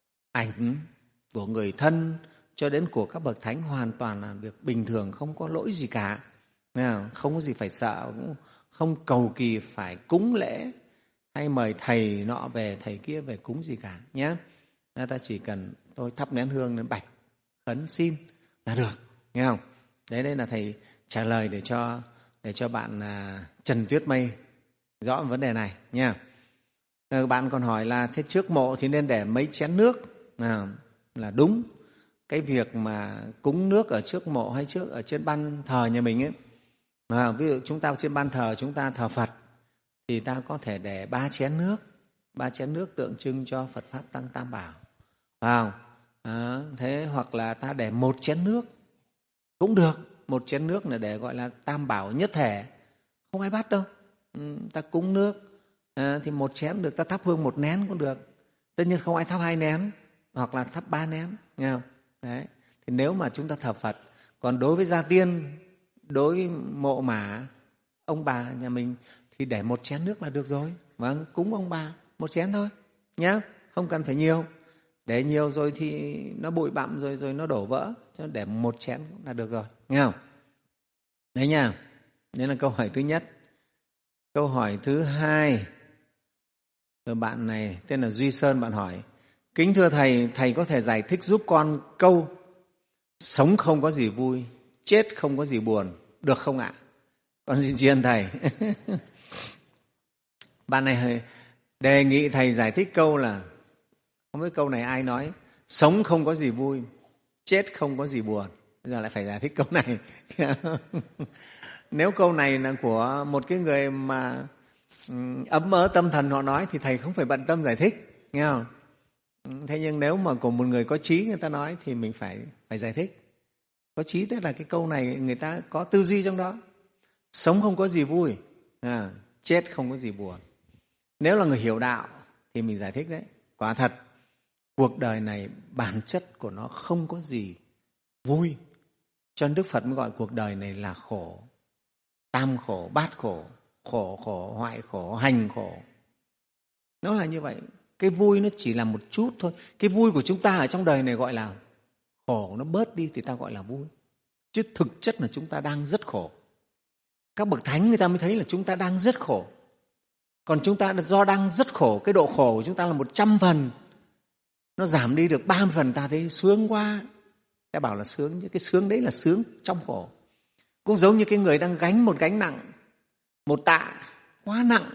ảnh của người thân cho đến của các bậc thánh hoàn toàn là việc bình thường, không có lỗi gì cả, nghe không? Không có gì phải sợ, cũng không cầu kỳ phải cúng lễ hay mời thầy nọ về, thầy kia về cúng gì cả nhé. Ta chỉ cần tôi thắp nén hương đến bạch khấn xin là được, nghe không? Đấy, đây là thầy trả lời để cho để cho bạn à, Trần Tuyết Mây rõ vấn đề này nha. Bạn còn hỏi là thế trước mộ thì nên để mấy chén nước? À, là đúng. Cái việc mà cúng nước ở trước mộ hay trước ở trên ban thờ nhà mình ấy, à, ví dụ chúng ta trên ban thờ chúng ta thờ Phật thì ta có thể để ba chén nước, ba chén nước tượng trưng cho Phật Pháp Tăng Tam Bảo. À, à, thế hoặc là ta để một chén nước cũng được, một chén nước là để gọi là Tam Bảo nhất thể, không ai bắt đâu. Ừ, ta cúng nước à, thì một chén được, ta thắp hương một nén cũng được. Tất nhiên không ai thắp hai nén hoặc là thắp ba nén, nghe không? Đấy. Thì nếu mà chúng ta thờ Phật, còn đối với gia tiên, đối với mộ mả ông bà nhà mình thì để một chén nước là được rồi. Vâng, cúng ông bà một chén thôi nhá, không cần phải nhiều. Để nhiều rồi thì nó bụi bặm rồi rồi nó đổ vỡ, cho nên để một chén là được rồi, nghe không? Đấy nha. Đấy là câu hỏi thứ nhất. Câu hỏi thứ hai, rồi bạn này tên là Duy Sơn, bạn hỏi: kính thưa Thầy, Thầy có thể giải thích giúp con câu sống không có gì vui, chết không có gì buồn, được không ạ? Con xin tri ân Thầy. Bạn này đề nghị Thầy giải thích câu là, không biết câu này ai nói, sống không có gì vui, chết không có gì buồn. Bây giờ lại phải giải thích câu này. Nếu câu này là của một cái người mà ấm ớ tâm thần họ nói thì Thầy không phải bận tâm giải thích, nghe không? Thế nhưng nếu mà của một người có trí người ta nói thì mình phải, phải giải thích. Có trí tức là cái câu này người ta có tư duy trong đó. Sống không có gì vui, à, chết không có gì buồn. Nếu là người hiểu đạo thì mình giải thích đấy. Quả thật, cuộc đời này bản chất của nó không có gì vui. Cho nên Đức Phật mới gọi cuộc đời này là khổ. Tam khổ, bát khổ, khổ khổ, hoại khổ, hành khổ. Nó là như vậy. Cái vui nó chỉ là một chút thôi. Cái vui của chúng ta ở trong đời này gọi là khổ, nó bớt đi thì ta gọi là vui. Chứ thực chất là chúng ta đang rất khổ. Các bậc thánh người ta mới thấy là chúng ta đang rất khổ. Còn chúng ta do đang rất khổ, cái độ khổ của chúng ta là một trăm phần, nó giảm đi được ba mươi phần, ta thấy sướng quá. Ta bảo là sướng, nhưng cái sướng đấy là sướng trong khổ. Cũng giống như cái người đang gánh một gánh nặng, một tạ quá nặng.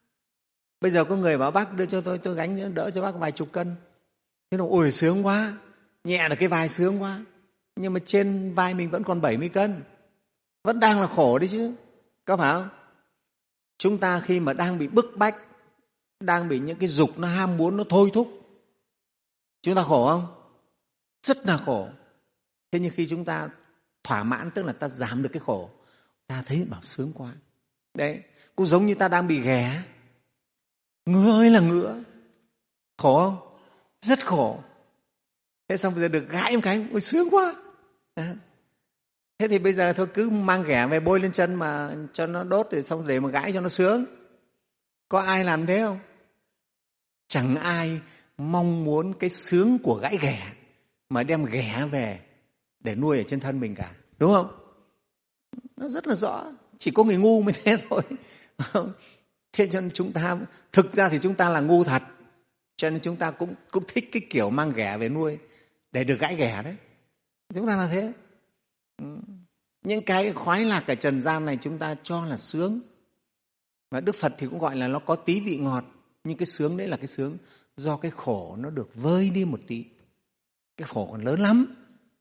Bây giờ có người bảo bác đưa cho tôi, tôi gánh đỡ cho bác vài chục cân. Thế nó ôi sướng quá, nhẹ là cái vai sướng quá. Nhưng mà trên vai mình vẫn còn bảy mươi cân, vẫn đang là khổ đấy chứ, có phải không? Chúng ta khi mà đang bị bức bách, đang bị những cái dục nó ham muốn, nó thôi thúc, chúng ta khổ không? Rất là khổ. Thế nhưng khi chúng ta thỏa mãn, tức là ta giảm được cái khổ, ta thấy bảo sướng quá. Đấy, cũng giống như ta đang bị ghẻ, ngứa ơi là ngứa, khổ không? Rất khổ. Thế xong bây giờ được gãi một cái, ôi sướng quá. À. Thế thì bây giờ thôi cứ mang ghẻ về bôi lên chân mà cho nó đốt, rồi xong để mà gãi cho nó sướng. Có ai làm thế không? Chẳng ai mong muốn cái sướng của gãi ghẻ mà đem ghẻ về để nuôi ở trên thân mình cả, đúng không? Nó rất là rõ, chỉ có người ngu mới thế thôi. Thế cho nên chúng ta, thực ra thì chúng ta là ngu thật, cho nên chúng ta cũng, cũng thích cái kiểu mang ghẻ về nuôi để được gãi ghẻ đấy. Chúng ta là thế. Những cái khoái lạc ở trần gian này chúng ta cho là sướng. Và Đức Phật thì cũng gọi là nó có tí vị ngọt. Nhưng cái sướng đấy là cái sướng do cái khổ nó được vơi đi một tí. Cái khổ còn lớn lắm.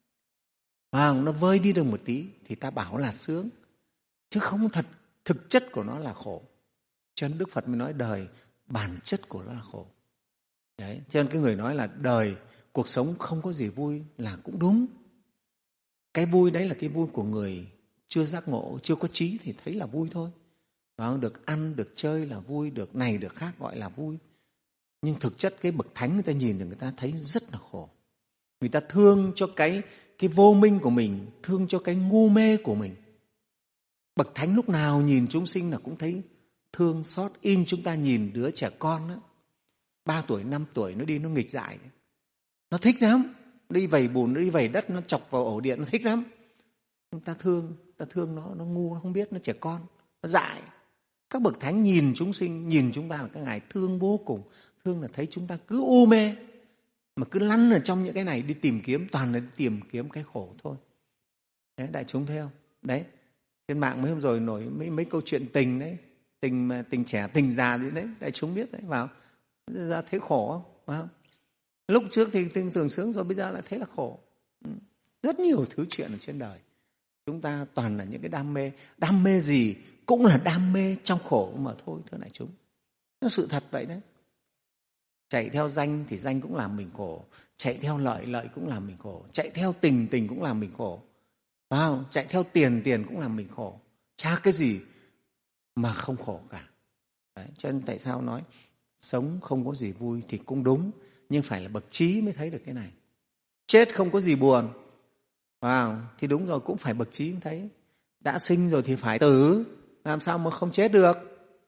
À, nó vơi đi được một tí thì ta bảo là sướng. Chứ không thật, thực chất của nó là khổ. Cho nên Đức Phật mới nói đời bản chất của nó là khổ. Đấy. Cho nên cái người nói là đời, cuộc sống không có gì vui là cũng đúng. Cái vui đấy là cái vui của người chưa giác ngộ, chưa có trí thì thấy là vui thôi. Đó, được ăn, được chơi là vui, được này, được khác gọi là vui. Nhưng thực chất cái bậc thánh người ta nhìn thì người ta thấy rất là khổ. Người ta thương cho cái, cái vô minh của mình, thương cho cái ngu mê của mình. Bậc thánh lúc nào nhìn chúng sinh là cũng thấy thương xót, in chúng ta nhìn đứa trẻ con đó, ba tuổi, năm tuổi nó đi nó nghịch dại. Nó thích lắm. Đi vẩy bùn, nó đi vẩy đất, nó chọc vào ổ điện, nó thích lắm. Chúng ta thương, ta thương nó, nó ngu, nó không biết, nó trẻ con, nó dại. Các bậc thánh nhìn chúng sinh, nhìn chúng ta là các ngài thương vô cùng. Thương là thấy chúng ta cứ u mê, mà cứ lăn ở trong những cái này đi tìm kiếm, toàn là đi tìm kiếm cái khổ thôi. Đấy, đại chúng thấy không? Đấy. Trên mạng mấy hôm rồi nổi mấy, mấy câu chuyện tình đấy, tình mà tình trẻ, tình già gì đấy, đại chúng biết đấy, vào ra thấy khổ không? Phải không? Lúc trước thì thường thường sướng rồi, bây giờ lại thấy là khổ. Rất nhiều thứ chuyện ở trên đời. Chúng ta toàn là những cái đam mê. Đam mê gì cũng là đam mê trong khổ mà thôi, thưa đại chúng. Nó sự thật vậy đấy. Chạy theo danh thì danh cũng làm mình khổ. Chạy theo lợi, lợi cũng làm mình khổ. Chạy theo tình, tình cũng làm mình khổ. Phải không? Chạy theo tiền, tiền cũng làm mình khổ. Chả cái gì mà không khổ cả. Đấy. Cho nên tại sao nói sống không có gì vui thì cũng đúng, nhưng phải là bậc trí mới thấy được cái này. Chết không có gì buồn, wow, thì đúng rồi, cũng phải bậc trí mới thấy. Đã sinh rồi thì phải tử, làm sao mà không chết được.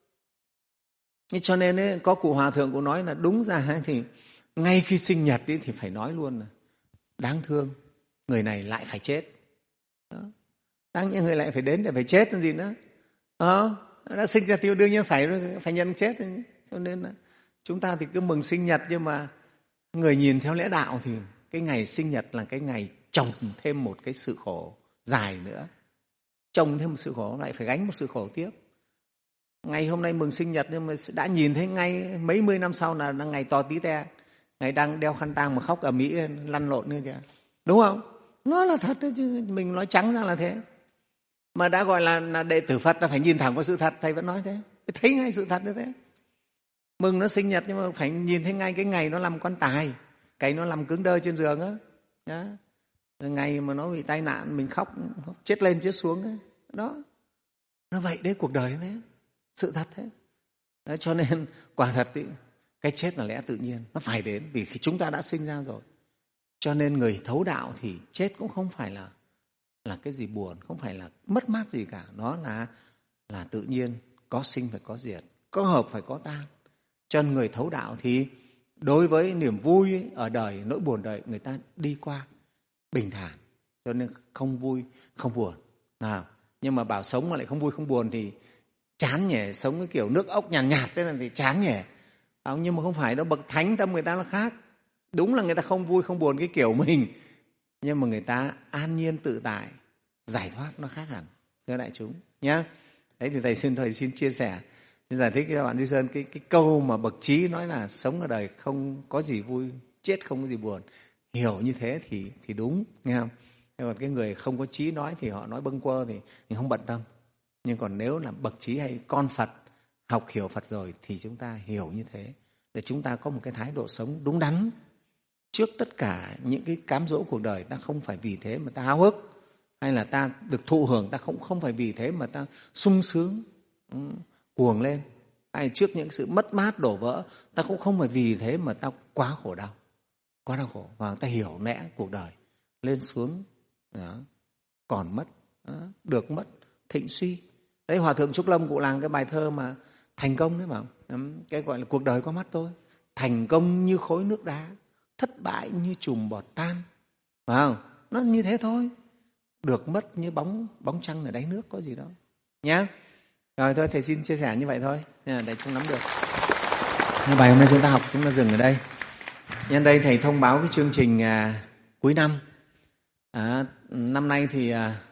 Cho nên ấy, có cụ hòa thượng cũng nói là đúng ra thì ngay khi sinh nhật ấy, thì phải nói luôn là đáng thương, người này lại phải chết. Đó. Đáng những người lại phải đến để phải chết làm gì nữa. Đó. Đã sinh ra thì đương nhiên phải phải nhận chết. Cho nên là chúng ta thì cứ mừng sinh nhật, nhưng mà người nhìn theo lẽ đạo thì cái ngày sinh nhật là cái ngày trồng thêm một cái sự khổ dài nữa. Trồng thêm một sự khổ lại phải gánh một sự khổ tiếp. Ngày hôm nay mừng sinh nhật nhưng mà đã nhìn thấy ngay mấy mươi năm sau là, là ngày to tí te, ngày đang đeo khăn tang mà khóc ở Mỹ lăn lộn như kìa. Đúng không? Nó là thật đấy chứ, mình nói trắng ra là thế. Mà đã gọi là, là đệ tử Phật là phải nhìn thẳng vào sự thật, thầy vẫn nói thế. Thấy ngay sự thật như thế. Mừng nó sinh nhật nhưng mà phải nhìn thấy ngay cái ngày nó làm quan tài, cái nó làm cứng đơ trên giường á. Đó. Ngày mà nó bị tai nạn mình khóc, chết lên chết xuống ấy. Đó. Nó vậy đấy, cuộc đời thế. Sự thật thế. Đó, cho nên quả thật ý, cái chết là lẽ tự nhiên, nó phải đến vì khi chúng ta đã sinh ra rồi. Cho nên người thấu đạo thì chết cũng không phải là là cái gì buồn, không phải là mất mát gì cả, nó là là tự nhiên, có sinh phải có diệt, có hợp phải có tan. Cho nên người thấu đạo thì đối với niềm vui ở đời, nỗi buồn đời người ta đi qua bình thản, cho nên không vui không buồn nào. Nhưng mà bảo sống mà lại không vui không buồn thì chán nhỉ, sống cái kiểu nước ốc nhàn nhạt, nhạt thế là thì chán nhỉ. Nhưng mà không phải đâu, bậc thánh tâm người ta nó khác. Đúng là người ta không vui không buồn cái kiểu mình, nhưng mà người ta an nhiên tự tại, giải thoát nó khác hẳn, thưa đại chúng nhé. Đấy thì thầy xin thầy xin chia sẻ, xin giải thích cho bạn Duy Sơn cái cái câu mà bậc trí nói là sống ở đời không có gì vui, chết không có gì buồn. Hiểu như thế thì thì đúng, nghe không? Thế còn cái người không có trí nói thì họ nói bâng quơ thì mình không bận tâm. Nhưng còn nếu là bậc trí hay con Phật, học hiểu Phật rồi thì chúng ta hiểu như thế, để chúng ta có một cái thái độ sống đúng đắn trước tất cả những cái cám dỗ cuộc đời. Ta không phải vì thế mà ta háo hức, hay là ta được thụ hưởng, ta không không phải vì thế mà ta sung sướng, cuồng lên. Hay trước những sự mất mát đổ vỡ, ta cũng không phải vì thế mà ta quá khổ đau, quá đau khổ. Và ta hiểu lẽ cuộc đời, lên xuống, đó, còn mất, đó, được mất, thịnh suy. Đấy, Hòa Thượng Trúc Lâm cụ làng cái bài thơ mà thành công đấy mà, cái gọi là cuộc đời có mắt tôi. Thành công như khối nước đá, thất bại như chùm bọt tan. Phải không? Nó như thế thôi. Được mất như bóng bóng trăng ở đáy nước, có gì đâu. Nhá. Rồi thôi, thầy xin chia sẻ như vậy thôi, để chúng nắm được. Bài hôm nay chúng ta học chúng ta dừng ở đây. Nhân đây thầy thông báo cái chương trình à, cuối năm. À, năm nay thì à,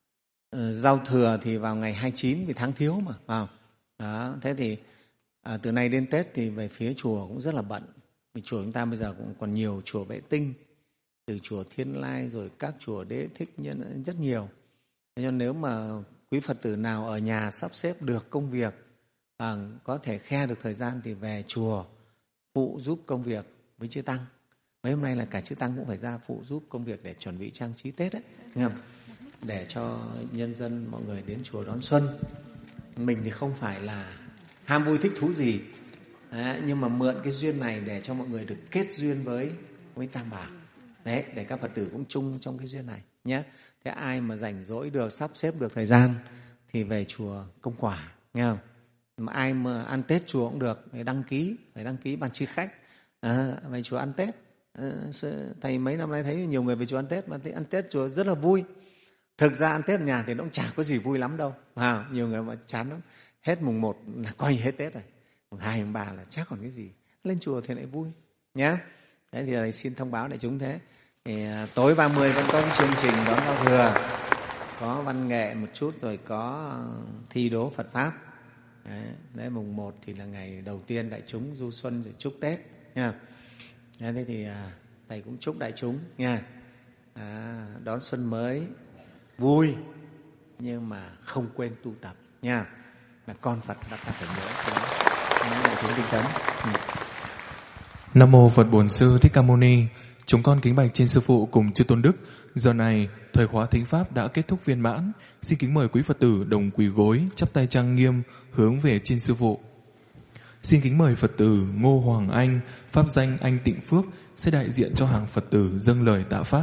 giao thừa thì vào ngày hai mươi chín vì tháng thiếu mà, phải không? Đó, thế thì à, từ nay đến Tết thì về phía chùa cũng rất là bận. Vì chùa chúng ta bây giờ cũng còn nhiều chùa vệ tinh, từ chùa Thiên Lai rồi các chùa Đế Thích Nhân rất nhiều. Thế nên nếu mà quý Phật tử nào ở nhà sắp xếp được công việc, à, có thể khe được thời gian thì về chùa phụ giúp công việc với chư Tăng. Mấy hôm nay là cả chư Tăng cũng phải ra phụ giúp công việc để chuẩn bị trang trí Tết đấy, nghe không? Để cho nhân dân mọi người đến chùa đón xuân. Mình thì không phải là ham vui thích thú gì, đấy, nhưng mà mượn cái duyên này để cho mọi người được kết duyên với với Tam Bảo. Đấy, để các Phật tử cũng chung trong cái duyên này nhé. Thế ai mà rảnh rỗi được, sắp xếp được thời gian thì về chùa công quả, nghe không? Mà ai mà ăn Tết chùa cũng được, phải đăng ký, phải đăng ký ban chư khách, à, về chùa ăn Tết. À, thầy mấy năm nay thấy nhiều người về chùa ăn Tết, mà thấy ăn Tết chùa rất là vui. Thực ra ăn Tết ở nhà thì nó cũng chả có gì vui lắm đâu, à, nhiều người mà chán lắm. Hết mùng một là coi hết Tết rồi, mùng hai, mùng ba là chả còn cái gì. Lên chùa thì lại vui nhé. Đấy thì xin thông báo đại chúng thế. Thì, à, tối ba mươi vẫn có cái chương trình đón giao thừa. có văn nghệ một chút, rồi có thi đố Phật Pháp. Đấy, đấy mùng một thì là ngày đầu tiên đại chúng du xuân rồi chúc Tết nha. Thế thì à, thầy cũng chúc đại chúng nha, à, đón xuân mới vui nhưng mà không quên tu tập nha. Là con Phật là ta phải nhớ cái chúng tinh tấn. Ừ. Nam mô Phật Bổn Sư Thích Ca Mâu Ni. Chúng con kính bạch trên Sư Phụ cùng chư Tôn Đức. Giờ này thời khóa thính pháp đã kết thúc viên mãn. Xin kính mời quý Phật tử đồng quỳ gối, chắp tay trang nghiêm hướng về trên Sư Phụ. Xin kính mời Phật tử Ngô Hoàng Anh, pháp danh Anh Tịnh Phước, sẽ đại diện cho hàng Phật tử dâng lời tạ pháp.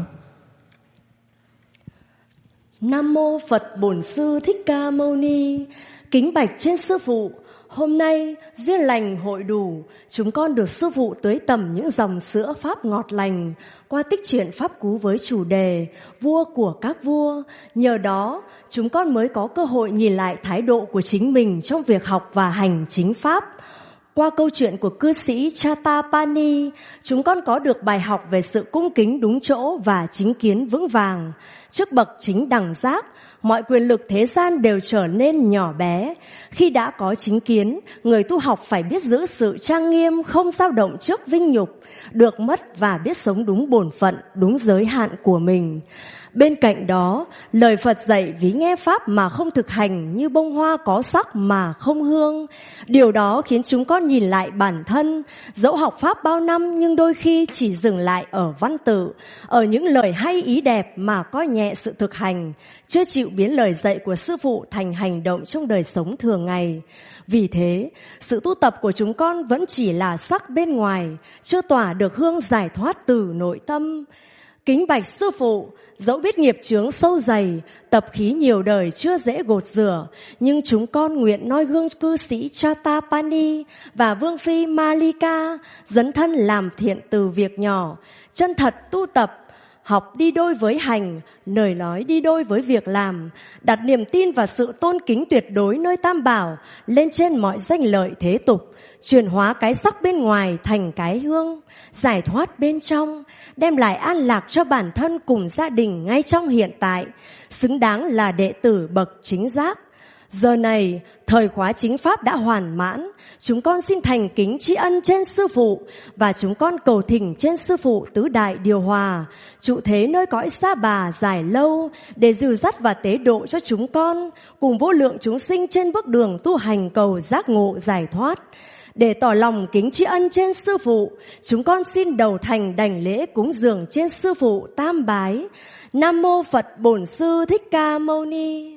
Nam mô Phật Bổn Sư Thích Ca Mâu Ni. Kính bạch trên Sư Phụ, hôm nay duyên lành hội đủ, chúng con được Sư Phụ tưới tầm những dòng sữa pháp ngọt lành qua tích truyện pháp cú với chủ đề Vua của các vua. Nhờ đó, chúng con mới có cơ hội nhìn lại thái độ của chính mình trong việc học và hành chính pháp. Qua câu chuyện của cư sĩ Chatapani, chúng con có được bài học về sự cung kính đúng chỗ và chính kiến vững vàng. Trước bậc chính đẳng giác, mọi quyền lực thế gian đều trở nên nhỏ bé. Khi đã có chính kiến, người tu học phải biết giữ sự trang nghiêm, không dao động trước vinh nhục, được mất và biết sống đúng bổn phận, đúng giới hạn của mình. Bên cạnh đó, lời Phật dạy ví nghe pháp mà không thực hành như bông hoa có sắc mà không hương. Điều đó khiến chúng con nhìn lại bản thân, dẫu học pháp bao năm nhưng đôi khi chỉ dừng lại ở văn tự, ở những lời hay ý đẹp mà coi nhẹ sự thực hành, chưa chịu biến lời dạy của Sư Phụ thành hành động trong đời sống thường ngày. Vì thế, sự tu tập của chúng con vẫn chỉ là sắc bên ngoài, chưa tỏa được hương giải thoát từ nội tâm. Kính bạch Sư Phụ, dẫu biết nghiệp chướng sâu dày, tập khí nhiều đời chưa dễ gột rửa, nhưng chúng con nguyện noi gương cư sĩ Chatapani và Vương Phi Malika, dấn thân làm thiện từ việc nhỏ, chân thật tu tập, học đi đôi với hành, lời nói đi đôi với việc làm, đặt niềm tin và sự tôn kính tuyệt đối nơi Tam Bảo lên trên mọi danh lợi thế tục, chuyển hóa cái sắc bên ngoài thành cái hương, giải thoát bên trong, đem lại an lạc cho bản thân cùng gia đình ngay trong hiện tại, xứng đáng là đệ tử bậc chính giác. Giờ này, thời khóa chính pháp đã hoàn mãn, chúng con xin thành kính tri ân trên Sư Phụ và chúng con cầu thỉnh trên Sư Phụ tứ đại điều hòa, trụ thế nơi cõi Sa Bà dài lâu để dìu dắt và tế độ cho chúng con cùng vô lượng chúng sinh trên bước đường tu hành cầu giác ngộ giải thoát. Để tỏ lòng kính tri ân trên Sư Phụ, chúng con xin đầu thành đảnh lễ cúng dường trên Sư Phụ tam bái. Nam mô Phật Bổn Sư Thích Ca Mâu Ni.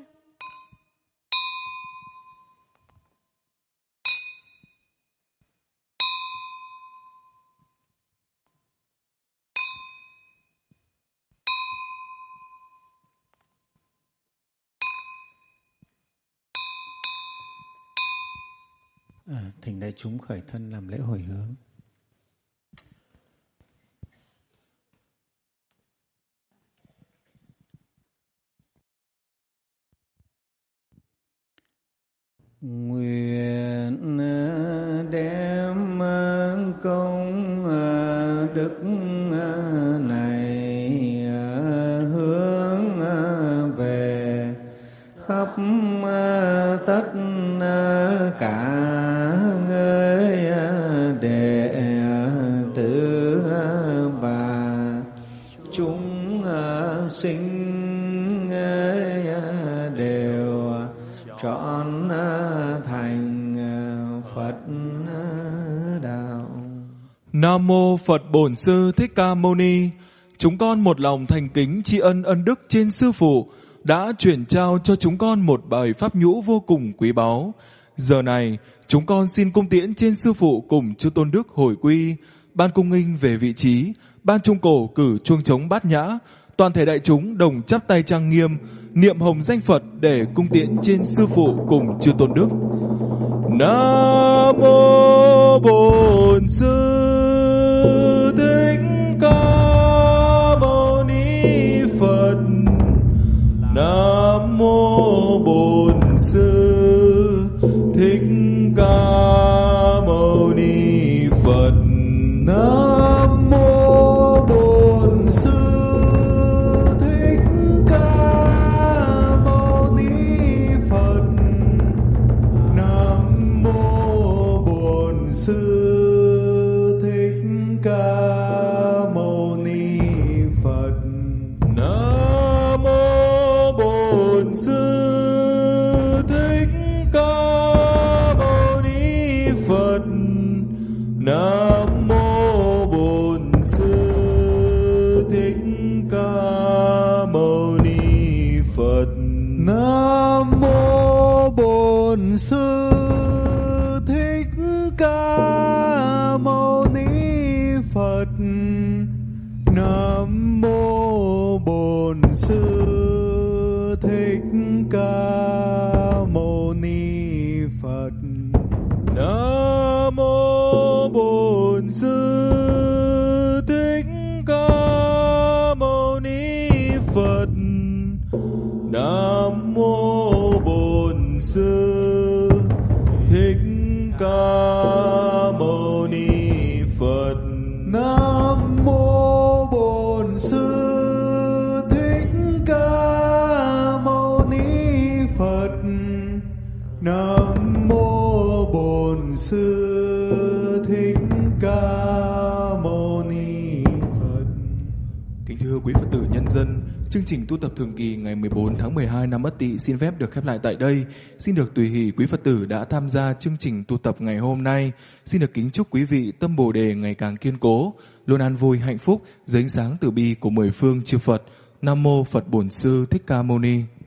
À, thỉnh đại chúng khởi thân làm lễ hồi hướng. Nguyện đem công đức này hướng về khắp tất cả người đệ tử và chúng sinh đều trọn thành Phật đạo. Nam mô Phật Bổn Sư Thích Ca Mâu Ni. Chúng con một lòng thành kính tri ân ân đức trên Sư Phụ đã chuyển trao cho chúng con một bài pháp nhũ vô cùng quý báu. Giờ này, chúng con xin cung tiễn trên Sư Phụ cùng chư Tôn Đức hồi quy, ban cung nghinh về vị trí, ban trung cổ cử chuông trống bát nhã, toàn thể đại chúng đồng chắp tay trang nghiêm, niệm hồng danh Phật để cung tiễn trên Sư Phụ cùng chư Tôn Đức. Nam mô Bổn Sư Thích Ca Mâu Ni Phật. Nam mô Bổn Sư Thích Ca Mâu Ni Phật. Nam mô Bổn Sư Thích Ca Sư Thích Ca Mâu Ni Phật. Nam mô Bổn Sư Thích Ca Mâu Ni Phật. Nam mô Bổn Sư Thích Ca Mâu Ni Phật. Nam mô Bổn Sư Thích Ca Mâu Ni Phật. Nam mô Bổn Sư Thích Ca Mâu Ni Phật. Nam mô Bổn Sư Thích Ca Mâu Ni Phật. Nam mô Bổn Sư Thích Ca Mâu Ni Phật. Nam mô Bổn Sư Thích Ca Mâu Ni Phật. Nam mô Bổn Sư Thích Ca Mâu Ni Phật. Kính thưa quý Phật tử nhân dân, chương trình tu tập thường kỳ ngày mười bốn tháng mười hai năm Ất Tỵ xin phép được khép lại tại đây. Xin được tùy hỷ quý Phật tử đã tham gia chương trình tu tập ngày hôm nay. Xin được kính chúc quý vị tâm Bồ đề ngày càng kiên cố, luôn an vui hạnh phúc dưới ánh sáng từ bi của mười phương chư Phật. Nam mô Phật Bổn Sư Thích Ca Mâu Ni.